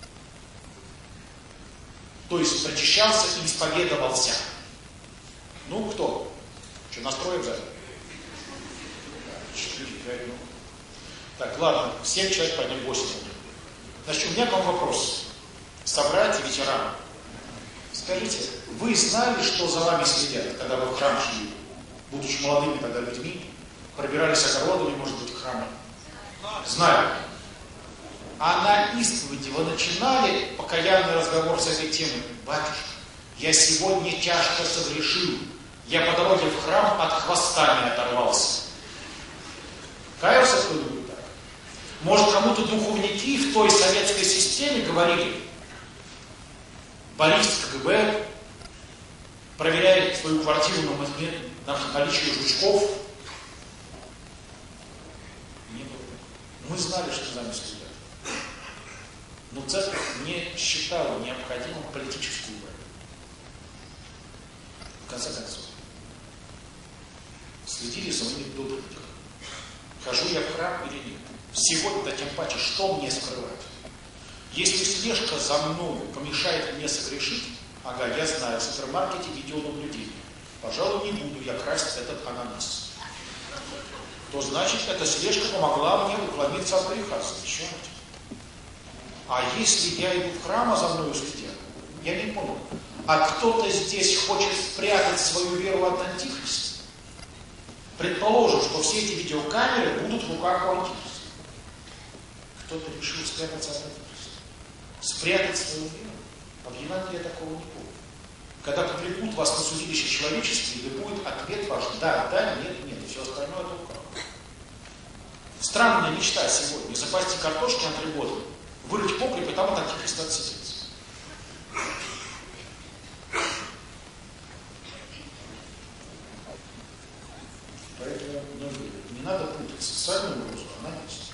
То есть причащался и исповедовался. Ну, кто? Что, настроек за? 4, 5, ну. Так, ладно, 7 человек подняли 8. Значит, у меня к вам вопрос. Собратья, ветераны, скажите, вы знали, что за вами следят, когда вы в храм шли, будучи молодыми тогда людьми, пробирались огородами, может быть, к храму? Знали. А на исповеди вы начинали покаянный разговор с этой темой? Батюшка, я сегодня тяжко согрешил. Я по дороге в храм от хвоста не оторвался. Каялся кто-нибудь так? Может, кому-то духовники в той советской системе говорили, Борис КГБ проверяет свою квартиру на наличие жучков? Не было. Мы знали, что за нами следят. Но церковь не считала необходимым политическую войну. В конце концов, следили за моими добрыми делами. Хожу я в храм или нет? Сегодня, тем паче, что мне скрывать? Если слежка за мною помешает мне согрешить, ага, я знаю, в супермаркете видеонаблюдение. Пожалуй, не буду я красть этот ананас. То значит, эта слежка помогла мне уклониться от греха. Зачем это? А если я иду в храм, а за мною следят? Я не понял. А кто-то здесь хочет спрятать свою веру от антихриста? Предположим, что все эти видеокамеры будут в руках у антихриста. Кто-то решил спрятаться от антихриста. Спрятать свою веру? А в Евангелии я такого не помню. Когда привлекут вас на судилище человеческое, да будет ответ ваш да, да, нет, нет, и все остальное это руках. Странная мечта сегодня. Запасти картошки на 3 года, вырыть погреб и там от антихриста отсидеться. Поэтому не надо путать социальную угрозу, она есть.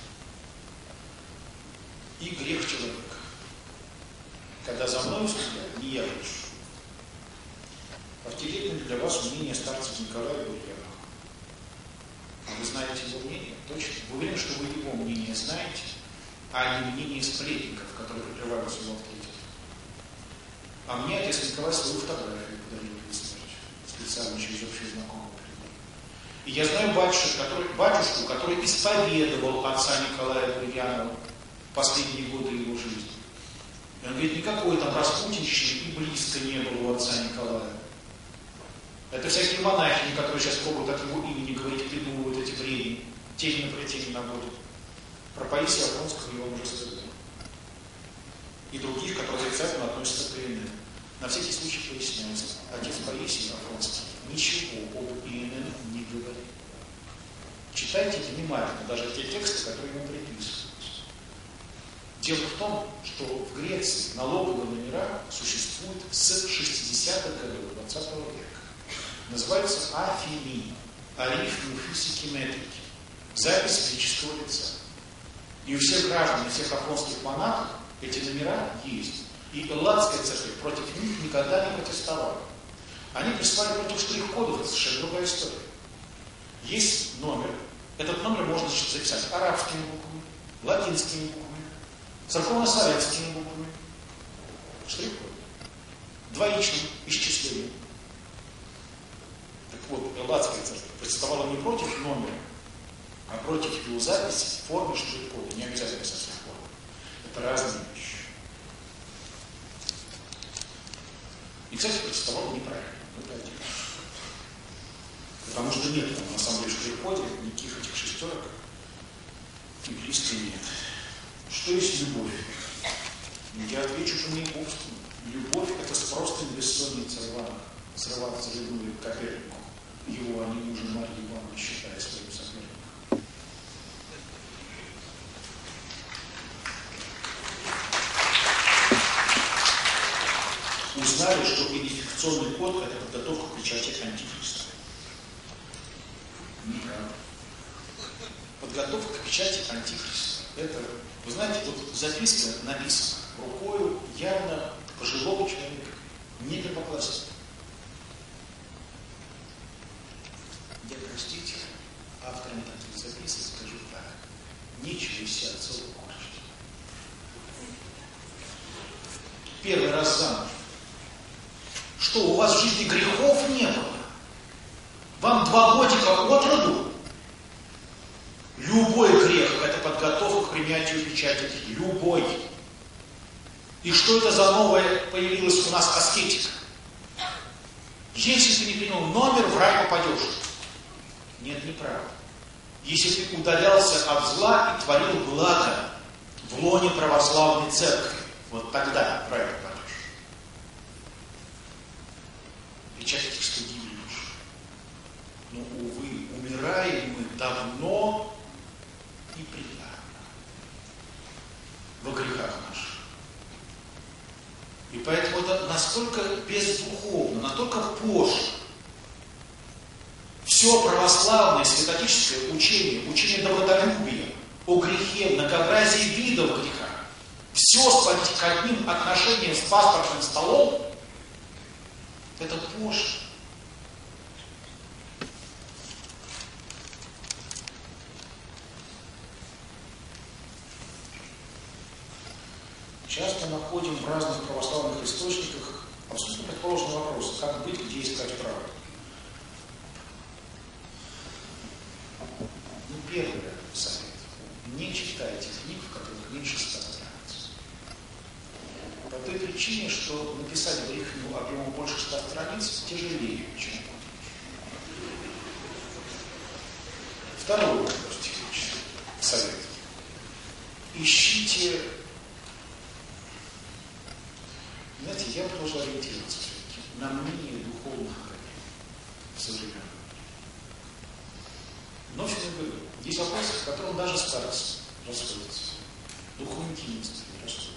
И грех человека. Когда за мной следят, не я решу. Автилетным для вас мнение старца Николая Гурьянова. А вы знаете его мнение? Точно? Вы уверены, что вы его мнение знаете, а не мнение сплетников, которые прикрываются его авторитетом. А мне отец Николай свою фотографию подарил перед смертью. Специально через общие знакомые. И я знаю батюшку, который исповедовал отца Николая Гурьянова в последние годы его жизни. И он говорит, никакой там распутинщины и близко не было у отца Николая. Это всякие монахини, которые сейчас пробуют от его имени говорить, придумывают эти бредни, тени на плетени наводят. Про Паисия Афонского его уже сказали. И других, которые отрицательно относятся к КНР. На всякий случай поясняется, отец Паисий Афонский ничего об ИНН не говорит. Читайте внимательно даже те тексты, которые ему приписываются. Дело в том, что в Греции налоговые номера существуют с 60-х годов 20 века. Называются афини, арифмы физики метрики, запись физического лица. И у всех граждан, у всех афонских монахов эти номера есть. И Элладская церковь против них никогда не протестовала. Они прислали против штрих-кодов, это совершенно другая история. Есть номер, этот номер можно записать арабскими буквами, латинскими буквами, церковно-славянскими буквами, штрих-код, двоичным исчислением. Так вот, Элладская церковь протестовала не против номера, а против его записи в форме штрих-кода. Не обязательно писать штрих-код. Это разные вещи. И, кстати, протестовала неправильно. Это один. Потому что нет там, на самом деле, в штрих-коде никаких этих шестерок и близко нет. Что есть любовь? Я отвечу по Маяковскому. Любовь – это просто бессонница рваных. Срываться ревную к Копернику. Его они мужа Марья Ивановна считает своим соперником. Узнали, что идентификационный код – это подготовка к печати Антихриста. Неправда. Подготовка к печати Антихриста. Это, вы знаете, вот записка написана рукою явно пожилого человека, не первоклассника. Я, простите, авторам таких записок скажу так. Нечего из себя отцов корчить. Первый раз замуж. Что, у вас в жизни грехов не было? Вам 2 годика от роду? Любой грех – это подготовка к принятию печати. Любой. И что это за новое появилось у нас аскетика? Если ты не принял номер, в рай попадешь. Нет, неправда. Если ты удалялся от зла и творил благо в лоне православной церкви, вот тогда в рай попадешь. Печать стыдили душу. Но, увы, умираем мы давно и предавно во грехах наших. И поэтому это настолько бездуховно, настолько пошло. Все православное святотическое учение, учение добротолюбия, о грехе, многообразии видов греха, все сводить к одним отношениям с паспортным столом, это пошло. Часто находим в разных православных источниках абсолютно предположенный вопрос, как быть, где искать правду. Ну, первый совет. Не читайте книг, в которых меньше 100 страниц. По той причине, что написать брехню объемом больше 100 страниц тяжелее, чем второй совет. Ищите. Знаете, я бы должен ориентироваться все-таки на мнение духовных академий современных. Но все равно говорю, есть вопросы, в котором даже старцы расходятся, духовники не расходятся.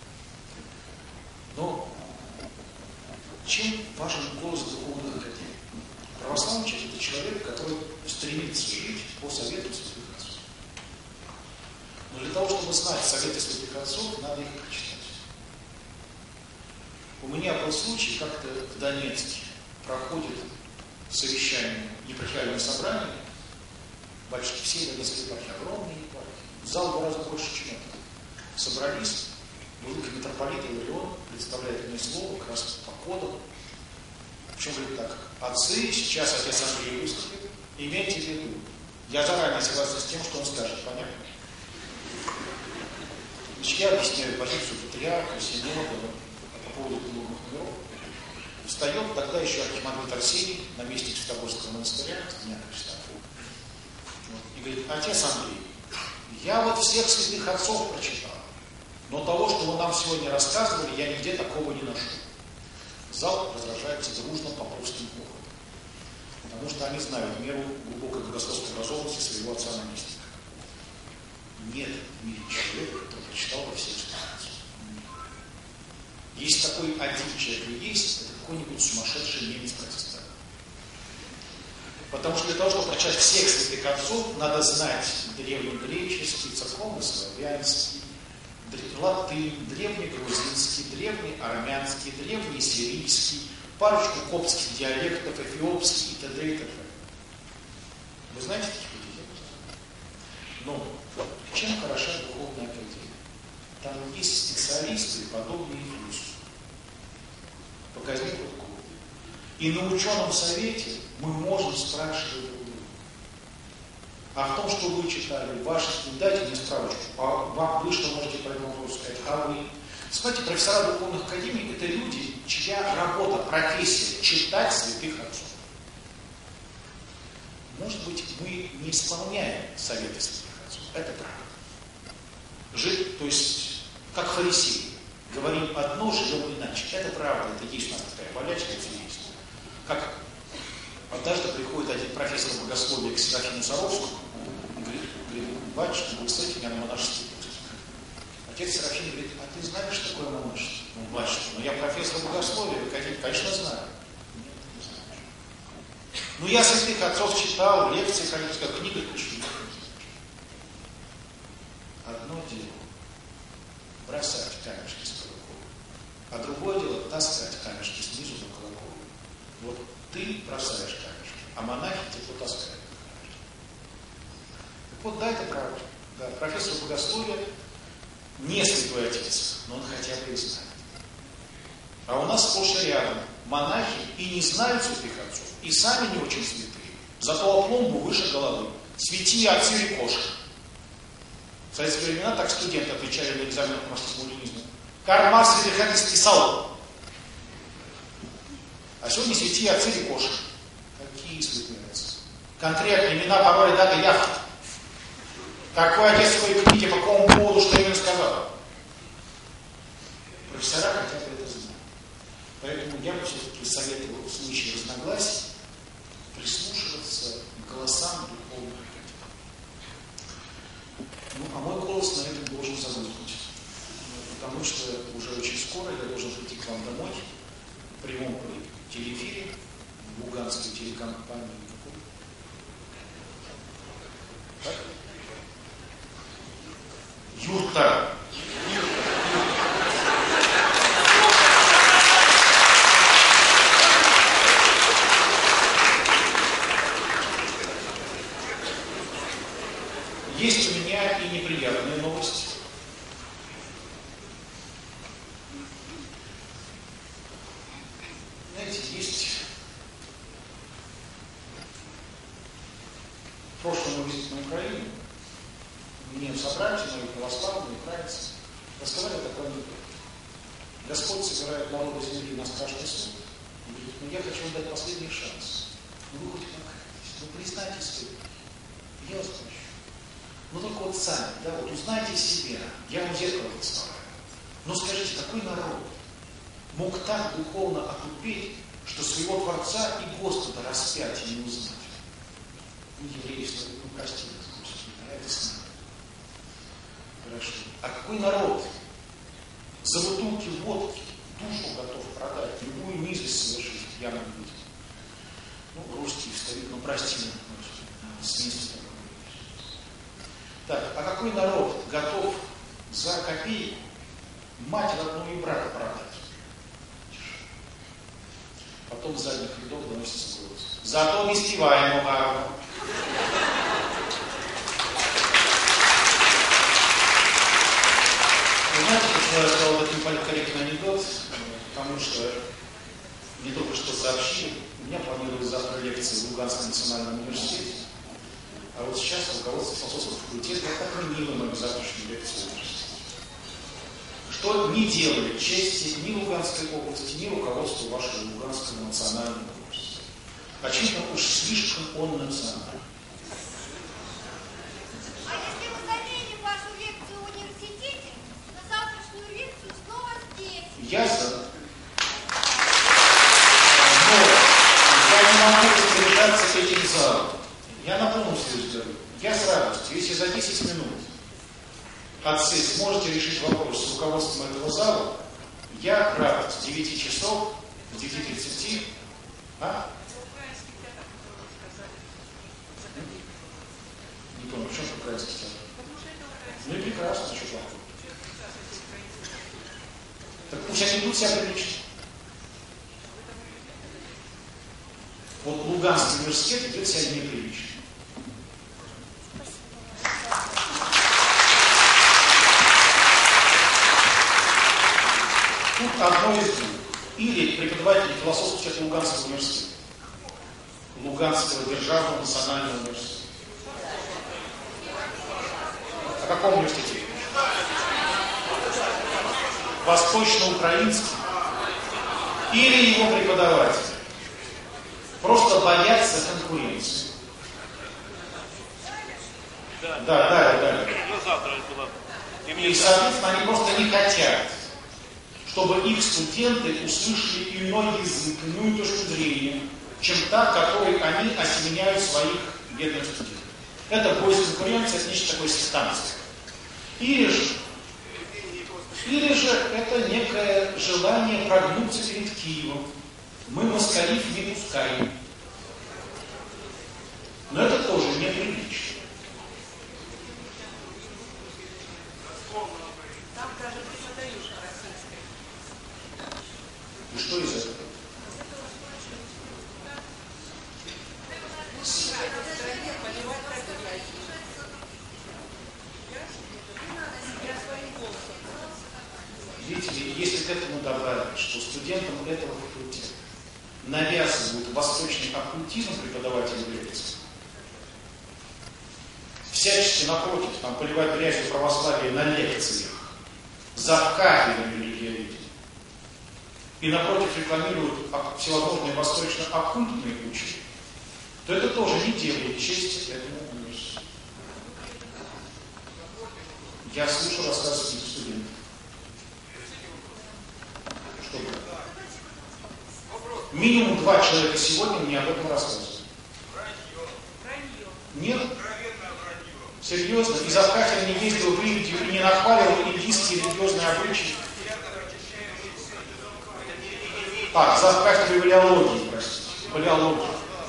Но чем важен голос духовных академий? Православный человек – это человек, который стремится жить по совету святых отцов. Но для того, чтобы знать советы святых отцов, надо их прочитать. У меня был случай, как-то в Донецке проходит совещание епархиального собрания, батюшки все Донецкой епархии, огромные епархии, зал в 2 раза больше, чем это. Собрались, великий митрополит Иларион представляет мне слово, как раз по кодам. Причем говорит так: отцы, сейчас отец Андрей выступит, имейте в виду, я заранее согласен с тем, что он скажет, понятно? Значит, я объясняю позицию патриарха, синода, по поводу духовных миров. Встает тогда еще архимандрит Арсений, наместник Святогорского монастыря, дня Христа. И говорит: отец Андрей, я вот всех святых отцов прочитал, но того, что вы нам сегодня рассказывали, я нигде такого не нашел. Зал разражается дружным попростным хохотом. Потому что они знают меру глубокой богословской образованности своего отца-наместника. Нет в мире человека, который прочитал во всех страницах. Есть такой один человек и есть, это какой-нибудь сумасшедший немец-протестант. Потому что для того, чтобы прочитать всех святых отцов, надо знать древнегреческий, церковно-славянский, латынь, древнегрузинский, древнеармянский, древнесирийский, парочку коптских диалектов, эфиопский и т.д. и т.п. Вы знаете таких людей? Но чем хороша духовная академия? Там есть специалисты, подобные Иисусу. Показник руку. И на ученом совете мы можем спрашивать друг друга. А в том, что вы читали, ваши, дайте мне справочку, вы что можете по этому вопросу сказать, а вы? Смотрите, профессора духовных академий – это люди, чья работа, профессия – читать святых отцов. Может быть, мы не исполняем советы святых отцов, это правда. Жить, то есть, как фарисеи, говорим одно, живем иначе. Это правда, это есть у нас такая болячка, это есть. Как однажды приходит один профессор богословия к Серафиму Саровскому и говорит, батюшка, благословите меня на монашеский путь. Отец Серафим говорит, а ты знаешь, что такое монашество? Ну, батюшка, ну я профессор богословия, конечно, знаю. Нет, не знаю. Ну я святых отцов читал, лекции ходил, книги пишу. Одно дело бросать камешки с колокола, а другое дело таскать камешки снизу на колокол. Вот ты бросаешь камешки, а монахи тебе потаскают камешки. Так вот, да, это правда. Да, профессор богословия не святой отец, но он хотя бы и знает. А у нас сплошь и рядом монахи и не знают святых отцов, и сами не очень святые. Зато опломбу выше головы. Святые отцы Рикоши. В советские времена так студенты отвечали на экзаменах по марксизму-ленинизму. Карл Маркс святых отцов писал. А сегодня святые отцы Рикоши. Какие святые отцы? Конкретные имена, пароли, даты, яхты. Какой отец в своей книге, по какому поводу, что именно сказал? Профессора хотя бы это знают. Поэтому я бы все-таки советовал в случае разногласий прислушиваться к голосам духовных академий. Ну, а мой голос на этом должен заглохнуть. Потому что уже очень скоро я должен прийти к вам домой в прямом телеэфире в луганской телекомпании. Так? Юрта. Есть у меня и неприятные новости. Знаете, есть в прошлом мы визите на Украину, мне собратья, мои православные, украинцы, рассказали такой анекдот. Господь собирает народы земли на страшный суд и говорит, ну я хочу вам дать последний шанс. Ну вы хоть покайтесь, ну признайтесь вы, я вас прощу. Ну только вот сами, да, вот узнайте себя, я вам зеркало представляю. Но скажите, какой народ мог так духовно отупеть, что своего Творца и Господа распять и не узнать? Ну, еврейство, ну прости нас, Господи, а это с нами. Хорошо. А какой народ за бутылки водки душу готов продать, любую низость совершить пьяным людям? Ну, русские встают, ну прости нас, Господи, с места. Так, а какой народ готов за копейку мать родную и брата продать? Потом с задних рядов доносится голос. Зато не спеваем гарно. Вы знаете, почему я рассказал этот неполиткорректный анекдот? Потому что мне только что сообщили, у меня планируют завтра лекции в Луганском национальном университете. А вот сейчас руководство философского факультета отменило мою завтрашнюю лекцию. Что не делает чести ни Луганской области, ни руководству вашего Луганского национального университета. Очевидно, уж слишком он национальный. А если мы заменим вашу лекцию в университете, на завтрашнюю лекцию снова здесь? Я за. распоряжаться этим залом. Я на полном серьезе говорю. Я с радостью, если за 10 минут отцы сможете решить вопрос с руководством этого зала, я рад с 9 часов, с 9:30. Не понял, в чем украинский театр? Ну и прекрасно, что плохого. Так пусть они будут себя прилично. Вот Луганский университет ведет себя неприлично. Тут одно из двух. Или преподаватели философского факультета Луганского университета, Луганского державного национального университета. О каком университете? Восточноукраинский. Или его преподаватели просто боятся конкуренции. Да. И, соответственно, они просто не хотят, чтобы их студенты услышали иной язык, иную точку зрения, чем та, которой они осеменяют своих бедных студентов. Это бой с конкуренцией, это нечто такое сектантское. Или же это некое желание прогнуться перед Киевом. Мы москалив не пускаем. Но это тоже неприлично. И что из этого? Видите ли, если к этому добавить, что студентам этого факультета навязывают восточный оккультизм преподавателей лекций, всячески напротив, там, поливать грязью православия на лекциях, за кафедрами религиоведения, и напротив рекламируют всевозможные восточно-оккультные учения, то это тоже не делает чести этому университету. Я слышу рассказы этих студентов. Что было? Минимум 2 человека сегодня мне об этом рассказывают. Нет? Серьезно? И за кафедрой не ездил в Индию и не нахваливал индийские религиозные обычаи. За кафедрой валиологии, простите. Валиологии.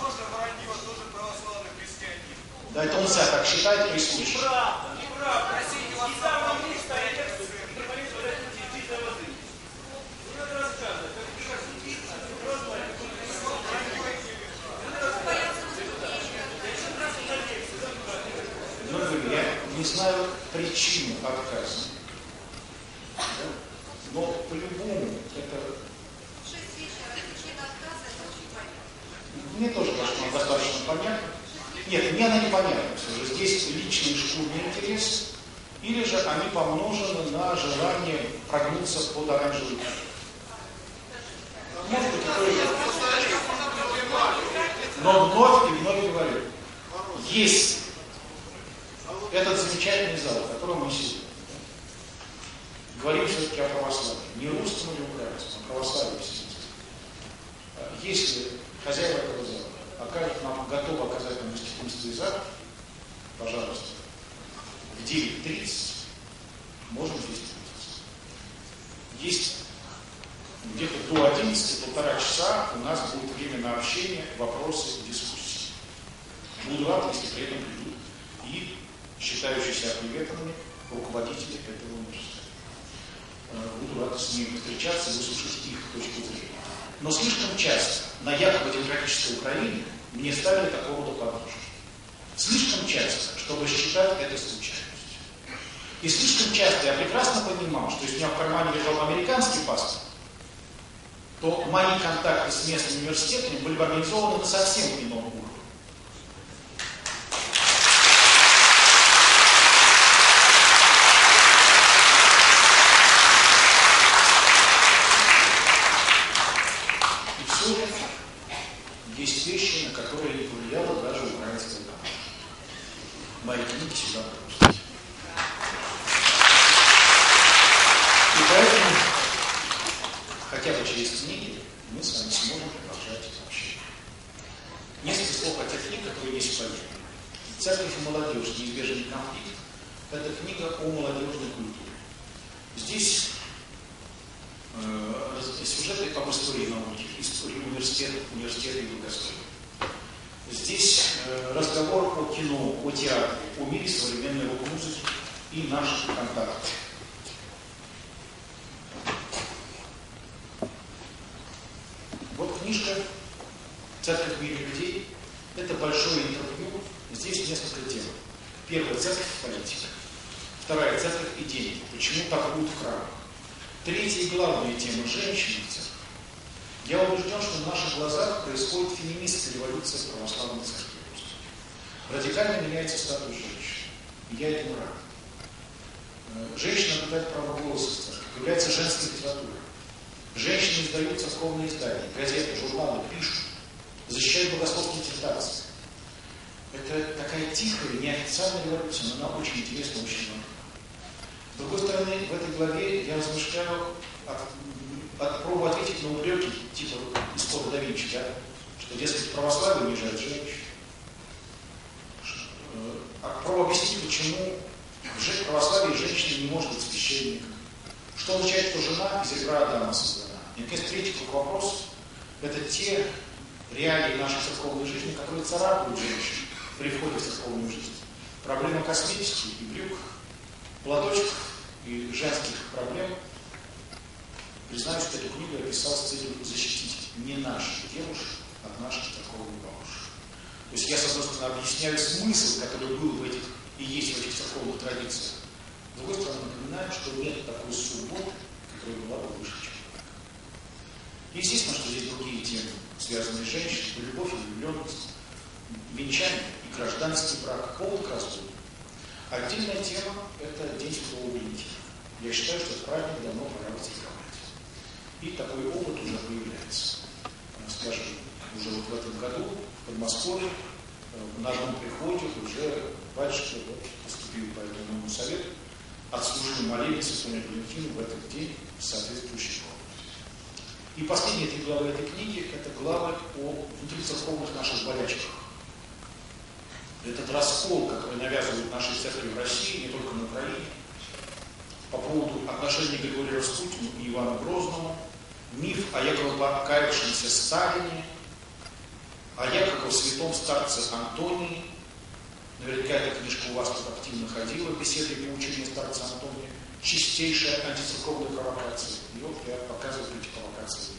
Да, это он себя так считает при случае. Я не знаю причину отказа. Да? Но по-любому это... Мне тоже кажется, она достаточно понятна. Нет, мне она не понятна. Все же здесь личный шкурный интерес, или же они помножены на желание прогнуться под оранжевый. Может быть, это и это. Но вновь и вновь говорю, если этот замечательный зал, в котором мы сидим, говорим все-таки о православии, не русском или украинском, а православии все-таки. Если хозяева этого зала готовы оказать нам гостеприимство и завтра, пожалуйста, в 9:30 можем здесь встретиться. Есть где-то до 11, 1,5 часа у нас будет время на общение, вопросы, дискуссии. Буду рад, если при этом придут и считающиеся оклеветанными руководители этого университета. Буду рад с ними встречаться и выслушать их точку зрения. Но слишком часто на якобы демократической Украине мне ставили такого рода подножки. Слишком часто, чтобы считать это случайностью. И слишком часто я прекрасно понимал, что если у меня в кармане лежал американский паспорт, то мои контакты с местными университетами были бы организованы на совсем ином уровне. И все же есть вещи, на которые не повлияла даже украинская грамота. Мои книги сюда пропустить. И поэтому, хотя бы через книги, мы с вами сможем продолжать общение. Несколько эпоха тех книг, которые есть в Париже. «Церковь и молодежь. Неизбежный конфликт» – это книга о молодежной культуре. Здесь сюжеты об истории науки, истории университета и долгострой. Здесь разговор о кино, о театре, о мире современной рок-музыки и наших контактах. Вот книжка «Церковь в мире людей». Это большое интервью. Здесь несколько тем. Первая — церковь и политика. Вторая — церковь и деньги. Почему так будут в храмах? Третья и главная тема — женщины в церкви. Я убежден, что в наших глазах происходит феминистская революция в православной церкви. Радикально меняется статус женщин. И я этому рад. Женщина обретает право голоса в церкви. Появляется женская литература. Женщины издают церковные издания, газеты, журналы, пишут, защищают богословские диссертации. Это такая тихая, неофициальная революция, но она очень интересна, очень важна. С другой стороны, в этой главе я размышляю пробую ответить на упреки типа исхода да Винчи, да? Что, дескать, православие унижает женщин. Пробую объяснить, почему в православии женщина не может быть священником. Что означает, что жена из ребра Адама создана? И, наконец, третий вопрос – это те реалии нашей церковной жизни, которые царапают женщин при входе в церковную жизнь. Проблема косметики и брюк, платочков и женских проблем. Признаюсь, что эту книгу я писал с целью защитить не наших девушек от наших церковных бабушек. То есть я, с одной стороны, объясняю смысл, который был в этих и есть в этих церковных традициях. С другой стороны, напоминаю, что нет такой субботы, которая была бы выше человека. Естественно, что здесь другие темы, связанные с женщиной, любовь и влюбленность, венчание и гражданский брак, повод к разводу. Отдельная тема – это День Святого Валентина. Я считаю, что этот праздник давно пора разыгрывать. И такой опыт уже появляется. Скажем, уже вот в этом году в Подмосковье на одном приходе уже батюшка поступил по этому совету, отслужили молебен Святому Валентину в этот день в соответствующей комнате. И последние 3 главы этой книги – это главы о внутрицерковных наших болячках. Этот раскол, который навязывают нашей церкви в России, не только на Украине, по поводу отношений Григория Распутина и Ивана Грозному, миф о якобы покаявшемся Сталине, о якобы святом старце Антонии. Наверняка эта книжка у вас тут активно ходила, беседы и поучения старца Антония. Чистейшая антицерковная провокация. И вот я показываю эти провокации.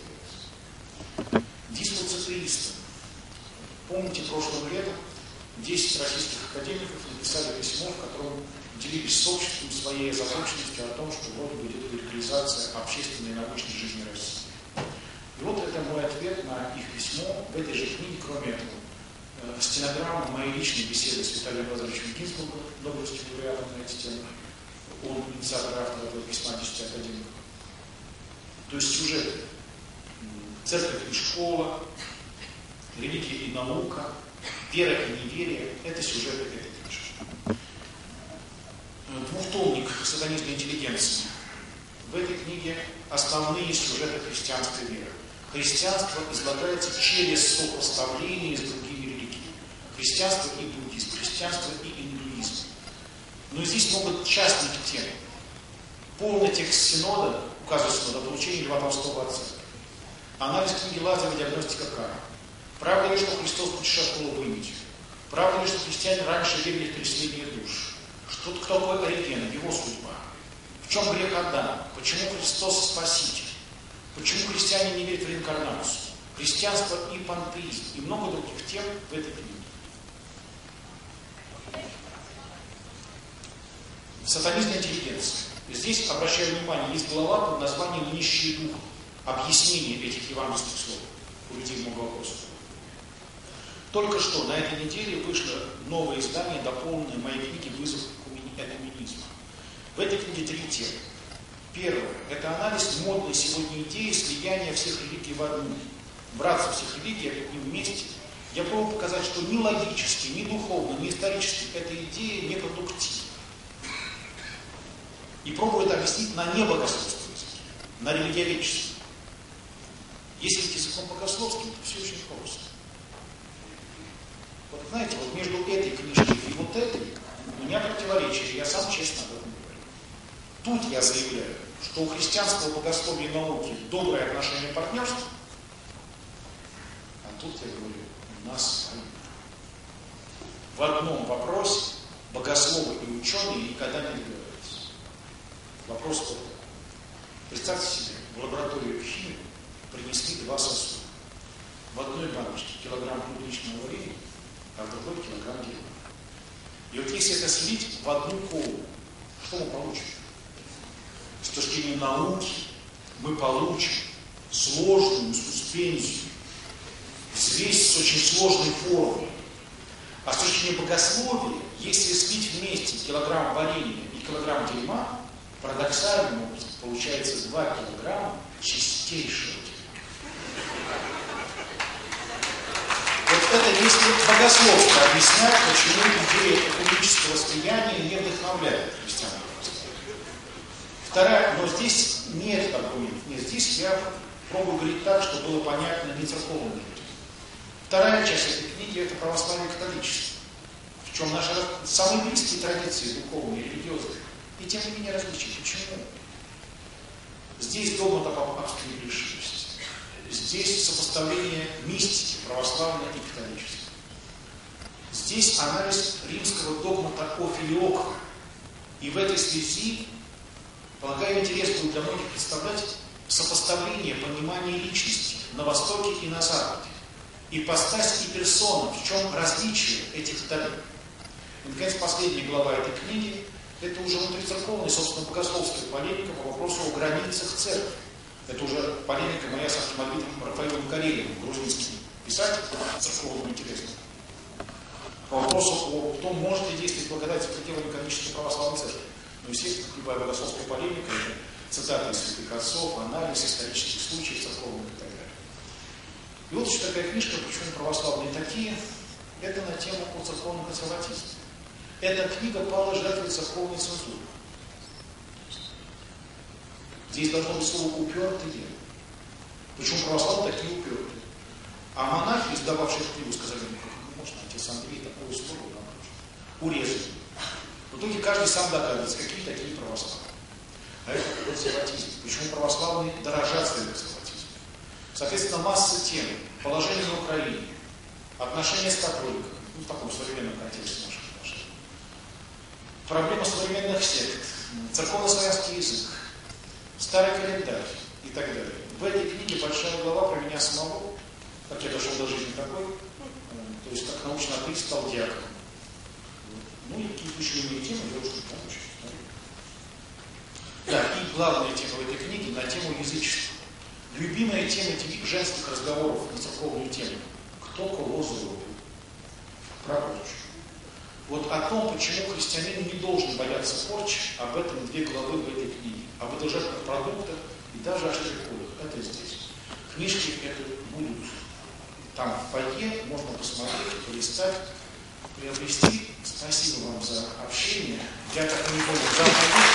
Диспуцитеисты. Помните, прошлым летом 10 российских академиков написали письмо, в котором делились с обществом своей озабоченностью о том, что вроде бы идет легализация общественной и научной жизни России. И вот это мой ответ на их письмо. В этой же книге, кроме этого, стенограмма моей личной беседы с Виталием Лазаревичем Гинзбургом, Нобелевским лауреатом на эти темы. Он инициатор автора этого письма 10 академиков. То есть сюжеты. Церковь и школа, религия и наука, вера и неверие – это сюжеты этой книжки. Двухтомник «Сатанизм интеллигенции». В этой книге основные сюжеты христианской веры. Христианство излагается через сопоставление с другими религиями. Христианство и буддизм, христианство и индуизм. Но здесь могут частные темы. Полный текст Синода, указывает Синода, получение Льва Толстого от церкви. Анализ книги Лазарева «Диагностика кармы». Правда ли, что Христос путешествовал в Индию? Правда ли, что христиане раньше верили в преследование душ? Кто такой Ориген, его судьба? В чем грех Адама? Почему Христос спаситель? Почему христиане не верят в реинкарнацию? Христианство и пантеизм, и много других тем в этой книге. Сатанизм интеллигенции. Здесь, обращаю внимание, есть глава под названием «Нищие духом». Объяснение этих евангельских слов. У людей много вопросов. Только что на этой неделе вышло новое издание, дополненное моей книги «Вызов экуменизма». В этой книге 3 темы. Первое – это анализ модной сегодня идеи слияния всех религий в одну. Братство всех религий одним вместе. Я пробую показать, что ни логически, ни духовно, ни исторически эта идея не продуктивна. И пробую это объяснить на небогословском языке, на религиоведческом. Если языком богословским, то все очень просто. знаете, вот между этой книжкой и вот этой у меня противоречие, я сам честно об этом говорю. Тут я заявляю, что у христианского богословия и науки доброе отношение к партнерству, а тут я говорю, у нас война. В одном вопросе богословы и ученые никогда не договорятся. Вопрос какой? Представьте себе, в лабораторию химии принесли 2 сосуда. В одной баночке килограмм клубничного варенья, а в другой килограмм дерьма. И вот если это слить в одну колу, что мы получим? С точки зрения науки мы получим сложную суспензию, взвесь с очень сложной формой. А с точки зрения богословия, если слить вместе килограмм варенья и килограмм дерьма, парадоксальным образом получается 2 килограмма чистейшего дерьма. Вот это если богословство объясняет, почему идея экономического слияния не вдохновляет христиан. Вторая, но здесь нет аргументов. Нет, здесь я пробую говорить так, чтобы было понятно не церковным людям. Вторая часть этой книги – это православие и католичество. В чем наши самые близкие традиции духовные и религиозные. И тем не менее различия. Почему? Здесь догмат об абсолютной пришествии. Здесь сопоставление мистики православной и католичества. Здесь анализ римского догмата о филиокве. И в этой связи, полагаю, интересно будет для многих представлять сопоставление понимания личности на Востоке и на Западе. Ипостась и персона, в чем различие этих сторон. И, наконец, последняя глава этой книги – это уже внутрицерковная, собственно, богословская полемика по вопросу о границах церкви. Это уже полемика моя с архимандритом Рафаэлем Карелиным, грузинским писателем, церковным интересным. По вопросу о том, может ли действовать благодать за пределами канонической православной церкви. Ну, естественно, любая богословская полемика – это цитаты из святых отцов, анализ исторических случаев церковных и так далее. И вот еще такая книжка, почему православные такие, это на тему о церковном консерватизме. Эта книга пала жертвой церковной цензуры. Здесь должно быть слово «упертые». Почему православные такие упертые? А монахи, издававшие эту книгу, сказали, ну как можно, отец Андрей такое слово нам урезали. В итоге каждый сам догадывается, какие такие православные. А это консерватизм. Почему православные дорожат своим консерватизмом? Соответственно, масса тем. Положение на Украине, отношения с католиками, ну, в таком современном контексте наших отношений. Проблема современных сект, церковно-славянский язык, старый календарь и так далее. В этой книге большая глава про меня самого, как я дошел до жизни такой, то есть как научный атеист стал диаконом. Ну и какие-то ключевые темы я уже не помню. Да, и главная тема в этой книге на тему язычества. Любимая тема женских разговоров на церковную тему. Кто кого зарубил? Пророчу. Вот о том, почему христианин не должен бояться порчи, об этом 2 главы в этой книге. Об удержательных продуктах и даже о штрих-кодах. Это здесь. Книжки это будут там в фойе, можно посмотреть, полистать, приобрести. Спасибо вам за общение. Я так не помню.